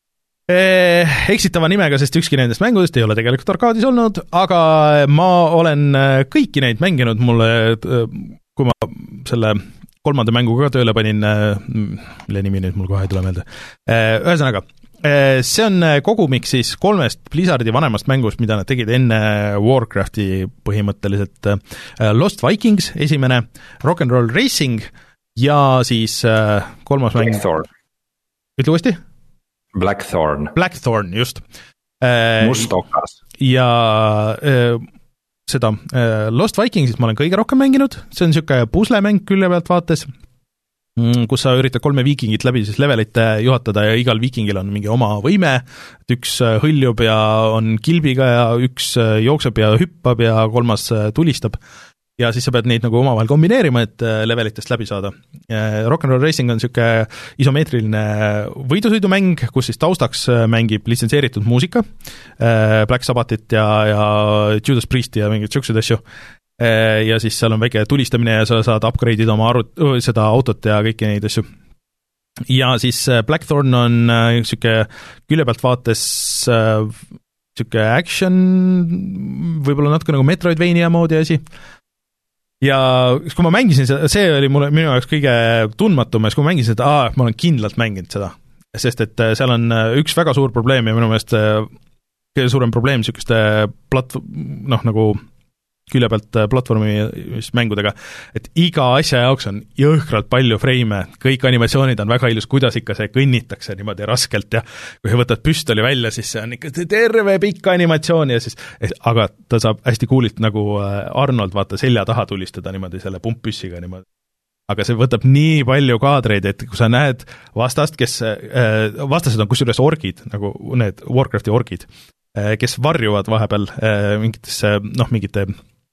Speaker 1: eksitava nimega, sest ükski nendest mängudest ei ole tegelikult arkaadis olnud, aga ma olen kõiki neid mänginud, mulle, kui ma selle kolmanda mängu ka tööle panin, mille nimi nüüd mul kohe ei tule meelde, ühesõnaga, see on kogumik siis kolmest Blizzardi vanemast mängust, mida nad tegid enne Warcrafti põhimõtteliselt, Lost Vikings esimene, Rock'n'Roll Racing ja siis kolmas mäng ütle uuesti?
Speaker 3: Blackthorn.
Speaker 1: Blackthorn, just.
Speaker 3: Must okas.
Speaker 1: Ja äh, seda äh, Lost Vikingsit ma olen kõige rohkem mänginud, see on niisugune puslemäng külje pealt vaates, kus sa üritad kolme viikingit läbi siis levelit juhatada ja igal viikingil on mingi oma võime, et üks hõljub ja on kilbiga ja üks jookseb ja hüppab ja kolmas tulistab. Ja siis sa pead neid nagu omavahel kombineerima, et levelitest läbi saada. Rock'n'Roll Racing on niisugune isomeetriline võidusõidumäng, kus siis taustaks mängib litsenseeritud muusika, Black Sabbathit ja, ja Judas Priesti ja mingid siuksed asju. Ja siis seal on väike tulistamine ja sa saad upgrade'ida oma arvut, seda autot ja kõiki neid asju. Ja siis Blackthorn on niisugune külje pealt vaates niisugune action, võib-olla natuke nagu Metroidvania moodi asi. Ja kui ma mängisin seda, see oli mulle, minu jaoks kõige tundmatum, ja kui ma mängisin seda, aa, ma olen kindlalt mänginud seda, sest et seal on üks väga suur probleem ja minu meelest kõige suurem probleem niisuguste plat-, noh nagu külje pealt platvormi mängudega, et iga asja jaoks on jõhkralt palju freime, kõik animatsioonid on väga ilus, kuidas ikka see kõnnitakse niimoodi raskelt ja kui võtad püstoli välja, siis see on ikka terve pikk animatsioon ja siis, aga ta saab hästi coolilt nagu Arnold vaata selja taha tulistada niimoodi selle pumppüssiga niimoodi. Aga see võtab nii palju kaadreid, et kui sa näed vastast, kes, vastased on kusjuures orgid, nagu need Warcrafti orgid, kes varjuvad vahepeal mingitesse, noh, mingite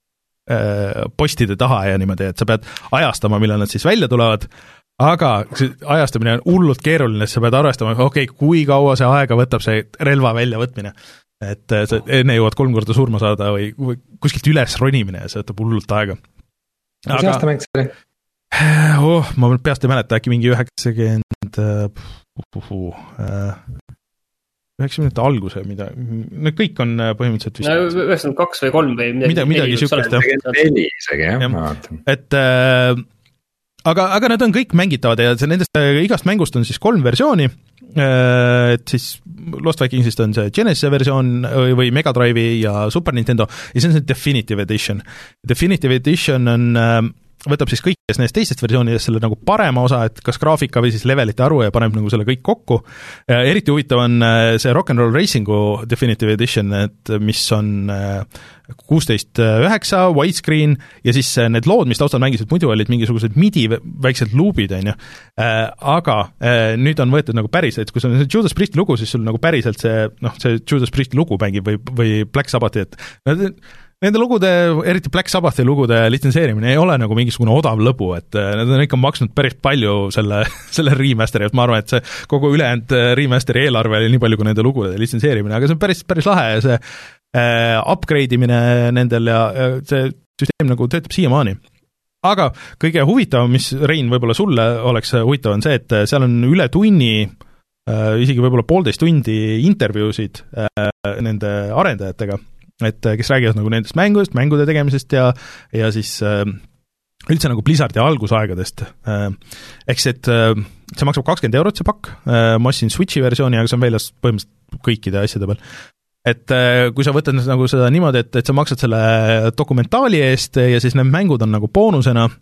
Speaker 1: postide taha ja niimoodi, et sa pead ajastama, millal nad siis välja tulevad, aga ajastamine on hullult keeruline, et sa pead arvestama, okei, okay, kui kaua see aega võtab see relva väljavõtmine, et sa enne jõuad kolm korda surma saada või, või kuskilt üles ronimine ja see võtab hullult aega.
Speaker 3: Mis aasta mäng see oli?
Speaker 1: Oh, ma peast ei mäleta, äkki mingi üheksakümmend üheksakümnendate alguse, mida, no kõik on põhimõtteliselt vist...
Speaker 2: No üheksakümmend kaks või kolm või midagi,
Speaker 1: midagi, midagi sükest,
Speaker 3: jah. neli isegi, jah, ma vaatan.
Speaker 1: Et äh, aga, aga nad on kõik mängitavad ja nendest igast mängust on siis kolm versiooni, äh, et siis Lost Vikingsist on see Genesis versioon või Mega Drive'i ja Super Nintendo ja see on see Definitive Edition. Definitive Edition on... Äh, võtab siis kõikidest neist teistest versioonidest selle nagu parema osa, et kas graafika või siis levelite arvu ja paneb nagu selle kõik kokku. Eriti huvitav on see Rock'n'Roll Racingu Definitive Edition, et mis on kuusteist üheksa, widescreen ja siis need lood, mis taustal mängisid muidu, olid mingisugused midi väiksed luubid, on ju. Aga nüüd on võetud nagu päriselt, kui sul on see Judas Priest lugu, siis sul nagu päriselt see, noh, see Judas Priest lugu mängib või, või Black Sabbathi, et nende lugude, eriti Black Sabbathi lugude litsenseerimine ei ole nagu mingisugune odav lõbu, et need on ikka maksnud päris palju selle, selle remasteri, et ma arvan, et see kogu ülejäänud remasteri eelarve oli nii palju kui nende lugude litsenseerimine, aga see on päris, päris lahe ja see äh, upgrade imine nendel ja äh, see süsteem nagu töötab siiamaani. Aga kõige huvitavam, mis Rein võib-olla sulle oleks huvitav, on see, et seal on üle tunni, äh, isegi võib-olla poolteist tundi intervjuusid äh, nende arendajatega, et kes räägivad nagu nendest mängudest, mängude tegemisest ja, ja siis äh, üldse nagu Blizzardi algusaegadest. Äh, eks et äh, see maksab kakskümmend eurot see pakk, äh, ma ostsin Switchi versiooni, aga see on väljas põhimõtteliselt kõikide asjade peal. Et äh, kui sa võtad nagu seda niimoodi, et, et sa maksad selle dokumentaali eest ja siis need mängud on nagu boonusena,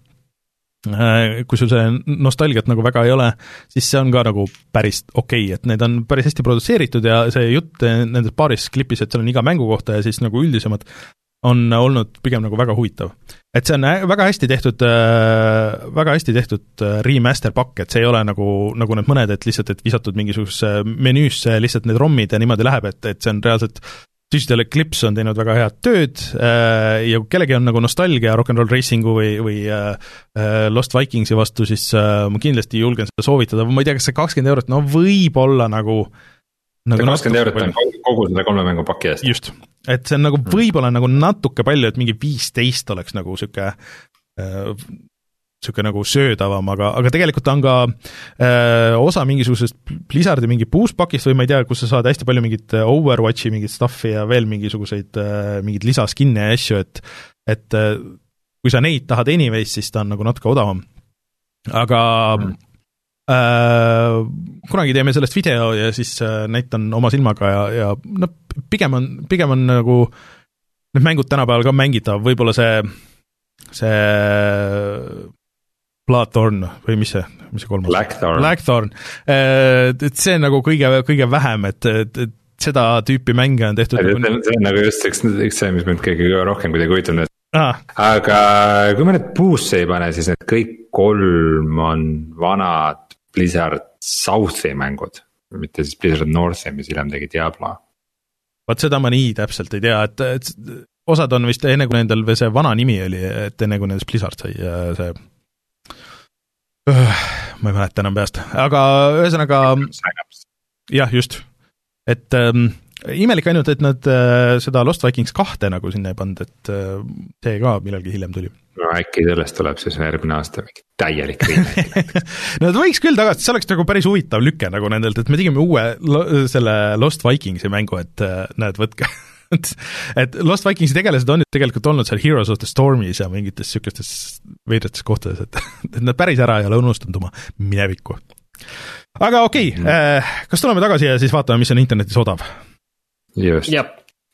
Speaker 1: kui sul see nostalgiat nagu väga ei ole, siis see on ka nagu päris okei, et need on päris hästi produtseeritud ja see jutt nendes paaris klipis, et seal on iga mängu kohta ja siis nagu üldisemad on olnud pigem nagu väga huvitav. Et see on väga hästi tehtud, väga hästi tehtud remaster pakk, et see ei ole nagu, nagu need mõned, et lihtsalt, et visatud mingisugusesse menüüsse lihtsalt need rommid ja niimoodi läheb, et, et see on reaalselt Digital Eclipse on teinud väga head tööd ja kui kellegi on nagu nostalgia Rock and Roll Racingu või, või Lost Vikingsi vastu, siis ma kindlasti julgen seda soovitada, ma ei tea, kas see kakskümmend eurot, no võib olla nagu, nagu
Speaker 3: kakskümmend eurot on kogu seda kolme mängu paki eest.
Speaker 1: Just, et see on nagu võib-olla nagu natuke palju, et mingi viisteist oleks nagu siuke siuke nagu söödavam, aga, aga tegelikult on ka äh, osa mingisugusest Blizzardi mingi boost-pakist või ma ei tea, kus sa saad hästi palju mingit Overwatchi mingit stuffi ja veel mingisuguseid äh, mingid lisaskinne ja asju, et, et äh, kui sa neid tahad anyways, siis ta on nagu natuke odavam. Aga mm. äh, kunagi teeme sellest video ja siis äh, näitan oma silmaga ja, ja no, pigem on, pigem on nagu need mängud tänapäeval ka mängitav, võib-olla see see Bloodthorn või mis see, mis see kolmas?
Speaker 3: Blackthorn.
Speaker 1: Blackthorn. Et see on nagu kõige, kõige vähem, et, et, et seda tüüpi mänge on tehtud.
Speaker 3: See, nagu... see on nagu just üks, üks see, mis mind kõige rohkem kuidagi huvitab.
Speaker 1: Ah.
Speaker 3: Aga kui me need boost'e ei pane, siis need kõik kolm on vanad Blizzard South'i mängud, mitte siis Blizzard North'i, mis hiljem tegi Diablo.
Speaker 1: Vaat seda ma nii täpselt ei tea, et, et osad on vist enne kui nendel või see vana nimi oli, et enne kui nendest Blizzard sai see ma ei mäleta enam peast, aga ühesõnaga jah, just, et ähm, imelik ainult, et nad äh, seda Lost Vikings kahte nagu sinna ei pand, et äh, see ka millalgi hiljem tuli.
Speaker 3: No äkki sellest tuleb siis järgmine aasta mingi täielik remake.
Speaker 1: No ta võiks küll tagasi, see oleks nagu päris huvitav lüke nagu nendelt, et me tegime uue lo, selle Lost Vikingsi mängu, et äh, näed, võtke et Lost Vikingsi tegelased on tegelikult olnud seal Heroes of the Stormis ja mingites sükestes veidrates kohtades, et, et nad päris ära ei ole unustanud oma minevikku. Aga okei, okay, äh, kas tuleme tagasi ja siis vaatame, mis on internetis odav?
Speaker 3: Just.
Speaker 2: Jep.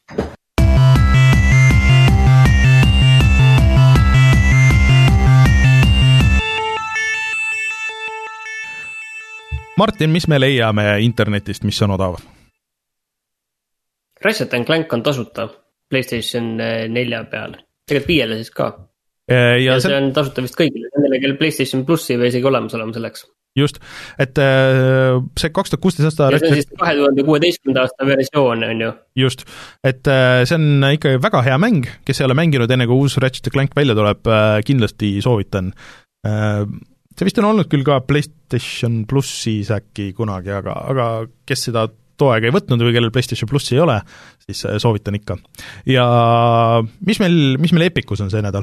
Speaker 1: Martin, mis me leiame internetist, mis on odav?
Speaker 2: Ratchet and Clank on tasuta PlayStation nelja peal, tegelikult viiele siis ka. Ja, ja see on tasuta vist kõigile, nendele, kel PlayStation Plussi või isegi olemas olema selleks.
Speaker 1: Just, et see kaks tuhat kuusteist aasta
Speaker 2: ja see on siis kahe tuhande kuueteistkümnenda aasta versioon, on ju.
Speaker 1: Just, et see on ikka väga hea mäng, kes ei ole mänginud enne kui uus Ratchet and Clank välja tuleb, kindlasti soovitan. See vist on olnud küll ka PlayStation Plussis äkki kunagi, aga, aga kes seda too aega ei võtnud või kellel PlayStation Plussi ei ole, siis soovitan ikka. Ja mis meil, mis meil Epicus on see nädal?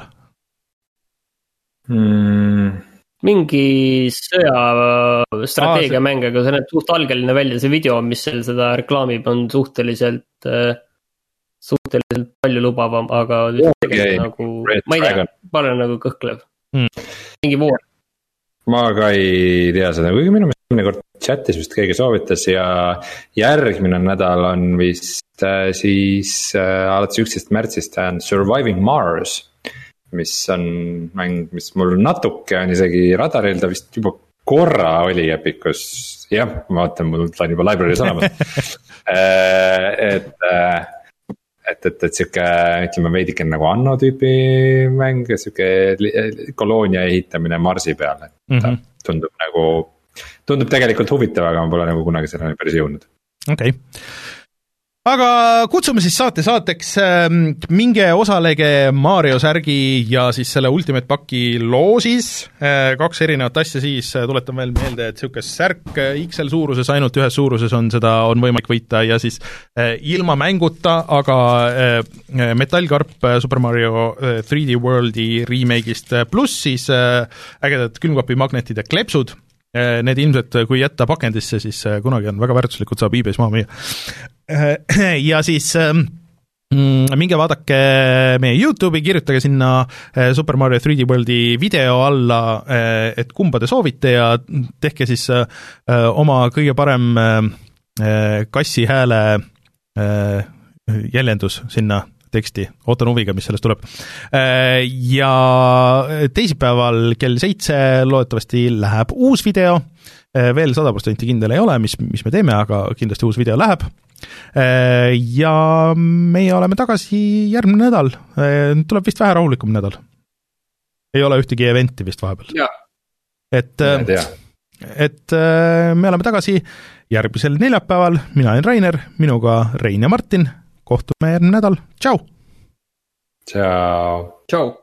Speaker 2: Hmm. Mingi sõja strateegiamäng, aga see näeb suht algeline välja, see video, mis seal seda reklaamib, on suhteliselt suhteliselt palju lubavam, aga tegelikult nagu, ma ei tea, palju nagu kõhklev. Hmm. Mingi voor.
Speaker 3: Ma ka ei tea seda, kuigi minu mõne kord chatis vist keegi soovitas ja järgmine nädal on vist äh, siis äh, alates üksteisest märtsist on Surviving Mars, mis on mäng, mis mul natuke on isegi radaril, ta vist juba korra oli Epicus, jah, ma vaatan, mul on juba library's olemas et, et, et, et siuke, ütleme veidike nagu Anno tüüpi mäng, siuke koloonia ehitamine Marsi peal, et mm-hmm. tundub nagu tundub tegelikult huvitav, aga ma pole nagu kunagi selleni päris jõudnud.
Speaker 1: Okei okay. aga kutsume siis saate saateks, minge osalege Mario särgi ja siis selle Ultimate Paki loosis, kaks erinevat asja siis, tuletan veel meelde, et niisugune särk X L suuruses, ainult ühes suuruses on seda, on võimalik võita ja siis ilma mänguta, aga metallkarp Super Mario three D Worldi remake'ist, pluss siis ägedad külmkapi magnetid ja klepsud. Need ilmselt, kui jätta pakendisse, siis kunagi on väga väärtuslikud, saab eBay's maha müüa. Ja siis mm, minge vaadake meie YouTube'i, kirjutage sinna Super Mario three D Worldi video alla, et kumba te soovite ja tehke siis oma kõige parem kassi hääle jäljendus sinna teksti, ootan huviga, mis sellest tuleb. Ja teisipäeval kell seitse loodetavasti läheb uus video, veel sada protsenti kindel ei ole, mis, mis me teeme, aga kindlasti uus video läheb. Ja meie oleme tagasi järgmine nädal, tuleb vist vähe rahulikum nädal. Ei ole ühtegi eventi vist vahepeal. Et, et me oleme tagasi järgmisel neljapäeval, mina olen Rainer, minuga Rein ja Martin. Kohtume järgmine nädal. Tšau!
Speaker 3: Tšau!
Speaker 2: Tšau!